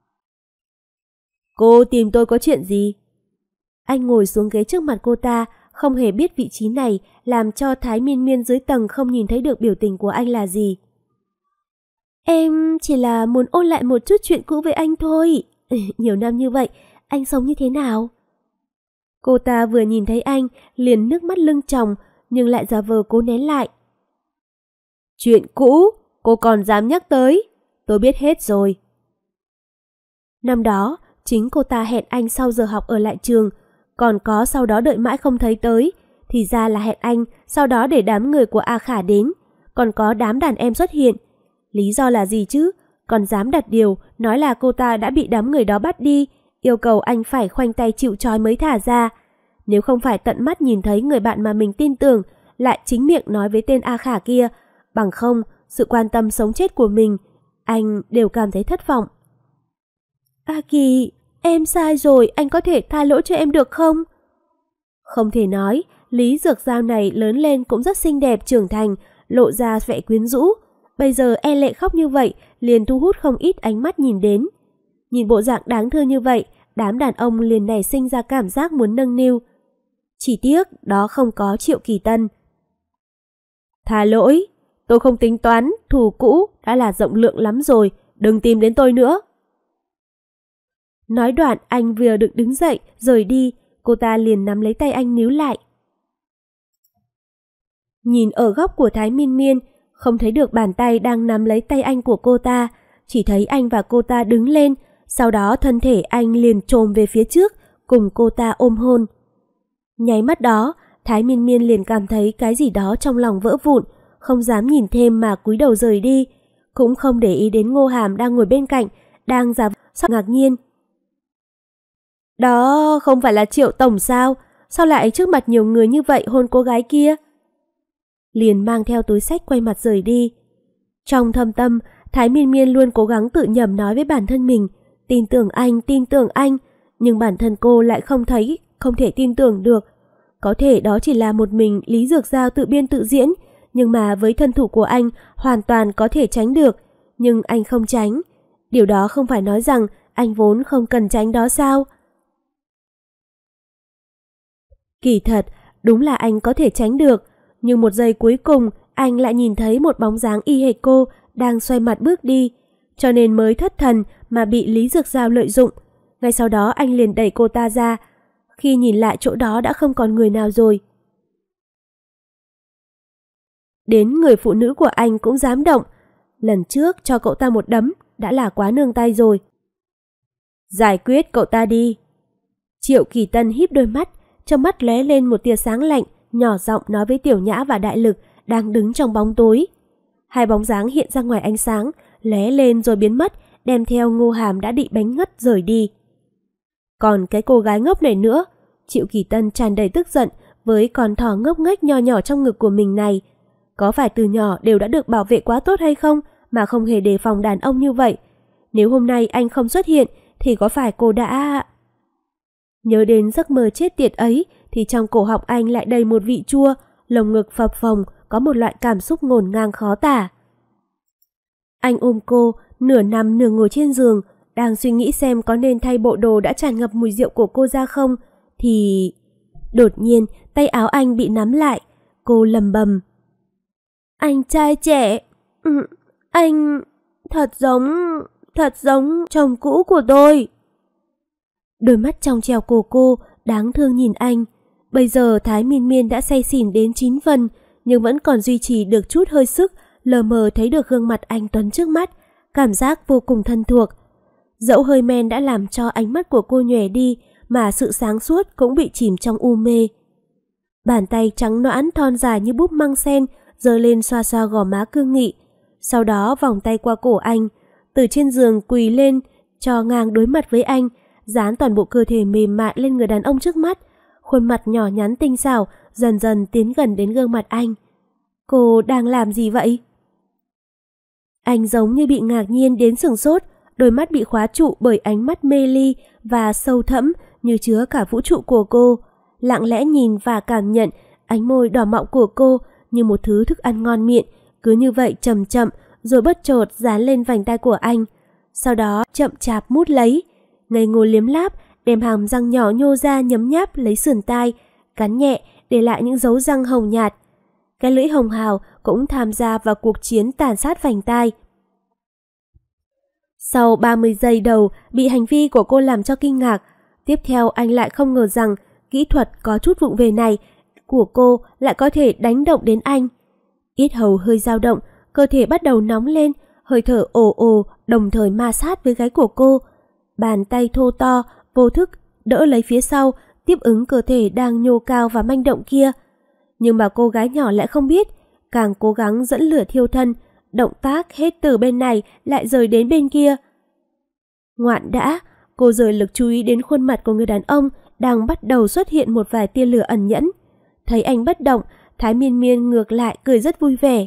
Cô tìm tôi có chuyện gì? Anh ngồi xuống ghế trước mặt cô ta, không hề biết vị trí này làm cho Thái Miên Miên dưới tầng không nhìn thấy được biểu tình của anh là gì. Em chỉ là muốn ôn lại một chút chuyện cũ với anh thôi. Nhiều năm như vậy, anh sống như thế nào? Cô ta vừa nhìn thấy anh, liền nước mắt lưng tròng, nhưng lại giả vờ cố nén lại. Chuyện cũ, cô còn dám nhắc tới? Tôi biết hết rồi. Năm đó, chính cô ta hẹn anh sau giờ học ở lại trường, còn có sau đó đợi mãi không thấy tới, thì ra là hẹn anh, sau đó để đám người của A Khả đến, còn có đám đàn em xuất hiện. Lý do là gì chứ? Còn dám đặt điều, nói là cô ta đã bị đám người đó bắt đi, yêu cầu anh phải khoanh tay chịu trói mới thả ra. Nếu không phải tận mắt nhìn thấy người bạn mà mình tin tưởng, lại chính miệng nói với tên A Khả kia, bằng không, sự quan tâm sống chết của mình, anh đều cảm thấy thất vọng. A Kỳ, em sai rồi, anh có thể tha lỗi cho em được không? Không thể nói, Lý Dược Giao này lớn lên cũng rất xinh đẹp trưởng thành, lộ ra vẻ quyến rũ. Bây giờ e lệ khóc như vậy, liền thu hút không ít ánh mắt nhìn đến. Nhìn bộ dạng đáng thương như vậy, đám đàn ông liền nảy sinh ra cảm giác muốn nâng niu. Chỉ tiếc đó không có Triệu Kỳ Tân. Tha lỗi, tôi không tính toán, thù cũ đã là rộng lượng lắm rồi, đừng tìm đến tôi nữa. Nói đoạn anh vừa được đứng dậy, rời đi, cô ta liền nắm lấy tay anh níu lại. Nhìn ở góc của Thái Miên Miên, không thấy được bàn tay đang nắm lấy tay anh của cô ta, chỉ thấy anh và cô ta đứng lên, sau đó thân thể anh liền chồm về phía trước, cùng cô ta ôm hôn. Nháy mắt đó, Thái Miên Miên liền cảm thấy cái gì đó trong lòng vỡ vụn, không dám nhìn thêm mà cúi đầu rời đi, cũng không để ý đến Ngô Hàm đang ngồi bên cạnh, đang giả vờ ngạc nhiên. Đó không phải là Triệu Tổng sao? Sao lại trước mặt nhiều người như vậy hôn cô gái kia? Liền mang theo túi xách quay mặt rời đi. Trong thâm tâm, Thái Miên Miên luôn cố gắng tự nhẩm nói với bản thân mình, tin tưởng anh, nhưng bản thân cô lại không thể tin tưởng được. Có thể đó chỉ là một mình Lý Dược Giao tự biên tự diễn, nhưng mà với thân thủ của anh hoàn toàn có thể tránh được, nhưng anh không tránh. Điều đó không phải nói rằng anh vốn không cần tránh đó sao? Kỳ thật, đúng là anh có thể tránh được, nhưng một giây cuối cùng anh lại nhìn thấy một bóng dáng y hệt cô đang xoay mặt bước đi, cho nên mới thất thần mà bị Lý Dược Giao lợi dụng. Ngay sau đó anh liền đẩy cô ta ra, khi nhìn lại chỗ đó đã không còn người nào rồi. Đến người phụ nữ của anh cũng dám động, lần trước cho cậu ta một đấm, đã là quá nương tay rồi. Giải quyết cậu ta đi. Triệu Kỳ Tân híp đôi mắt, trong mắt lóe lên một tia sáng lạnh, nhỏ giọng nói với Tiểu Nhã và Đại Lực đang đứng trong bóng tối. Hai bóng dáng hiện ra ngoài ánh sáng, lóe lên rồi biến mất, đem theo Ngô Hàm đã bị đánh ngất rời đi. Còn cái cô gái ngốc này nữa, Triệu Kỳ Tân tràn đầy tức giận với con thỏ ngốc nghếch nho nhỏ trong ngực của mình này. Có phải từ nhỏ đều đã được bảo vệ quá tốt hay không mà không hề đề phòng đàn ông như vậy? Nếu hôm nay anh không xuất hiện thì có phải cô đã... Nhớ đến giấc mơ chết tiệt ấy thì trong cổ họng anh lại đầy một vị chua, lồng ngực phập phồng, có một loại cảm xúc ngổn ngang khó tả. Anh ôm cô, nửa nằm nửa ngồi trên giường, đang suy nghĩ xem có nên thay bộ đồ đã tràn ngập mùi rượu của cô ra không, thì... Đột nhiên, tay áo anh bị nắm lại, cô lầm bầm. Anh trai trẻ, anh... thật giống chồng cũ của tôi. Đôi mắt trong trèo của cô đáng thương nhìn anh. Bây giờ Thái Miên Miên đã say xỉn đến 9 phần, nhưng vẫn còn duy trì được chút hơi sức, lờ mờ thấy được gương mặt anh Tuấn trước mắt, cảm giác vô cùng thân thuộc. Dẫu hơi men đã làm cho ánh mắt của cô nhòe đi, mà sự sáng suốt cũng bị chìm trong u mê. Bàn tay trắng nõn thon dài như búp măng sen giơ lên xoa xoa gò má cương nghị, sau đó vòng tay qua cổ anh, từ trên giường quỳ lên cho ngang đối mặt với anh, dán toàn bộ cơ thể mềm mại lên người đàn ông trước mắt, khuôn mặt nhỏ nhắn tinh xảo dần dần tiến gần đến gương mặt anh. Cô đang làm gì vậy? Anh giống như bị ngạc nhiên đến sửng sốt, đôi mắt bị khóa trụ bởi ánh mắt mê ly và sâu thẫm như chứa cả vũ trụ của cô, lặng lẽ nhìn và cảm nhận ánh môi đỏ mọng của cô như một thứ thức ăn ngon miệng, cứ như vậy chậm chậm rồi bất chợt dán lên vành tay của anh, sau đó chậm chạp mút lấy, ngây ngô liếm láp, đem hàm răng nhỏ nhô ra nhấm nháp lấy sườn tai, cắn nhẹ để lại những dấu răng hồng nhạt. Cái lưỡi hồng hào cũng tham gia vào cuộc chiến tàn sát vành tai. Sau 30 giây đầu bị hành vi của cô làm cho kinh ngạc, tiếp theo anh lại không ngờ rằng kỹ thuật có chút vụng về này của cô lại có thể đánh động đến anh. Yết hầu hơi dao động, cơ thể bắt đầu nóng lên, hơi thở ồ ồ đồng thời ma sát với gáy của cô. Bàn tay thô to, vô thức đỡ lấy phía sau, tiếp ứng cơ thể đang nhô cao và manh động kia. Nhưng mà cô gái nhỏ lại không biết, càng cố gắng dẫn lửa thiêu thân, động tác hết từ bên này lại rời đến bên kia. Ngoạn đã, cô rời lực chú ý đến khuôn mặt của người đàn ông đang bắt đầu xuất hiện một vài tia lửa ẩn nhẫn. Thấy anh bất động, Thái Miên Miên ngược lại cười rất vui vẻ.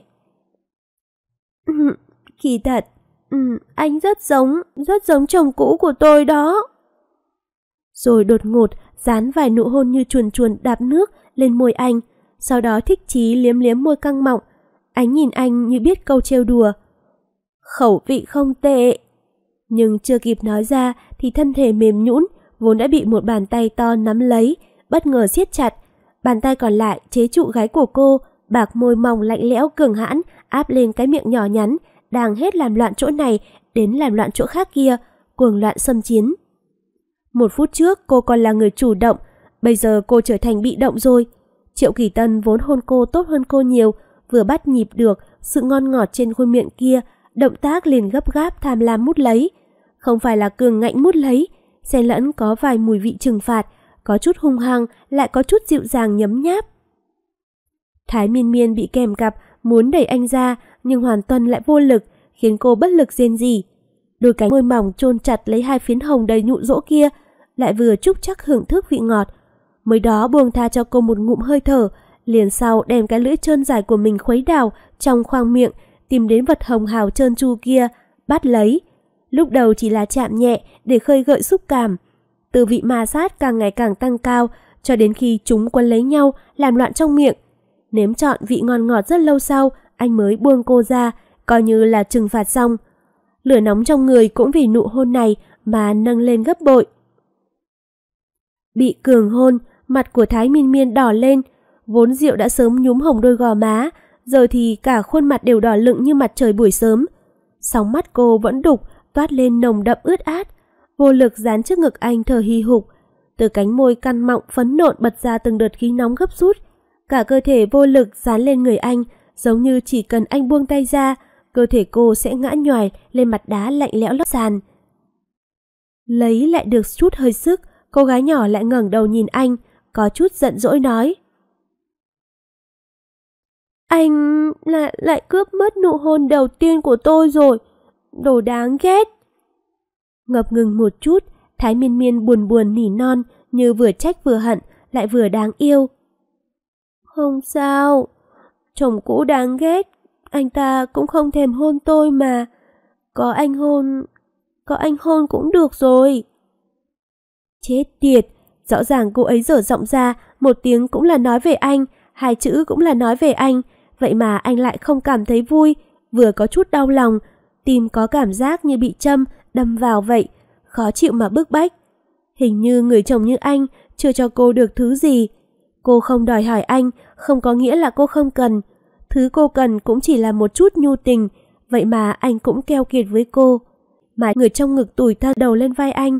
Kỳ thật, anh rất giống chồng cũ của tôi đó. Rồi đột ngột dán vài nụ hôn như chuồn chuồn đạp nước lên môi anh, sau đó thích chí liếm liếm môi căng mọng. Ánh nhìn anh như biết câu trêu đùa. Khẩu vị không tệ. Nhưng chưa kịp nói ra thì thân thể mềm nhũn vốn đã bị một bàn tay to nắm lấy, bất ngờ siết chặt. Bàn tay còn lại chế trụ gáy của cô, bạc môi mỏng lạnh lẽo cường hãn áp lên cái miệng nhỏ nhắn, đang hết làm loạn chỗ này đến làm loạn chỗ khác kia, cuồng loạn xâm chiến. Một phút trước cô còn là người chủ động, bây giờ cô trở thành bị động rồi. Triệu Kỳ Tân vốn hôn cô tốt hơn cô nhiều, vừa bắt nhịp được sự ngon ngọt trên khuôn miệng kia, động tác liền gấp gáp tham lam mút lấy. Không phải là cường ngạnh mút lấy, xen lẫn có vài mùi vị trừng phạt, có chút hung hăng, lại có chút dịu dàng nhấm nháp. Thái Miên Miên bị kèm cặp, muốn đẩy anh ra, nhưng hoàn toàn lại vô lực, khiến cô bất lực rên rỉ. Đôi cánh môi mỏng chôn chặt lấy hai phiến hồng đầy nhụ dỗ kia, lại vừa chúc chắc hưởng thức vị ngọt. Mới đó buông tha cho cô một ngụm hơi thở, liền sau đem cái lưỡi trơn dài của mình khuấy đào trong khoang miệng, tìm đến vật hồng hào trơn tru kia, bắt lấy. Lúc đầu chỉ là chạm nhẹ để khơi gợi xúc cảm. Từ vị ma sát càng ngày càng tăng cao, cho đến khi chúng quấn lấy nhau, làm loạn trong miệng. Nếm trọn vị ngon ngọt rất lâu sau, anh mới buông cô ra, coi như là trừng phạt xong. Lửa nóng trong người cũng vì nụ hôn này mà nâng lên gấp bội. Bị cường hôn, mặt của Thái Miên Miên đỏ lên, vốn rượu đã sớm nhúm hồng đôi gò má, giờ thì cả khuôn mặt đều đỏ lựng như mặt trời buổi sớm. Sóng mắt cô vẫn đục, toát lên nồng đậm ướt át, vô lực dán trước ngực anh thở hì hục. Từ cánh môi căn mọng phấn nộn bật ra từng đợt khí nóng gấp rút, cả cơ thể vô lực dán lên người anh, giống như chỉ cần anh buông tay ra, cơ thể cô sẽ ngã nhoài lên mặt đá lạnh lẽo lót sàn. Lấy lại được chút hơi sức, cô gái nhỏ lại ngẩng đầu nhìn anh, có chút giận dỗi nói. Anh lại cướp mất nụ hôn đầu tiên của tôi rồi, đồ đáng ghét. Ngập ngừng một chút, Thái Miên Miên buồn buồn nỉ non, như vừa trách vừa hận, lại vừa đáng yêu. Không sao, chồng cũ đáng ghét, anh ta cũng không thèm hôn tôi mà. Có anh hôn cũng được rồi. Chết tiệt, rõ ràng cô ấy dở giọng ra, một tiếng cũng là nói về anh, hai chữ cũng là nói về anh, vậy mà anh lại không cảm thấy vui, vừa có chút đau lòng, tim có cảm giác như bị châm đâm vào vậy, khó chịu mà bức bách. Hình như người chồng như anh chưa cho cô được thứ gì. Cô không đòi hỏi anh, không có nghĩa là cô không cần. Thứ cô cần cũng chỉ là một chút nhu tình, vậy mà anh cũng keo kiệt với cô. Mà người trong ngực tủi thân đầu lên vai anh.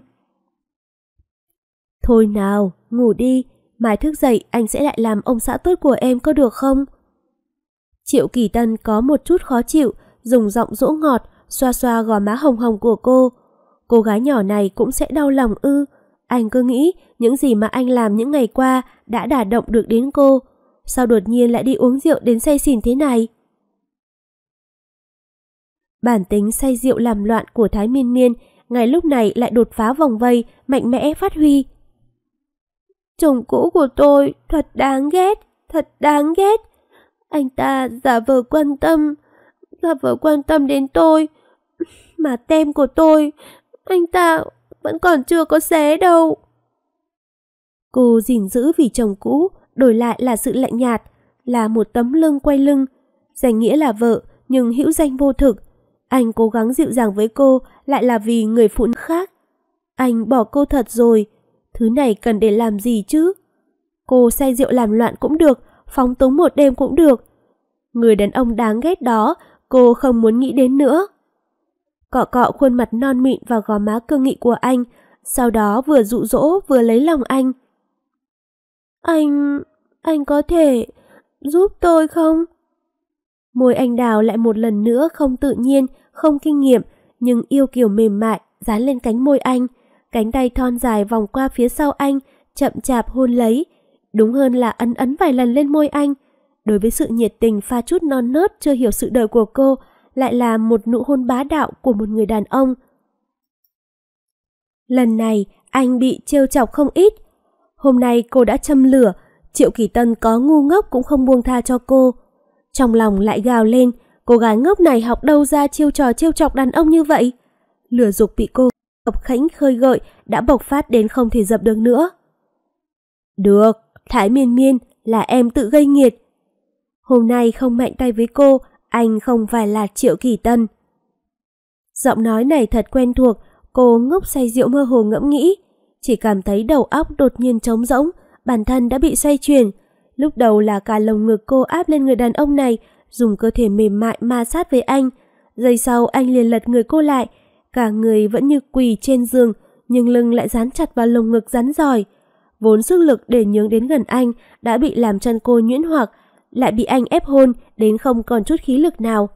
Thôi nào, ngủ đi, mai thức dậy anh sẽ lại làm ông xã tốt của em có được không? Triệu Kỳ Tân có một chút khó chịu, dùng giọng dỗ ngọt, xoa xoa gò má hồng hồng của cô. Cô gái nhỏ này cũng sẽ đau lòng ư? Anh cứ nghĩ những gì mà anh làm những ngày qua đã đả động được đến cô. Sao đột nhiên lại đi uống rượu đến say xỉn thế này? Bản tính say rượu làm loạn của Thái Miên Miên ngay lúc này lại đột phá vòng vây, mạnh mẽ phát huy. Chồng cũ của tôi thật đáng ghét, thật đáng ghét. Anh ta giả vờ quan tâm đến tôi. Mà tem của tôi, anh ta vẫn còn chưa có xé đâu. Cô gìn giữ vì chồng cũ, đổi lại là sự lạnh nhạt, là một tấm lưng quay lưng. Danh nghĩa là vợ, nhưng hữu danh vô thực. Anh cố gắng dịu dàng với cô, lại là vì người phụ nữ khác. Anh bỏ cô thật rồi, thứ này cần để làm gì chứ? Cô say rượu làm loạn cũng được, phóng túng một đêm cũng được. Người đàn ông đáng ghét đó, cô không muốn nghĩ đến nữa. Cọ cọ khuôn mặt non mịn và gò má cương nghị của anh, sau đó vừa dụ dỗ vừa lấy lòng anh. Anh có thể giúp tôi không? Môi anh đào lại một lần nữa không tự nhiên, không kinh nghiệm, nhưng yêu kiều mềm mại, dán lên cánh môi anh. Cánh tay thon dài vòng qua phía sau anh, chậm chạp hôn lấy. Đúng hơn là ấn ấn vài lần lên môi anh. Đối với sự nhiệt tình pha chút non nớt chưa hiểu sự đời của cô, lại là một nụ hôn bá đạo của một người đàn ông. Lần này, anh bị trêu chọc không ít. Hôm nay cô đã châm lửa, Triệu Kỳ Tân có ngu ngốc cũng không buông tha cho cô. Trong lòng lại gào lên, cô gái ngốc này học đâu ra chiêu trò trêu chọc đàn ông như vậy? Lửa dục bị cô khập khánh khơi gợi đã bộc phát đến không thể dập được nữa. Được, Thái Miên Miên, là em tự gây nghiệt. Hôm nay không mạnh tay với cô, anh không phải là Triệu Kỳ Tân. Giọng nói này thật quen thuộc, cô ngốc say rượu mơ hồ ngẫm nghĩ. Chỉ cảm thấy đầu óc đột nhiên trống rỗng, bản thân đã bị xoay chuyển. Lúc đầu là cả lồng ngực cô áp lên người đàn ông này, dùng cơ thể mềm mại ma sát với anh. Giây sau anh liền lật người cô lại, cả người vẫn như quỳ trên giường, nhưng lưng lại dán chặt vào lồng ngực rắn rỏi. Vốn sức lực để nhướng đến gần anh đã bị làm chân cô nhuyễn hoặc, lại bị anh ép hôn đến không còn chút khí lực nào.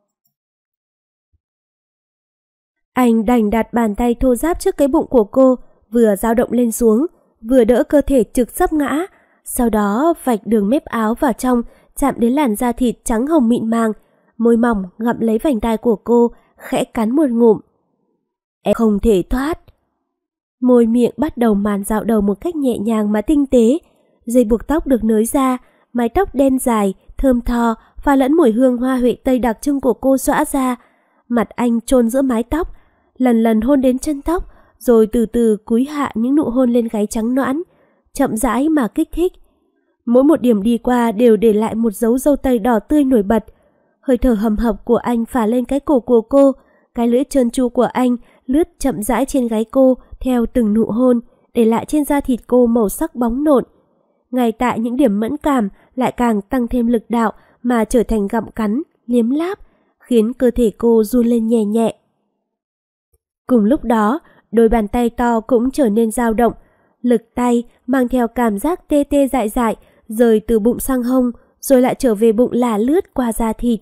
Anh đành đặt bàn tay thô ráp trước cái bụng của cô, vừa dao động lên xuống, vừa đỡ cơ thể trực sắp ngã, sau đó vạch đường mép áo vào trong, chạm đến làn da thịt trắng hồng mịn màng, môi mỏng ngậm lấy vành tai của cô, khẽ cắn một ngụm. Em không thể thoát. Môi miệng bắt đầu màn dạo đầu một cách nhẹ nhàng mà tinh tế, dây buộc tóc được nới ra, mái tóc đen dài, thơm tho, pha lẫn mùi hương hoa huệ tây đặc trưng của cô xõa ra. Mặt anh chôn giữa mái tóc, lần lần hôn đến chân tóc, rồi từ từ cúi hạ những nụ hôn lên gáy trắng nõn, chậm rãi mà kích thích. Mỗi một điểm đi qua đều để lại một dấu râu tây đỏ tươi nổi bật. Hơi thở hầm hập của anh phả lên cái cổ của cô, cái lưỡi trơn tru của anh lướt chậm rãi trên gáy cô theo từng nụ hôn, để lại trên da thịt cô màu sắc bóng nộn. Ngay tại những điểm mẫn cảm lại càng tăng thêm lực đạo mà trở thành gặm cắn, liếm láp, khiến cơ thể cô run lên nhẹ nhẹ. Cùng lúc đó, đôi bàn tay to cũng trở nên dao động, lực tay mang theo cảm giác tê tê dại dại, rời từ bụng sang hông, rồi lại trở về bụng lả lướt qua da thịt,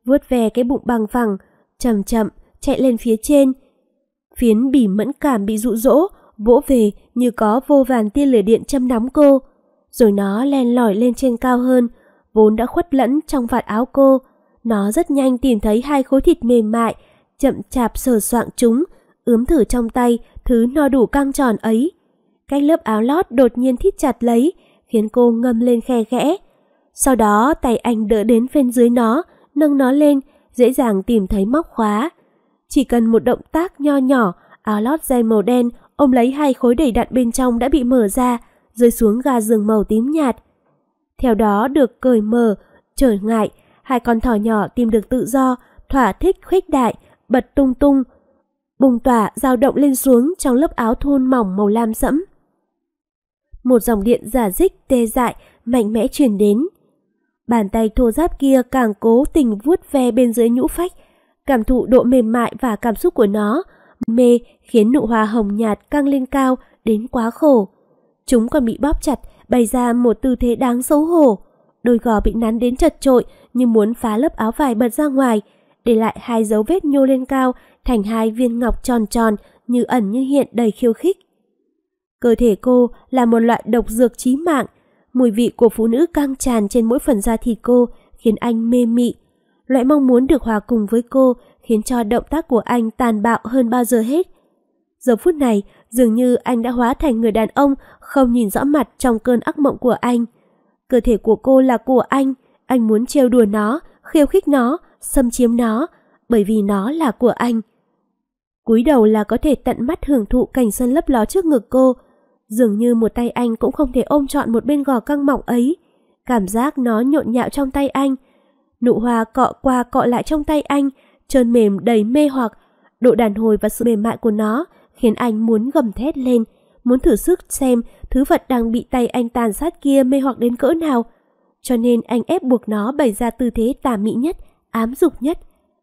vuốt ve cái bụng bằng phẳng, chậm chậm chạy lên phía trên. Phiến bỉ mẫn cảm bị dụ dỗ, vỗ về như có vô vàn tia lửa điện châm nóng cô. Rồi nó len lỏi lên trên cao hơn, vốn đã khuất lẫn trong vạt áo cô. Nó rất nhanh tìm thấy 2 khối thịt mềm mại, chậm chạp sờ soạng chúng, ướm thử trong tay thứ no đủ căng tròn ấy. Cách lớp áo lót đột nhiên thít chặt lấy, khiến cô ngâm lên khe khẽ. Sau đó tay anh đỡ đến bên dưới nó, nâng nó lên, dễ dàng tìm thấy móc khóa. Chỉ cần một động tác nho nhỏ, áo lót ren màu đen ôm lấy 2 khối đầy đặn bên trong đã bị mở ra, rơi xuống ga giường màu tím nhạt. Theo đó được cởi mở, trở ngại, 2 con thỏ nhỏ tìm được tự do, thỏa thích khuếch đại, bật tung tung, bùng tỏa dao động lên xuống trong lớp áo thun mỏng màu lam sẫm. Một dòng điện rả rích tê dại mạnh mẽ truyền đến. Bàn tay thô ráp kia càng cố tình vuốt ve bên dưới nhũ phách, cảm thụ độ mềm mại và cảm xúc của nó, mê khiến nụ hoa hồng nhạt căng lên cao đến quá khổ. Chúng còn bị bóp chặt, bày ra một tư thế đáng xấu hổ. Đôi gò bị nắn đến chật chội như muốn phá lớp áo vải bật ra ngoài, để lại 2 dấu vết nhô lên cao thành 2 viên ngọc tròn tròn như ẩn như hiện đầy khiêu khích. Cơ thể cô là một loại độc dược chí mạng, mùi vị của phụ nữ căng tràn trên mỗi phần da thịt cô khiến anh mê mị. Loại mong muốn được hòa cùng với cô khiến cho động tác của anh tàn bạo hơn bao giờ hết. Giờ phút này, dường như anh đã hóa thành người đàn ông không nhìn rõ mặt trong cơn ác mộng của anh. Cơ thể của cô là của anh muốn trêu đùa nó, khiêu khích nó, xâm chiếm nó, bởi vì nó là của anh. Cúi đầu là có thể tận mắt hưởng thụ cảnh xuân lấp ló trước ngực cô. Dường như một tay anh cũng không thể ôm trọn một bên gò căng mọng ấy. Cảm giác nó nhộn nhạo trong tay anh. Nụ hoa cọ qua cọ lại trong tay anh, trơn mềm đầy mê hoặc. Độ đàn hồi và sự mềm mại của nó khiến anh muốn gầm thét lên, muốn thử sức xem thứ vật đang bị tay anh tàn sát kia mê hoặc đến cỡ nào. Cho nên anh ép buộc nó bày ra tư thế tà mị nhất, ám dục nhất.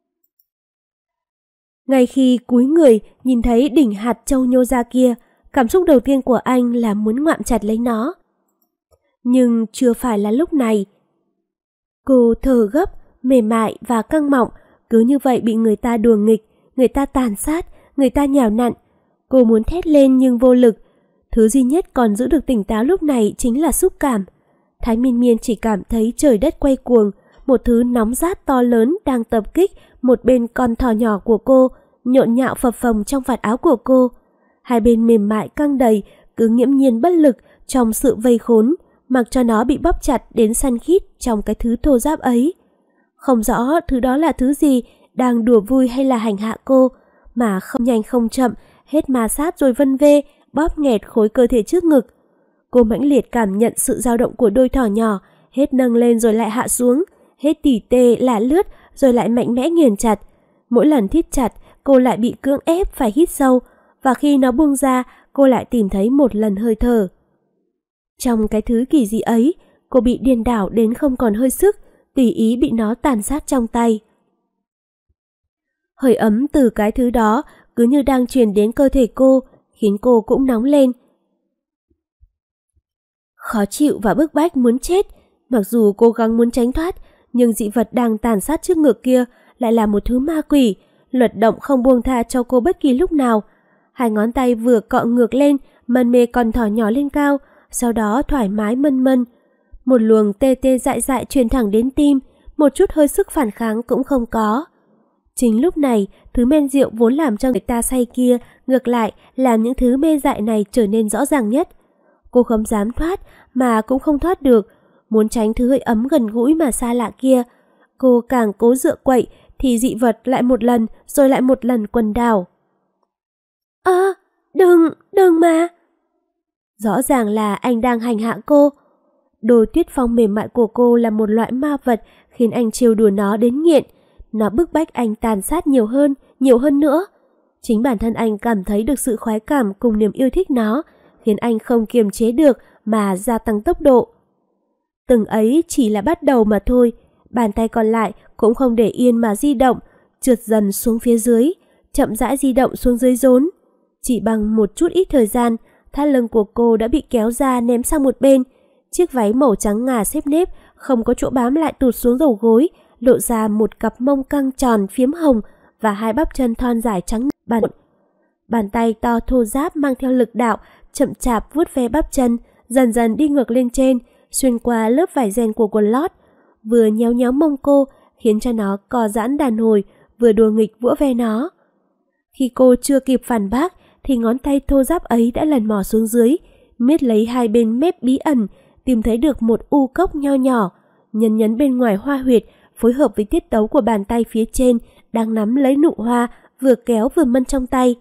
Ngay khi cúi người nhìn thấy đỉnh hạt châu nhô ra kia, cảm xúc đầu tiên của anh là muốn ngoạm chặt lấy nó. Nhưng chưa phải là lúc này. Cô thở gấp, mềm mại và căng mọng, cứ như vậy bị người ta đùa nghịch, người ta tàn sát, người ta nhào nặn. Cô muốn thét lên nhưng vô lực. Thứ duy nhất còn giữ được tỉnh táo lúc này chính là xúc cảm. Thái Miên Miên chỉ cảm thấy trời đất quay cuồng, một thứ nóng rát to lớn đang tập kích một bên con thỏ nhỏ của cô, nhộn nhạo phập phồng trong vạt áo của cô. 2 bên mềm mại căng đầy, cứ nghiễm nhiên bất lực trong sự vây khốn, mặc cho nó bị bóp chặt đến săn khít trong cái thứ thô ráp ấy. Không rõ thứ đó là thứ gì, đang đùa vui hay là hành hạ cô, mà không nhanh không chậm, hết ma sát rồi vân vê, bóp nghẹt khối cơ thể trước ngực. Cô mãnh liệt cảm nhận sự dao động của đôi thỏ nhỏ, hết nâng lên rồi lại hạ xuống, hết tỉ tê lả lướt rồi lại mạnh mẽ nghiền chặt. Mỗi lần thít chặt, cô lại bị cưỡng ép phải hít sâu, và khi nó buông ra, cô lại tìm thấy một lần hơi thở. Trong cái thứ kỳ dị ấy, cô bị điên đảo đến không còn hơi sức, tùy ý bị nó tàn sát trong tay. Hơi ấm từ cái thứ đó cứ như đang truyền đến cơ thể cô, khiến cô cũng nóng lên. Khó chịu và bức bách muốn chết, mặc dù cố gắng muốn tránh thoát, nhưng dị vật đang tàn sát trước ngực kia lại là một thứ ma quỷ, luật động không buông tha cho cô bất kỳ lúc nào. 2 ngón tay vừa cọ ngược lên, mân mê con thỏ nhỏ lên cao, sau đó thoải mái mân mân. Một luồng tê tê dại dại truyền thẳng đến tim, một chút hơi sức phản kháng cũng không có. Chính lúc này, thứ men rượu vốn làm cho người ta say kia, ngược lại làm những thứ mê dại này trở nên rõ ràng nhất. Cô không dám thoát, mà cũng không thoát được. Muốn tránh thứ hơi ấm gần gũi mà xa lạ kia, cô càng cố dựa quậy thì dị vật lại một lần rồi lại một lần quần đảo. Đừng mà! Rõ ràng là anh đang hành hạ cô. Đôi tuyết phong mềm mại của cô là một loại ma vật khiến anh trêu đùa nó đến nghiện. Nó bức bách anh tàn sát nhiều hơn nữa. Chính bản thân anh cảm thấy được sự khoái cảm cùng niềm yêu thích nó, khiến anh không kiềm chế được mà gia tăng tốc độ. Từng ấy chỉ là bắt đầu mà thôi, bàn tay còn lại cũng không để yên mà di động, trượt dần xuống phía dưới, chậm rãi di động xuống dưới rốn. Chỉ bằng một chút ít thời gian, thắt lưng của cô đã bị kéo ra ném sang một bên. Chiếc váy màu trắng ngà xếp nếp, không có chỗ bám lại tụt xuống đầu gối, lộ ra một cặp mông căng tròn phiếm hồng và hai bắp chân thon dài trắng bàn tay to thô ráp mang theo lực đạo chậm chạp vuốt ve bắp chân, dần dần đi ngược lên trên, xuyên qua lớp vải ren của quần lót, vừa nhéo nhéo mông cô, khiến cho nó co giãn đàn hồi, vừa đùa nghịch vỗ ve nó. Khi cô chưa kịp phản bác, thì ngón tay thô ráp ấy đã lần mò xuống dưới, miết lấy hai bên mép bí ẩn, tìm thấy được một u cốc nho nhỏ, nhấn bên ngoài hoa huyệt, phối hợp với tiết tấu của bàn tay phía trên đang nắm lấy nụ hoa, vừa kéo vừa mân trong tay.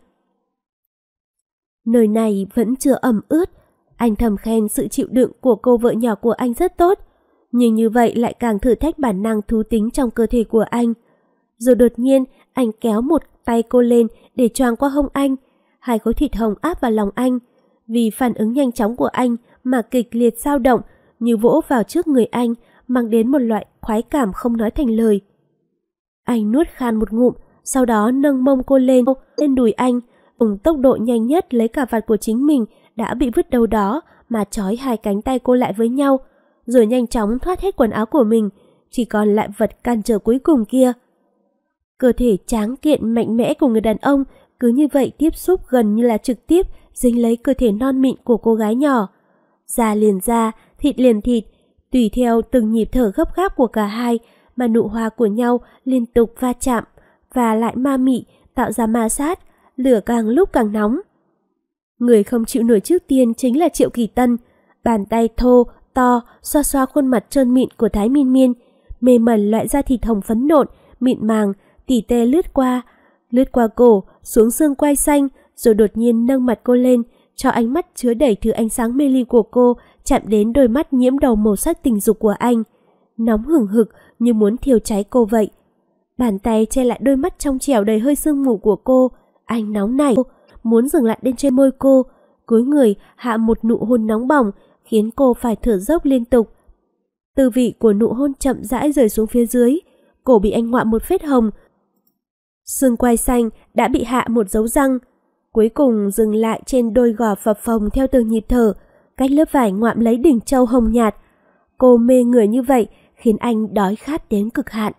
Nơi này vẫn chưa ẩm ướt, anh thầm khen sự chịu đựng của cô vợ nhỏ của anh rất tốt, nhưng như vậy lại càng thử thách bản năng thú tính trong cơ thể của anh. Rồi đột nhiên, anh kéo một tay cô lên để choàng qua hông anh, hai khối thịt hồng áp vào lòng anh. Vì phản ứng nhanh chóng của anh mà kịch liệt dao động như vỗ vào trước người anh, mang đến một loại khoái cảm không nói thành lời. Anh nuốt khan một ngụm, sau đó nâng mông cô lên đùi anh, dùng tốc độ nhanh nhất lấy cả vạt của chính mình đã bị vứt đâu đó mà trói hai cánh tay cô lại với nhau, rồi nhanh chóng thoát hết quần áo của mình, chỉ còn lại vật cản trở cuối cùng kia. Cơ thể tráng kiện mạnh mẽ của người đàn ông cứ như vậy tiếp xúc gần như là trực tiếp dính lấy cơ thể non mịn của cô gái nhỏ. Da liền da, thịt liền thịt, tùy theo từng nhịp thở gấp gáp của cả hai mà nụ hoa của nhau liên tục va chạm và lại ma mị, tạo ra ma sát, lửa càng lúc càng nóng. Người không chịu nổi trước tiên chính là Triệu Kỳ Tân. Bàn tay thô, to, xoa xoa khuôn mặt trơn mịn của Thái Miên Miên, mê mẩn loại da thịt hồng phấn nộn, mịn màng, tỉ tê lướt qua cổ, xuống xương quai xanh, rồi đột nhiên nâng mặt cô lên, cho ánh mắt chứa đầy thứ ánh sáng mê ly của cô chạm đến đôi mắt nhiễm đầu màu sắc tình dục của anh, nóng hừng hực như muốn thiêu cháy cô vậy. Bàn tay che lại đôi mắt trong trẻo đầy hơi sương mù của cô, anh nóng nảy, muốn dừng lại lên trên môi cô, cúi người hạ một nụ hôn nóng bỏng, khiến cô phải thở dốc liên tục. Tư vị của nụ hôn chậm rãi rời xuống phía dưới, cổ bị anh ngoạm một vết hồng, xương quai xanh đã bị hạ một dấu răng, cuối cùng dừng lại trên đôi gò phập phồng theo từng nhịp thở, cách lớp vải ngoạm lấy đỉnh châu hồng nhạt. Cô mê người như vậy khiến anh đói khát đến cực hạn.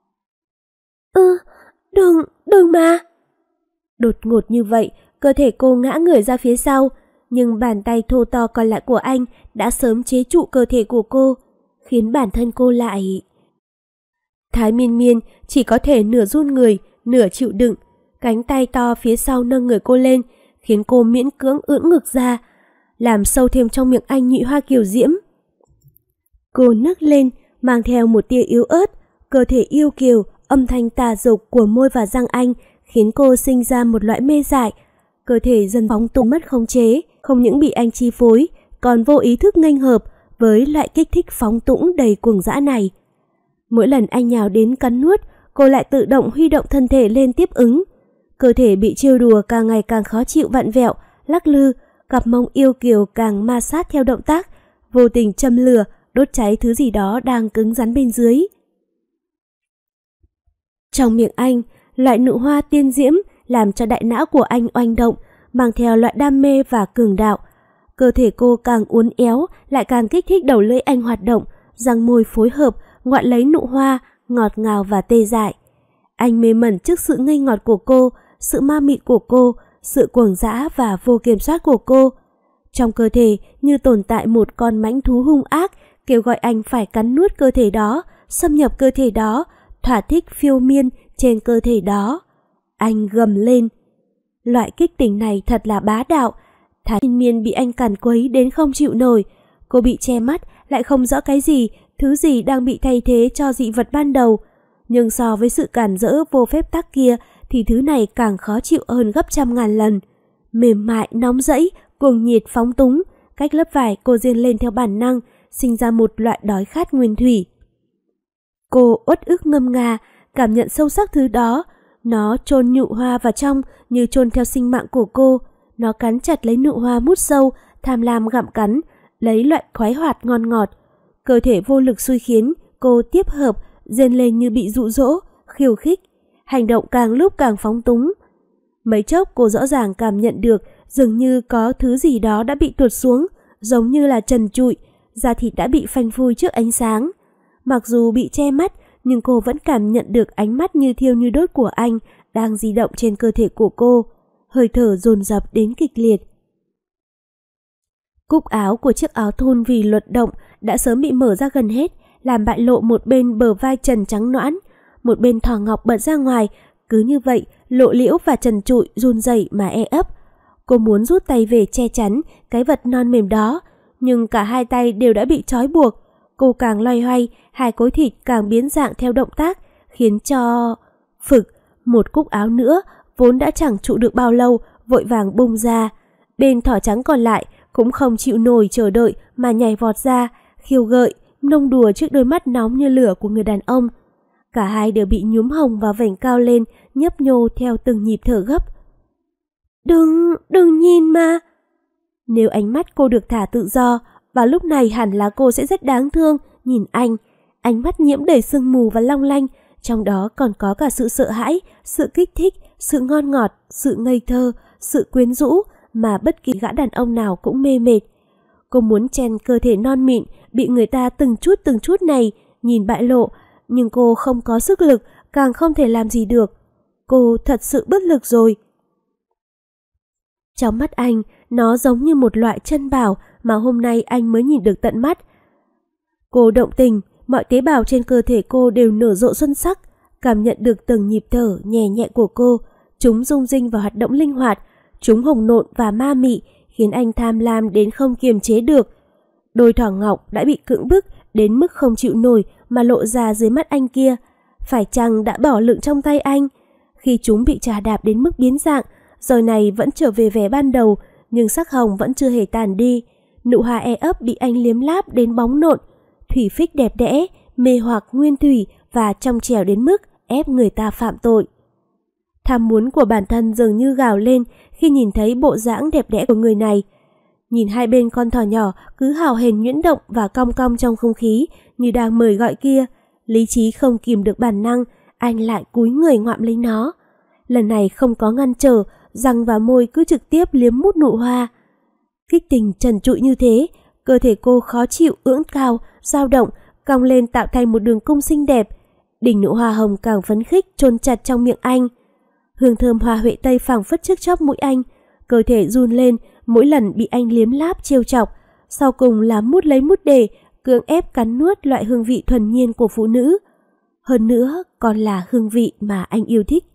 Đừng mà. Đột ngột như vậy, cơ thể cô ngã người ra phía sau, nhưng bàn tay thô to còn lại của anh đã sớm chế trụ cơ thể của cô, khiến bản thân cô lại... Thái Miên Miên chỉ có thể nửa run người, nửa chịu đựng, cánh tay to phía sau nâng người cô lên, khiến cô miễn cưỡng ưỡn ngực ra, làm sâu thêm trong miệng anh nhụy hoa kiều diễm. Cô nấc lên, mang theo một tia yếu ớt, cơ thể yêu kiều, âm thanh tà dục của môi và răng anh khiến cô sinh ra một loại mê dại. Cơ thể dần phóng túng mất khống chế, không những bị anh chi phối, còn vô ý thức nghênh hợp với loại kích thích phóng túng đầy cuồng dã này. Mỗi lần anh nhào đến cắn nuốt, cô lại tự động huy động thân thể lên tiếp ứng. Cơ thể bị trêu đùa càng ngày càng khó chịu vặn vẹo, lắc lư, cặp mông yêu kiều càng ma sát theo động tác, vô tình châm lửa, đốt cháy thứ gì đó đang cứng rắn bên dưới. Trong miệng anh, loại nụ hoa tiên diễm làm cho đại não của anh oanh động, mang theo loại đam mê và cường đạo. Cơ thể cô càng uốn éo, lại càng kích thích đầu lưỡi anh hoạt động, răng môi phối hợp, ngoạn lấy nụ hoa, ngọt ngào và tê dại. Anh mê mẩn trước sự ngây ngọt của cô, sự ma mị của cô, sự cuồng dã và vô kiểm soát của cô. Trong cơ thể như tồn tại một con mãnh thú hung ác, kêu gọi anh phải cắn nuốt cơ thể đó, xâm nhập cơ thể đó, thỏa thích phiêu miên trên cơ thể đó. Anh gầm lên. Loại kích tình này thật là bá đạo. Thái Miên Miên bị anh càn quấy đến không chịu nổi. Cô bị che mắt, lại không rõ cái gì, thứ gì đang bị thay thế cho dị vật ban đầu. Nhưng so với sự cản rỡ vô phép tắc kia thì thứ này càng khó chịu hơn gấp trăm ngàn lần. Mềm mại, nóng rẫy, cuồng nhiệt phóng túng, cách lớp vải cô rên lên theo bản năng, sinh ra một loại đói khát nguyên thủy. Cô uất ức ngâm nga, cảm nhận sâu sắc thứ đó. Nó chôn nụ hoa vào trong như chôn theo sinh mạng của cô. Nó cắn chặt lấy nụ hoa mút sâu, tham lam gặm cắn, lấy loại khoái hoạt ngon ngọt. Cơ thể vô lực xui khiến cô tiếp hợp, rên lên như bị dụ dỗ, khiêu khích. Hành động càng lúc càng phóng túng. Mấy chốc cô rõ ràng cảm nhận được dường như có thứ gì đó đã bị tuột xuống, giống như là trần trụi, da thịt đã bị phanh phui trước ánh sáng. Mặc dù bị che mắt, nhưng cô vẫn cảm nhận được ánh mắt như thiêu như đốt của anh đang di động trên cơ thể của cô, hơi thở dồn dập đến kịch liệt. Cúc áo của chiếc áo thun vì luật động đã sớm bị mở ra gần hết, làm bại lộ một bên bờ vai trần trắng nõn, một bên thỏ ngọc bật ra ngoài, cứ như vậy lộ liễu và trần trụi run rẩy mà e ấp. Cô muốn rút tay về che chắn cái vật non mềm đó, nhưng cả hai tay đều đã bị trói buộc. Cô càng loay hoay, hai khối thịt càng biến dạng theo động tác, khiến cho... Phực, một cúc áo nữa, vốn đã chẳng trụ được bao lâu, vội vàng bung ra. Bên thỏ trắng còn lại cũng không chịu nổi chờ đợi mà nhảy vọt ra, khiêu gợi, nông đùa trước đôi mắt nóng như lửa của người đàn ông. Cả hai đều bị nhuốm hồng và vành cao lên, nhấp nhô theo từng nhịp thở gấp. Đừng nhìn mà. Nếu ánh mắt cô được thả tự do, vào lúc này hẳn là cô sẽ rất đáng thương, nhìn anh. Ánh mắt nhiễm đầy sương mù và long lanh, trong đó còn có cả sự sợ hãi, sự kích thích, sự ngon ngọt, sự ngây thơ, sự quyến rũ mà bất kỳ gã đàn ông nào cũng mê mệt. Cô muốn chen cơ thể non mịn, bị người ta từng chút này, nhìn bại lộ, nhưng cô không có sức lực, càng không thể làm gì được. Cô thật sự bất lực rồi. Trong mắt anh, nó giống như một loại chân bảo mà hôm nay anh mới nhìn được tận mắt. Cô động tình, mọi tế bào trên cơ thể cô đều nở rộ xuân sắc, cảm nhận được từng nhịp thở nhẹ nhẹ của cô. Chúng rung rinh và hoạt động linh hoạt, chúng hồng nộn và ma mị, khiến anh tham lam đến không kiềm chế được. Đôi thỏ ngọc đã bị cưỡng bức đến mức không chịu nổi mà lộ ra dưới mắt anh kia, phải chăng đã bỏ lựng trong tay anh? Khi chúng bị trà đạp đến mức biến dạng, giờ này vẫn trở về vẻ ban đầu, nhưng sắc hồng vẫn chưa hề tàn đi. Nụ hoa e ấp bị anh liếm láp đến bóng nộn, thủy phích đẹp đẽ, mê hoặc nguyên thủy và trong trẻo đến mức ép người ta phạm tội. Tham muốn của bản thân dường như gào lên khi nhìn thấy bộ dáng đẹp đẽ của người này. Nhìn hai bên con thỏ nhỏ cứ hào hển nhuyễn động và cong cong trong không khí như đang mời gọi kia, lý trí không kìm được bản năng, anh lại cúi người ngoạm lấy nó. Lần này không có ngăn trở, răng và môi cứ trực tiếp liếm mút nụ hoa. Kích tình trần trụi như thế, cơ thể cô khó chịu ưỡn cao, dao động, cong lên tạo thành một đường cung xinh đẹp. Đỉnh nụ hoa hồng càng phấn khích chôn chặt trong miệng anh. Hương thơm hoa huệ tây phảng phất trước chóp mũi anh, cơ thể run lên mỗi lần bị anh liếm láp trêu chọc, sau cùng là mút lấy mút để cưỡng ép cắn nuốt loại hương vị thuần nhiên của phụ nữ. Hơn nữa còn là hương vị mà anh yêu thích.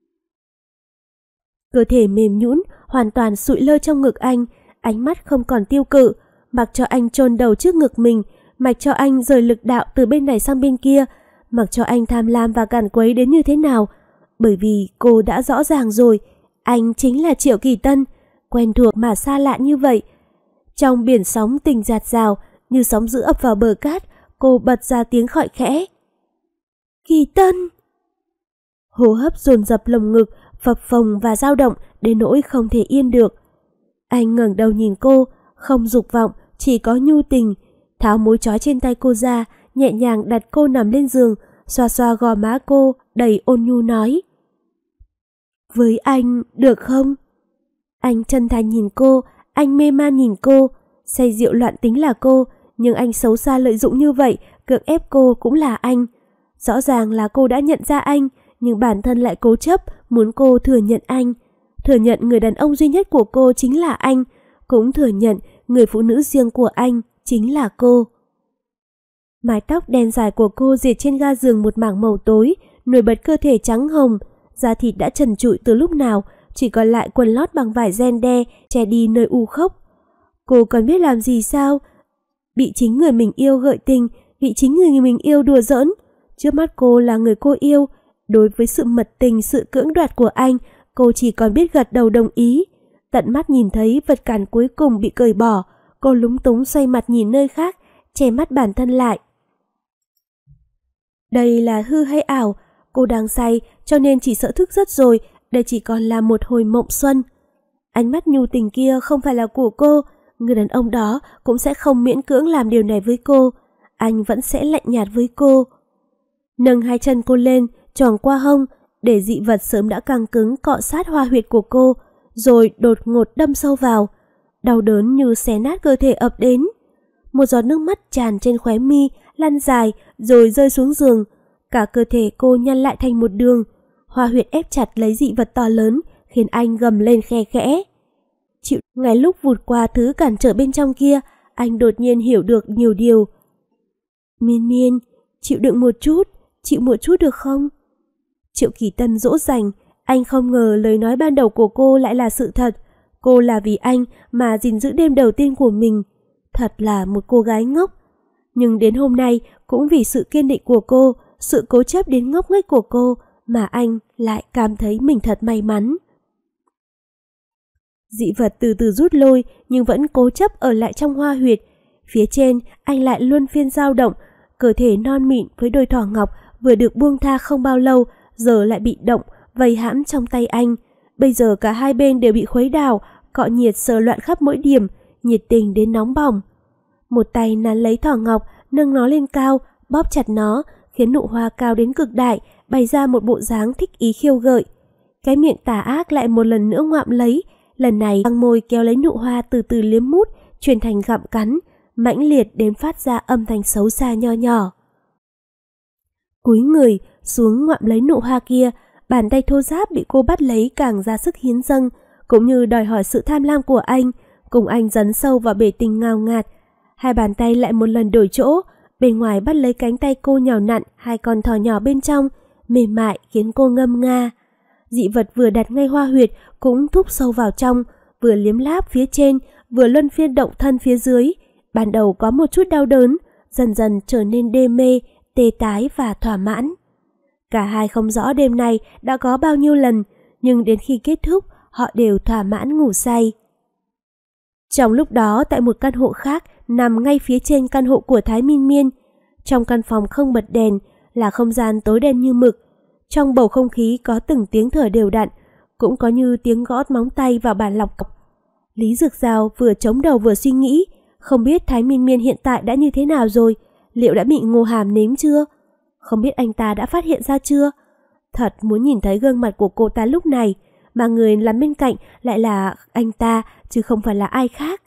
Cơ thể mềm nhũn hoàn toàn sụi lơ trong ngực anh, ánh mắt không còn tiêu cự, mặc cho anh chôn đầu trước ngực mình, mặc cho anh rời lực đạo từ bên này sang bên kia, mặc cho anh tham lam và càn quấy đến như thế nào. Bởi vì cô đã rõ ràng rồi, anh chính là Triệu Kỳ Tân, quen thuộc mà xa lạ như vậy. Trong biển sóng tình dạt dào, như sóng dữ ập vào bờ cát, cô bật ra tiếng gọi khẽ. Kỳ Tân! Hô hấp dồn dập lồng ngực, phập phồng và dao động đến nỗi không thể yên được. Anh ngẩng đầu nhìn cô, không dục vọng, chỉ có nhu tình, tháo mối trói trên tay cô ra, nhẹ nhàng đặt cô nằm lên giường, xoa xoa gò má cô, đầy ôn nhu nói. Với anh, được không? Anh chân thành nhìn cô, anh mê man nhìn cô, say rượu loạn tính là cô, nhưng anh xấu xa lợi dụng như vậy, cưỡng ép cô cũng là anh. Rõ ràng là cô đã nhận ra anh, nhưng bản thân lại cố chấp muốn cô thừa nhận anh, thừa nhận người đàn ông duy nhất của cô chính là anh, cũng thừa nhận người phụ nữ riêng của anh chính là cô. Mái tóc đen dài của cô dệt trên ga giường một mảng màu tối, nổi bật cơ thể trắng hồng, da thịt đã trần trụi từ lúc nào, chỉ còn lại quần lót bằng vải ren đe che đi nơi u khốc. Cô còn biết làm gì sao? Bị chính người mình yêu gợi tình, bị chính người mình yêu đùa giỡn. Trước mắt cô là người cô yêu, đối với sự mật tình, sự cưỡng đoạt của anh, cô chỉ còn biết gật đầu đồng ý. Tận mắt nhìn thấy vật cản cuối cùng bị cởi bỏ, cô lúng túng xoay mặt nhìn nơi khác, che mắt bản thân lại. Đây là hư hay ảo? Cô đang say cho nên chỉ sợ thức giấc rồi, đây chỉ còn là một hồi mộng xuân. Ánh mắt nhu tình kia không phải là của cô, người đàn ông đó cũng sẽ không miễn cưỡng làm điều này với cô, anh vẫn sẽ lạnh nhạt với cô. Nâng hai chân cô lên, choàng qua hông, để dị vật sớm đã căng cứng cọ sát hoa huyệt của cô, rồi đột ngột đâm sâu vào. Đau đớn như xé nát cơ thể ập đến. Một giọt nước mắt tràn trên khóe mi, lăn dài rồi rơi xuống giường. Cả cơ thể cô nhăn lại thành một đường. Hoa huyệt ép chặt lấy dị vật to lớn, khiến anh gầm lên khe khẽ. Ngay lúc vụt qua thứ cản trở bên trong kia, anh đột nhiên hiểu được nhiều điều. Miên Miên, chịu đựng một chút, chịu một chút được không? Triệu Kỳ Tân dỗ dành, anh không ngờ lời nói ban đầu của cô lại là sự thật. Cô là vì anh mà gìn giữ đêm đầu tiên của mình. Thật là một cô gái ngốc. Nhưng đến hôm nay, cũng vì sự kiên định của cô, sự cố chấp đến ngốc nghếch của cô, mà anh lại cảm thấy mình thật may mắn. Dị vật từ từ rút lui, nhưng vẫn cố chấp ở lại trong hoa huyệt. Phía trên, anh lại luân phiên dao động, cơ thể non mịn với đôi thỏ ngọc vừa được buông tha không bao lâu, giờ lại bị động, vây hãm trong tay anh. Bây giờ cả hai bên đều bị khuấy đảo, cọ nhiệt sờ loạn khắp mỗi điểm, nhiệt tình đến nóng bỏng. Một tay nắn lấy thỏ ngọc, nâng nó lên cao, bóp chặt nó, khiến nụ hoa cao đến cực đại, bày ra một bộ dáng thích ý khiêu gợi. Cái miệng tà ác lại một lần nữa ngoạm lấy, lần này răng môi kéo lấy nụ hoa từ từ liếm mút, chuyển thành gặm cắn, mãnh liệt đến phát ra âm thanh xấu xa nho nhỏ. Cúi người xuống ngoạm lấy nụ hoa kia, bàn tay thô ráp bị cô bắt lấy càng ra sức hiến dâng, cũng như đòi hỏi sự tham lam của anh, cùng anh dấn sâu vào bể tình ngào ngạt. Hai bàn tay lại một lần đổi chỗ, bên ngoài bắt lấy cánh tay cô nhào nặn hai con thỏ nhỏ bên trong, mềm mại khiến cô ngâm nga. Dị vật vừa đặt ngay hoa huyệt cũng thúc sâu vào trong, vừa liếm láp phía trên, vừa luân phiên động thân phía dưới. Ban đầu có một chút đau đớn, dần dần trở nên đê mê, tê tái và thỏa mãn. Cả hai không rõ đêm nay đã có bao nhiêu lần, nhưng đến khi kết thúc, họ đều thỏa mãn ngủ say. Trong lúc đó, tại một căn hộ khác, nằm ngay phía trên căn hộ của Thái Miên Miên, trong căn phòng không bật đèn, là không gian tối đen như mực. Trong bầu không khí có từng tiếng thở đều đặn, cũng có như tiếng gõ móng tay vào bàn lọc. Lý Dược Giao vừa chống đầu vừa suy nghĩ, không biết Thái Miên Miên hiện tại đã như thế nào rồi, liệu đã bị Ngô Hàm nếm chưa? Không biết anh ta đã phát hiện ra chưa? Thật muốn nhìn thấy gương mặt của cô ta lúc này, mà người làm bên cạnh lại là anh ta chứ không phải là ai khác.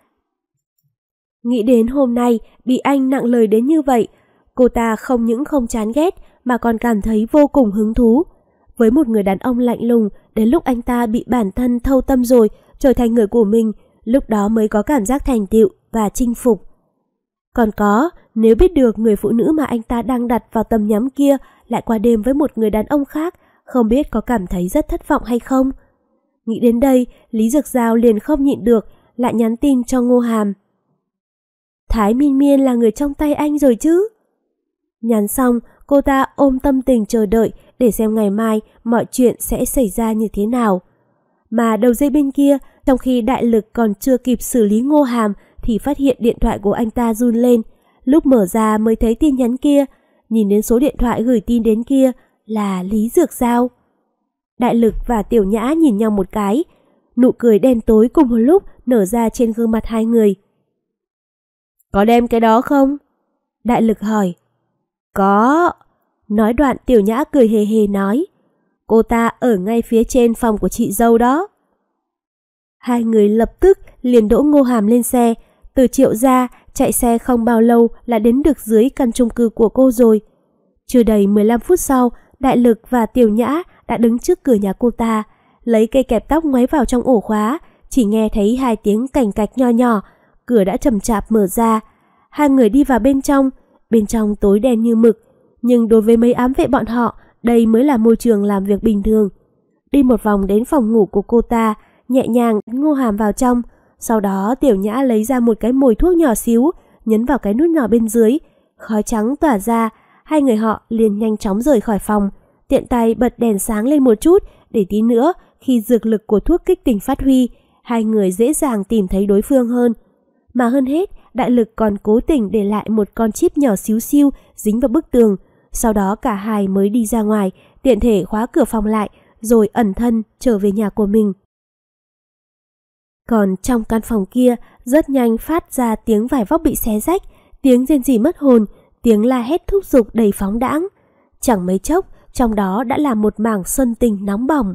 Nghĩ đến hôm nay bị anh nặng lời đến như vậy, cô ta không những không chán ghét mà còn cảm thấy vô cùng hứng thú. Với một người đàn ông lạnh lùng, đến lúc anh ta bị bản thân thâu tâm rồi, trở thành người của mình, lúc đó mới có cảm giác thành tựu và chinh phục. Còn có, nếu biết được người phụ nữ mà anh ta đang đặt vào tầm nhắm kia lại qua đêm với một người đàn ông khác, không biết có cảm thấy rất thất vọng hay không? Nghĩ đến đây, Lý Dược Giao liền không nhịn được, lại nhắn tin cho Ngô Hàm. Thái Miên Miên là người trong tay anh rồi chứ? Nhắn xong, cô ta ôm tâm tình chờ đợi để xem ngày mai mọi chuyện sẽ xảy ra như thế nào. Mà đầu dây bên kia, trong khi Đại Lực còn chưa kịp xử lý Ngô Hàm thì phát hiện điện thoại của anh ta run lên. Lúc mở ra mới thấy tin nhắn kia, nhìn đến số điện thoại gửi tin đến kia là Lý Dược Giao. Đại Lực và Tiểu Nhã nhìn nhau một cái, nụ cười đen tối cùng một lúc nở ra trên gương mặt hai người. Có đem cái đó không? Đại Lực hỏi. Có. Nói đoạn Tiểu Nhã cười hề hề nói. Cô ta ở ngay phía trên phòng của chị dâu đó. Hai người lập tức liền đỗ Ngô Hàm lên xe. Từ Triệu ra, chạy xe không bao lâu là đến được dưới căn chung cư của cô rồi. Chưa đầy 15 phút sau, Đại Lực và Tiểu Nhã đã đứng trước cửa nhà cô ta, lấy cây kẹp tóc ngoáy vào trong ổ khóa, chỉ nghe thấy hai tiếng cành cạch nho nhỏ, cửa đã chậm chạp mở ra. Hai người đi vào bên trong tối đen như mực, nhưng đối với mấy ám vệ bọn họ, đây mới là môi trường làm việc bình thường. Đi một vòng đến phòng ngủ của cô ta, nhẹ nhàng Ngô Hàm vào trong, sau đó Tiểu Nhã lấy ra một cái mồi thuốc nhỏ xíu, nhấn vào cái nút nhỏ bên dưới, khói trắng tỏa ra, hai người họ liền nhanh chóng rời khỏi phòng, tiện tay bật đèn sáng lên một chút để tí nữa khi dược lực của thuốc kích tình phát huy, hai người dễ dàng tìm thấy đối phương hơn. Mà hơn hết, Đại Lực còn cố tình để lại một con chip nhỏ xíu xiu dính vào bức tường, sau đó cả hai mới đi ra ngoài, tiện thể khóa cửa phòng lại, rồi ẩn thân trở về nhà của mình. Còn trong căn phòng kia, rất nhanh phát ra tiếng vải vóc bị xé rách, tiếng rên rỉ mất hồn, tiếng la hét thúc giục đầy phóng đãng. Chẳng mấy chốc, trong đó đã là một mảng xuân tình nóng bỏng.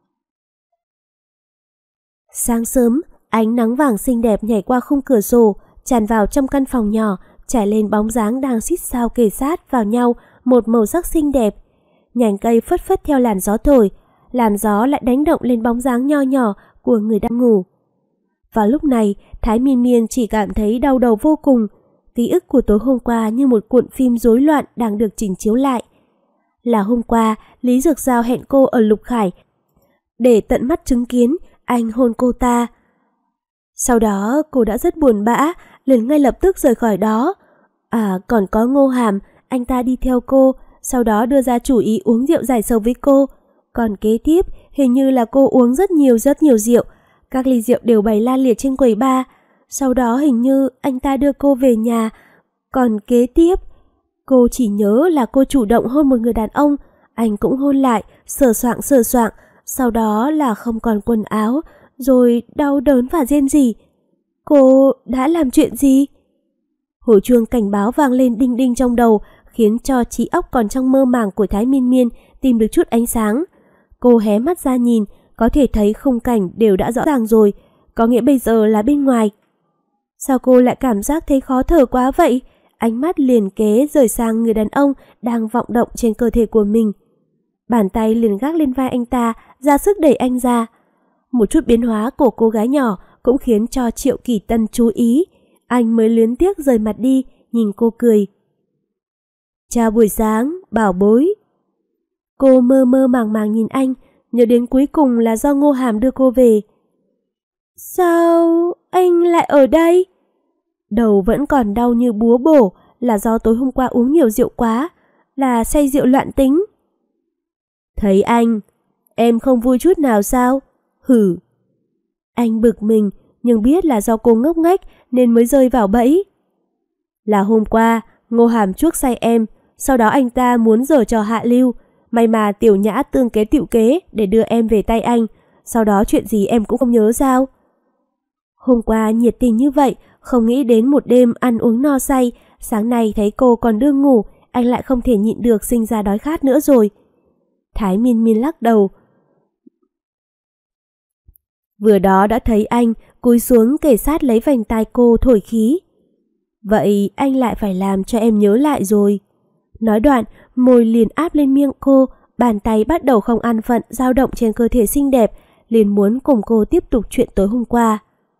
Sáng sớm, ánh nắng vàng xinh đẹp nhảy qua khung cửa sổ, tràn vào trong căn phòng nhỏ, trải lên bóng dáng đang xít sao kề sát vào nhau một màu sắc xinh đẹp. Nhành cây phất phất theo làn gió thổi, làn gió lại đánh động lên bóng dáng nho nhỏ của người đang ngủ. Vào lúc này, Thái Miên Miên chỉ cảm thấy đau đầu vô cùng. Ký ức của tối hôm qua như một cuộn phim rối loạn đang được chỉnh chiếu lại. Là hôm qua, Lý Dược Giao hẹn cô ở Lục Khải để tận mắt chứng kiến anh hôn cô ta. Sau đó cô đã rất buồn bã, liền ngay lập tức rời khỏi đó. Còn có Ngô Hàm, anh ta đi theo cô, sau đó đưa ra chủ ý uống rượu giải sầu với cô. Còn kế tiếp, hình như là cô uống rất nhiều rượu. Các ly rượu đều bày la liệt trên quầy bar. Sau đó hình như anh ta đưa cô về nhà. Còn kế tiếp, cô chỉ nhớ là cô chủ động hôn một người đàn ông. Anh cũng hôn lại, sờ soạng. Sau đó là không còn quần áo, rồi đau đớn và rên rỉ. Cô đã làm chuyện gì? Hồi chuông cảnh báo vang lên đinh đinh trong đầu, khiến cho trí óc còn trong mơ màng của Thái Miên Miên tìm được chút ánh sáng. Cô hé mắt ra nhìn, có thể thấy khung cảnh đều đã rõ ràng rồi, có nghĩa bây giờ là bên ngoài. Sao cô lại cảm giác thấy khó thở quá vậy? Ánh mắt liền kế rời sang người đàn ông đang vọng động trên cơ thể của mình. Bàn tay liền gác lên vai anh ta, ra sức đẩy anh ra. Một chút biến hóa của cô gái nhỏ cũng khiến cho Triệu Kỳ Tân chú ý. Anh mới luyến tiếc rời mặt đi, nhìn cô cười. Chào buổi sáng, bảo bối. Cô mơ màng nhìn anh, nhớ đến cuối cùng là do Ngô Hàm đưa cô về. Sao anh lại ở đây? Đầu vẫn còn đau như búa bổ, là do tối hôm qua uống nhiều rượu quá, là say rượu loạn tính. Thấy anh, em không vui chút nào sao? Hử. Anh bực mình, nhưng biết là do cô ngốc nghếch nên mới rơi vào bẫy. Là hôm qua, Ngô Hàm chuốc say em, sau đó anh ta muốn giở trò hạ lưu, may mà Tiểu Nhã tương kế tựu kế để đưa em về tay anh, sau đó chuyện gì em cũng không nhớ sao? Hôm qua nhiệt tình như vậy, không nghĩ đến một đêm ăn uống no say, sáng nay thấy cô còn đương ngủ, anh lại không thể nhịn được sinh ra đói khát nữa rồi. Thái Miên Miên lắc đầu. Vừa đó đã thấy anh cúi xuống kề sát lấy vành tai cô thổi khí. Vậy anh lại phải làm cho em nhớ lại rồi. Nói đoạn, môi liền áp lên miệng cô, bàn tay bắt đầu không an phận dao động trên cơ thể xinh đẹp, liền muốn cùng cô tiếp tục chuyện tối hôm qua.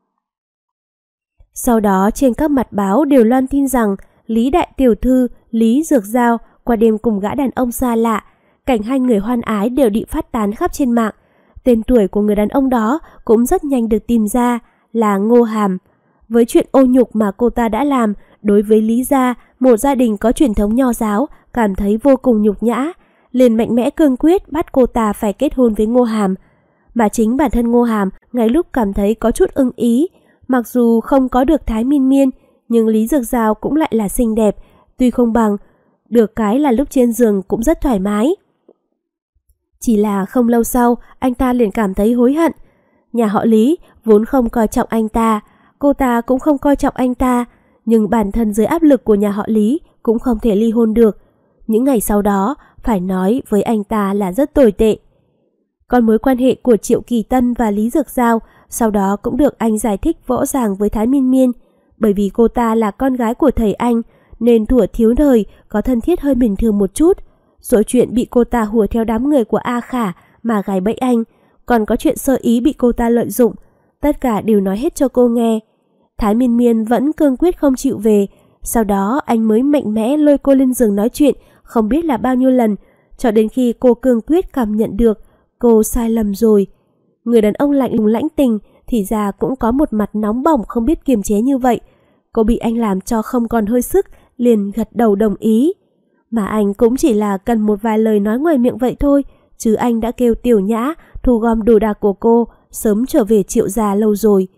Sau đó trên các mặt báo đều loan tin rằng Lý đại tiểu thư Lý Dược Giao qua đêm cùng gã đàn ông xa lạ, cảnh hai người hoan ái đều bị phát tán khắp trên mạng. Tên tuổi của người đàn ông đó cũng rất nhanh được tìm ra, là Ngô Hàm. Với chuyện ô nhục mà cô ta đã làm đối với Lý gia, một gia đình có truyền thống nho giáo, cảm thấy vô cùng nhục nhã, liền mạnh mẽ cương quyết bắt cô ta phải kết hôn với Ngô Hàm. Mà chính bản thân Ngô Hàm ngay lúc cảm thấy có chút ưng ý, mặc dù không có được Thái Miên Miên, nhưng Lý Dược Giao cũng lại là xinh đẹp, tuy không bằng, được cái là lúc trên giường cũng rất thoải mái. Chỉ là không lâu sau, anh ta liền cảm thấy hối hận. Nhà họ Lý vốn không coi trọng anh ta, cô ta cũng không coi trọng anh ta, nhưng bản thân dưới áp lực của nhà họ Lý cũng không thể ly hôn được. Những ngày sau đó, phải nói với anh ta là rất tồi tệ. Còn mối quan hệ của Triệu Kỳ Tân và Lý Dược Giao sau đó cũng được anh giải thích rõ ràng với Thái Miên Miên. Bởi vì cô ta là con gái của thầy anh, nên thuở thiếu thời có thân thiết hơi bình thường một chút. Rồi chuyện bị cô ta hùa theo đám người của A Khả mà gài bẫy anh, còn có chuyện sơ ý bị cô ta lợi dụng, tất cả đều nói hết cho cô nghe. Thái Miên Miên vẫn cương quyết không chịu về, sau đó anh mới mạnh mẽ lôi cô lên giường nói chuyện không biết là bao nhiêu lần, cho đến khi cô cương quyết cảm nhận được cô sai lầm rồi. Người đàn ông lạnh lùng lãnh tình thì ra cũng có một mặt nóng bỏng không biết kiềm chế như vậy. Cô bị anh làm cho không còn hơi sức, liền gật đầu đồng ý. Mà anh cũng chỉ là cần một vài lời nói ngoài miệng vậy thôi, chứ anh đã kêu Tiểu Nhã thu gom đồ đạc của cô, sớm trở về Triệu gia lâu rồi.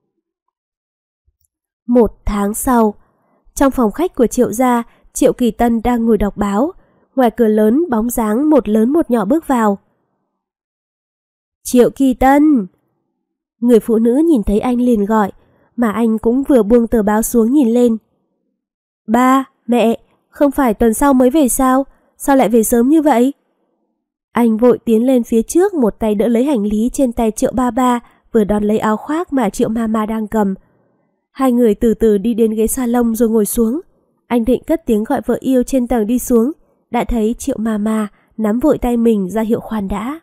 1 tháng sau, trong phòng khách của Triệu gia, Triệu Kỳ Tân đang ngồi đọc báo. Ngoài cửa lớn bóng dáng một lớn một nhỏ bước vào. Triệu Kỳ Tân! Người phụ nữ nhìn thấy anh liền gọi, mà anh cũng vừa buông tờ báo xuống nhìn lên. Ba, mẹ, không phải tuần sau mới về sao? Sao lại về sớm như vậy? Anh vội tiến lên phía trước, một tay đỡ lấy hành lý trên tay Triệu ba ba, vừa đón lấy áo khoác mà Triệu mama đang cầm. Hai người từ từ đi đến ghế salon rồi ngồi xuống. Anh định cất tiếng gọi vợ yêu trên tầng đi xuống, đã thấy Triệu Mama nắm vội tay mình ra hiệu khoan đã.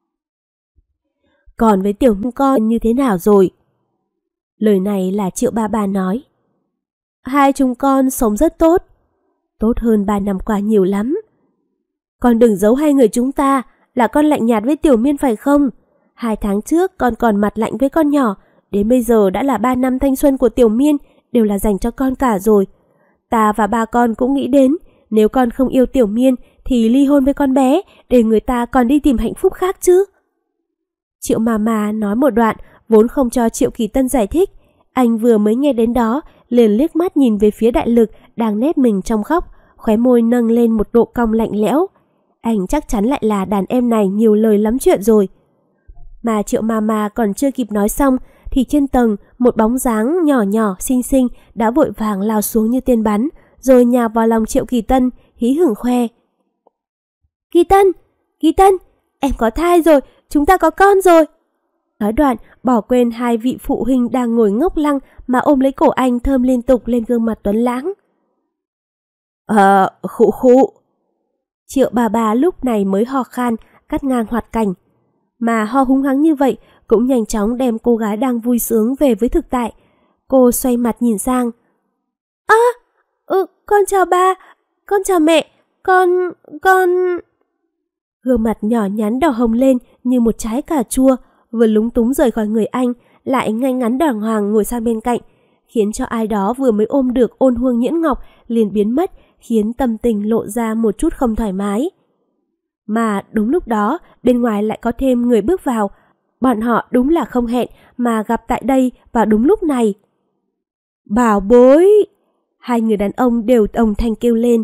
Còn với tiểu con như thế nào rồi? Lời này là Triệu Bà nói. Hai chúng con sống rất tốt. Tốt hơn 3 năm qua nhiều lắm. Con đừng giấu hai người chúng ta là con lạnh nhạt với Tiểu Miên phải không? 2 tháng trước con còn mặt lạnh với con nhỏ, đến bây giờ đã là 3 năm thanh xuân của Tiểu Miên đều là dành cho con cả rồi. Ta và ba con cũng nghĩ đến, nếu con không yêu Tiểu Miên thì ly hôn với con bé để người ta còn đi tìm hạnh phúc khác chứ. Triệu Mama nói một đoạn vốn không cho Triệu Kỳ Tân giải thích. Anh vừa mới nghe đến đó liền liếc mắt nhìn về phía Đại Lực đang nép mình trong khóc, khóe môi nâng lên một độ cong lạnh lẽo. Anh chắc chắn lại là đàn em này nhiều lời lắm chuyện rồi. Mà Triệu Mama còn chưa kịp nói xong thì trên tầng một bóng dáng nhỏ nhỏ xinh xinh đã vội vàng lao xuống như tên bắn, rồi nhào vào lòng Triệu Kỳ Tân, hí hửng khoe. Kỳ Tân, em có thai rồi, chúng ta có con rồi. Nói đoạn bỏ quên hai vị phụ huynh đang ngồi ngốc lăng mà ôm lấy cổ anh thơm liên tục lên gương mặt tuấn lãng. Khụ. Triệu Bà lúc này mới ho khan, cắt ngang hoạt cảnh. Mà ho húng hắng như vậy cũng nhanh chóng đem cô gái đang vui sướng về với thực tại. Cô xoay mặt nhìn sang. Con chào ba, con chào mẹ, con... Gương mặt nhỏ nhắn đỏ hồng lên như một trái cà chua, vừa lúng túng rời khỏi người anh, lại ngay ngắn đàng hoàng ngồi sang bên cạnh, khiến cho ai đó vừa mới ôm được ôn huông nhuyễn ngọc liền biến mất, khiến tâm tình lộ ra một chút không thoải mái. Mà đúng lúc đó, bên ngoài lại có thêm người bước vào. Bọn họ đúng là không hẹn mà gặp tại đây vào đúng lúc này. Bảo bối! Hai người đàn ông đều đồng thanh kêu lên.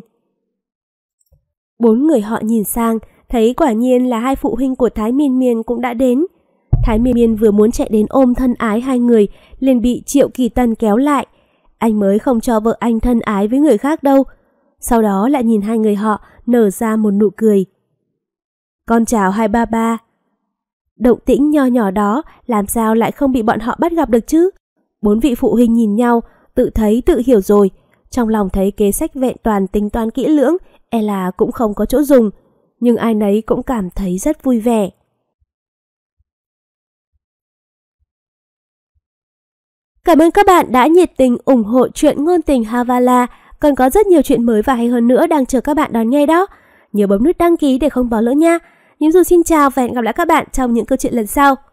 4 người họ nhìn sang, thấy quả nhiên là hai phụ huynh của Thái Miên Miên cũng đã đến. Thái Miên Miên vừa muốn chạy đến ôm thân ái hai người, liền bị Triệu Kỳ Tân kéo lại. Anh mới không cho vợ anh thân ái với người khác đâu. Sau đó lại nhìn hai người họ nở ra một nụ cười. Con chào hai ba. Động tĩnh nho nhỏ đó làm sao lại không bị bọn họ bắt gặp được chứ? 4 vị phụ huynh nhìn nhau, tự thấy tự hiểu rồi. Trong lòng thấy kế sách vẹn toàn tính toán kỹ lưỡng, e là cũng không có chỗ dùng. Nhưng ai nấy cũng cảm thấy rất vui vẻ. Cảm ơn các bạn đã nhiệt tình ủng hộ truyện ngôn tình Havala. Còn có rất nhiều chuyện mới và hay hơn nữa đang chờ các bạn đón nghe đó. Nhớ bấm nút đăng ký để không bỏ lỡ nha. Nhím Dù xin chào và hẹn gặp lại các bạn trong những câu chuyện lần sau.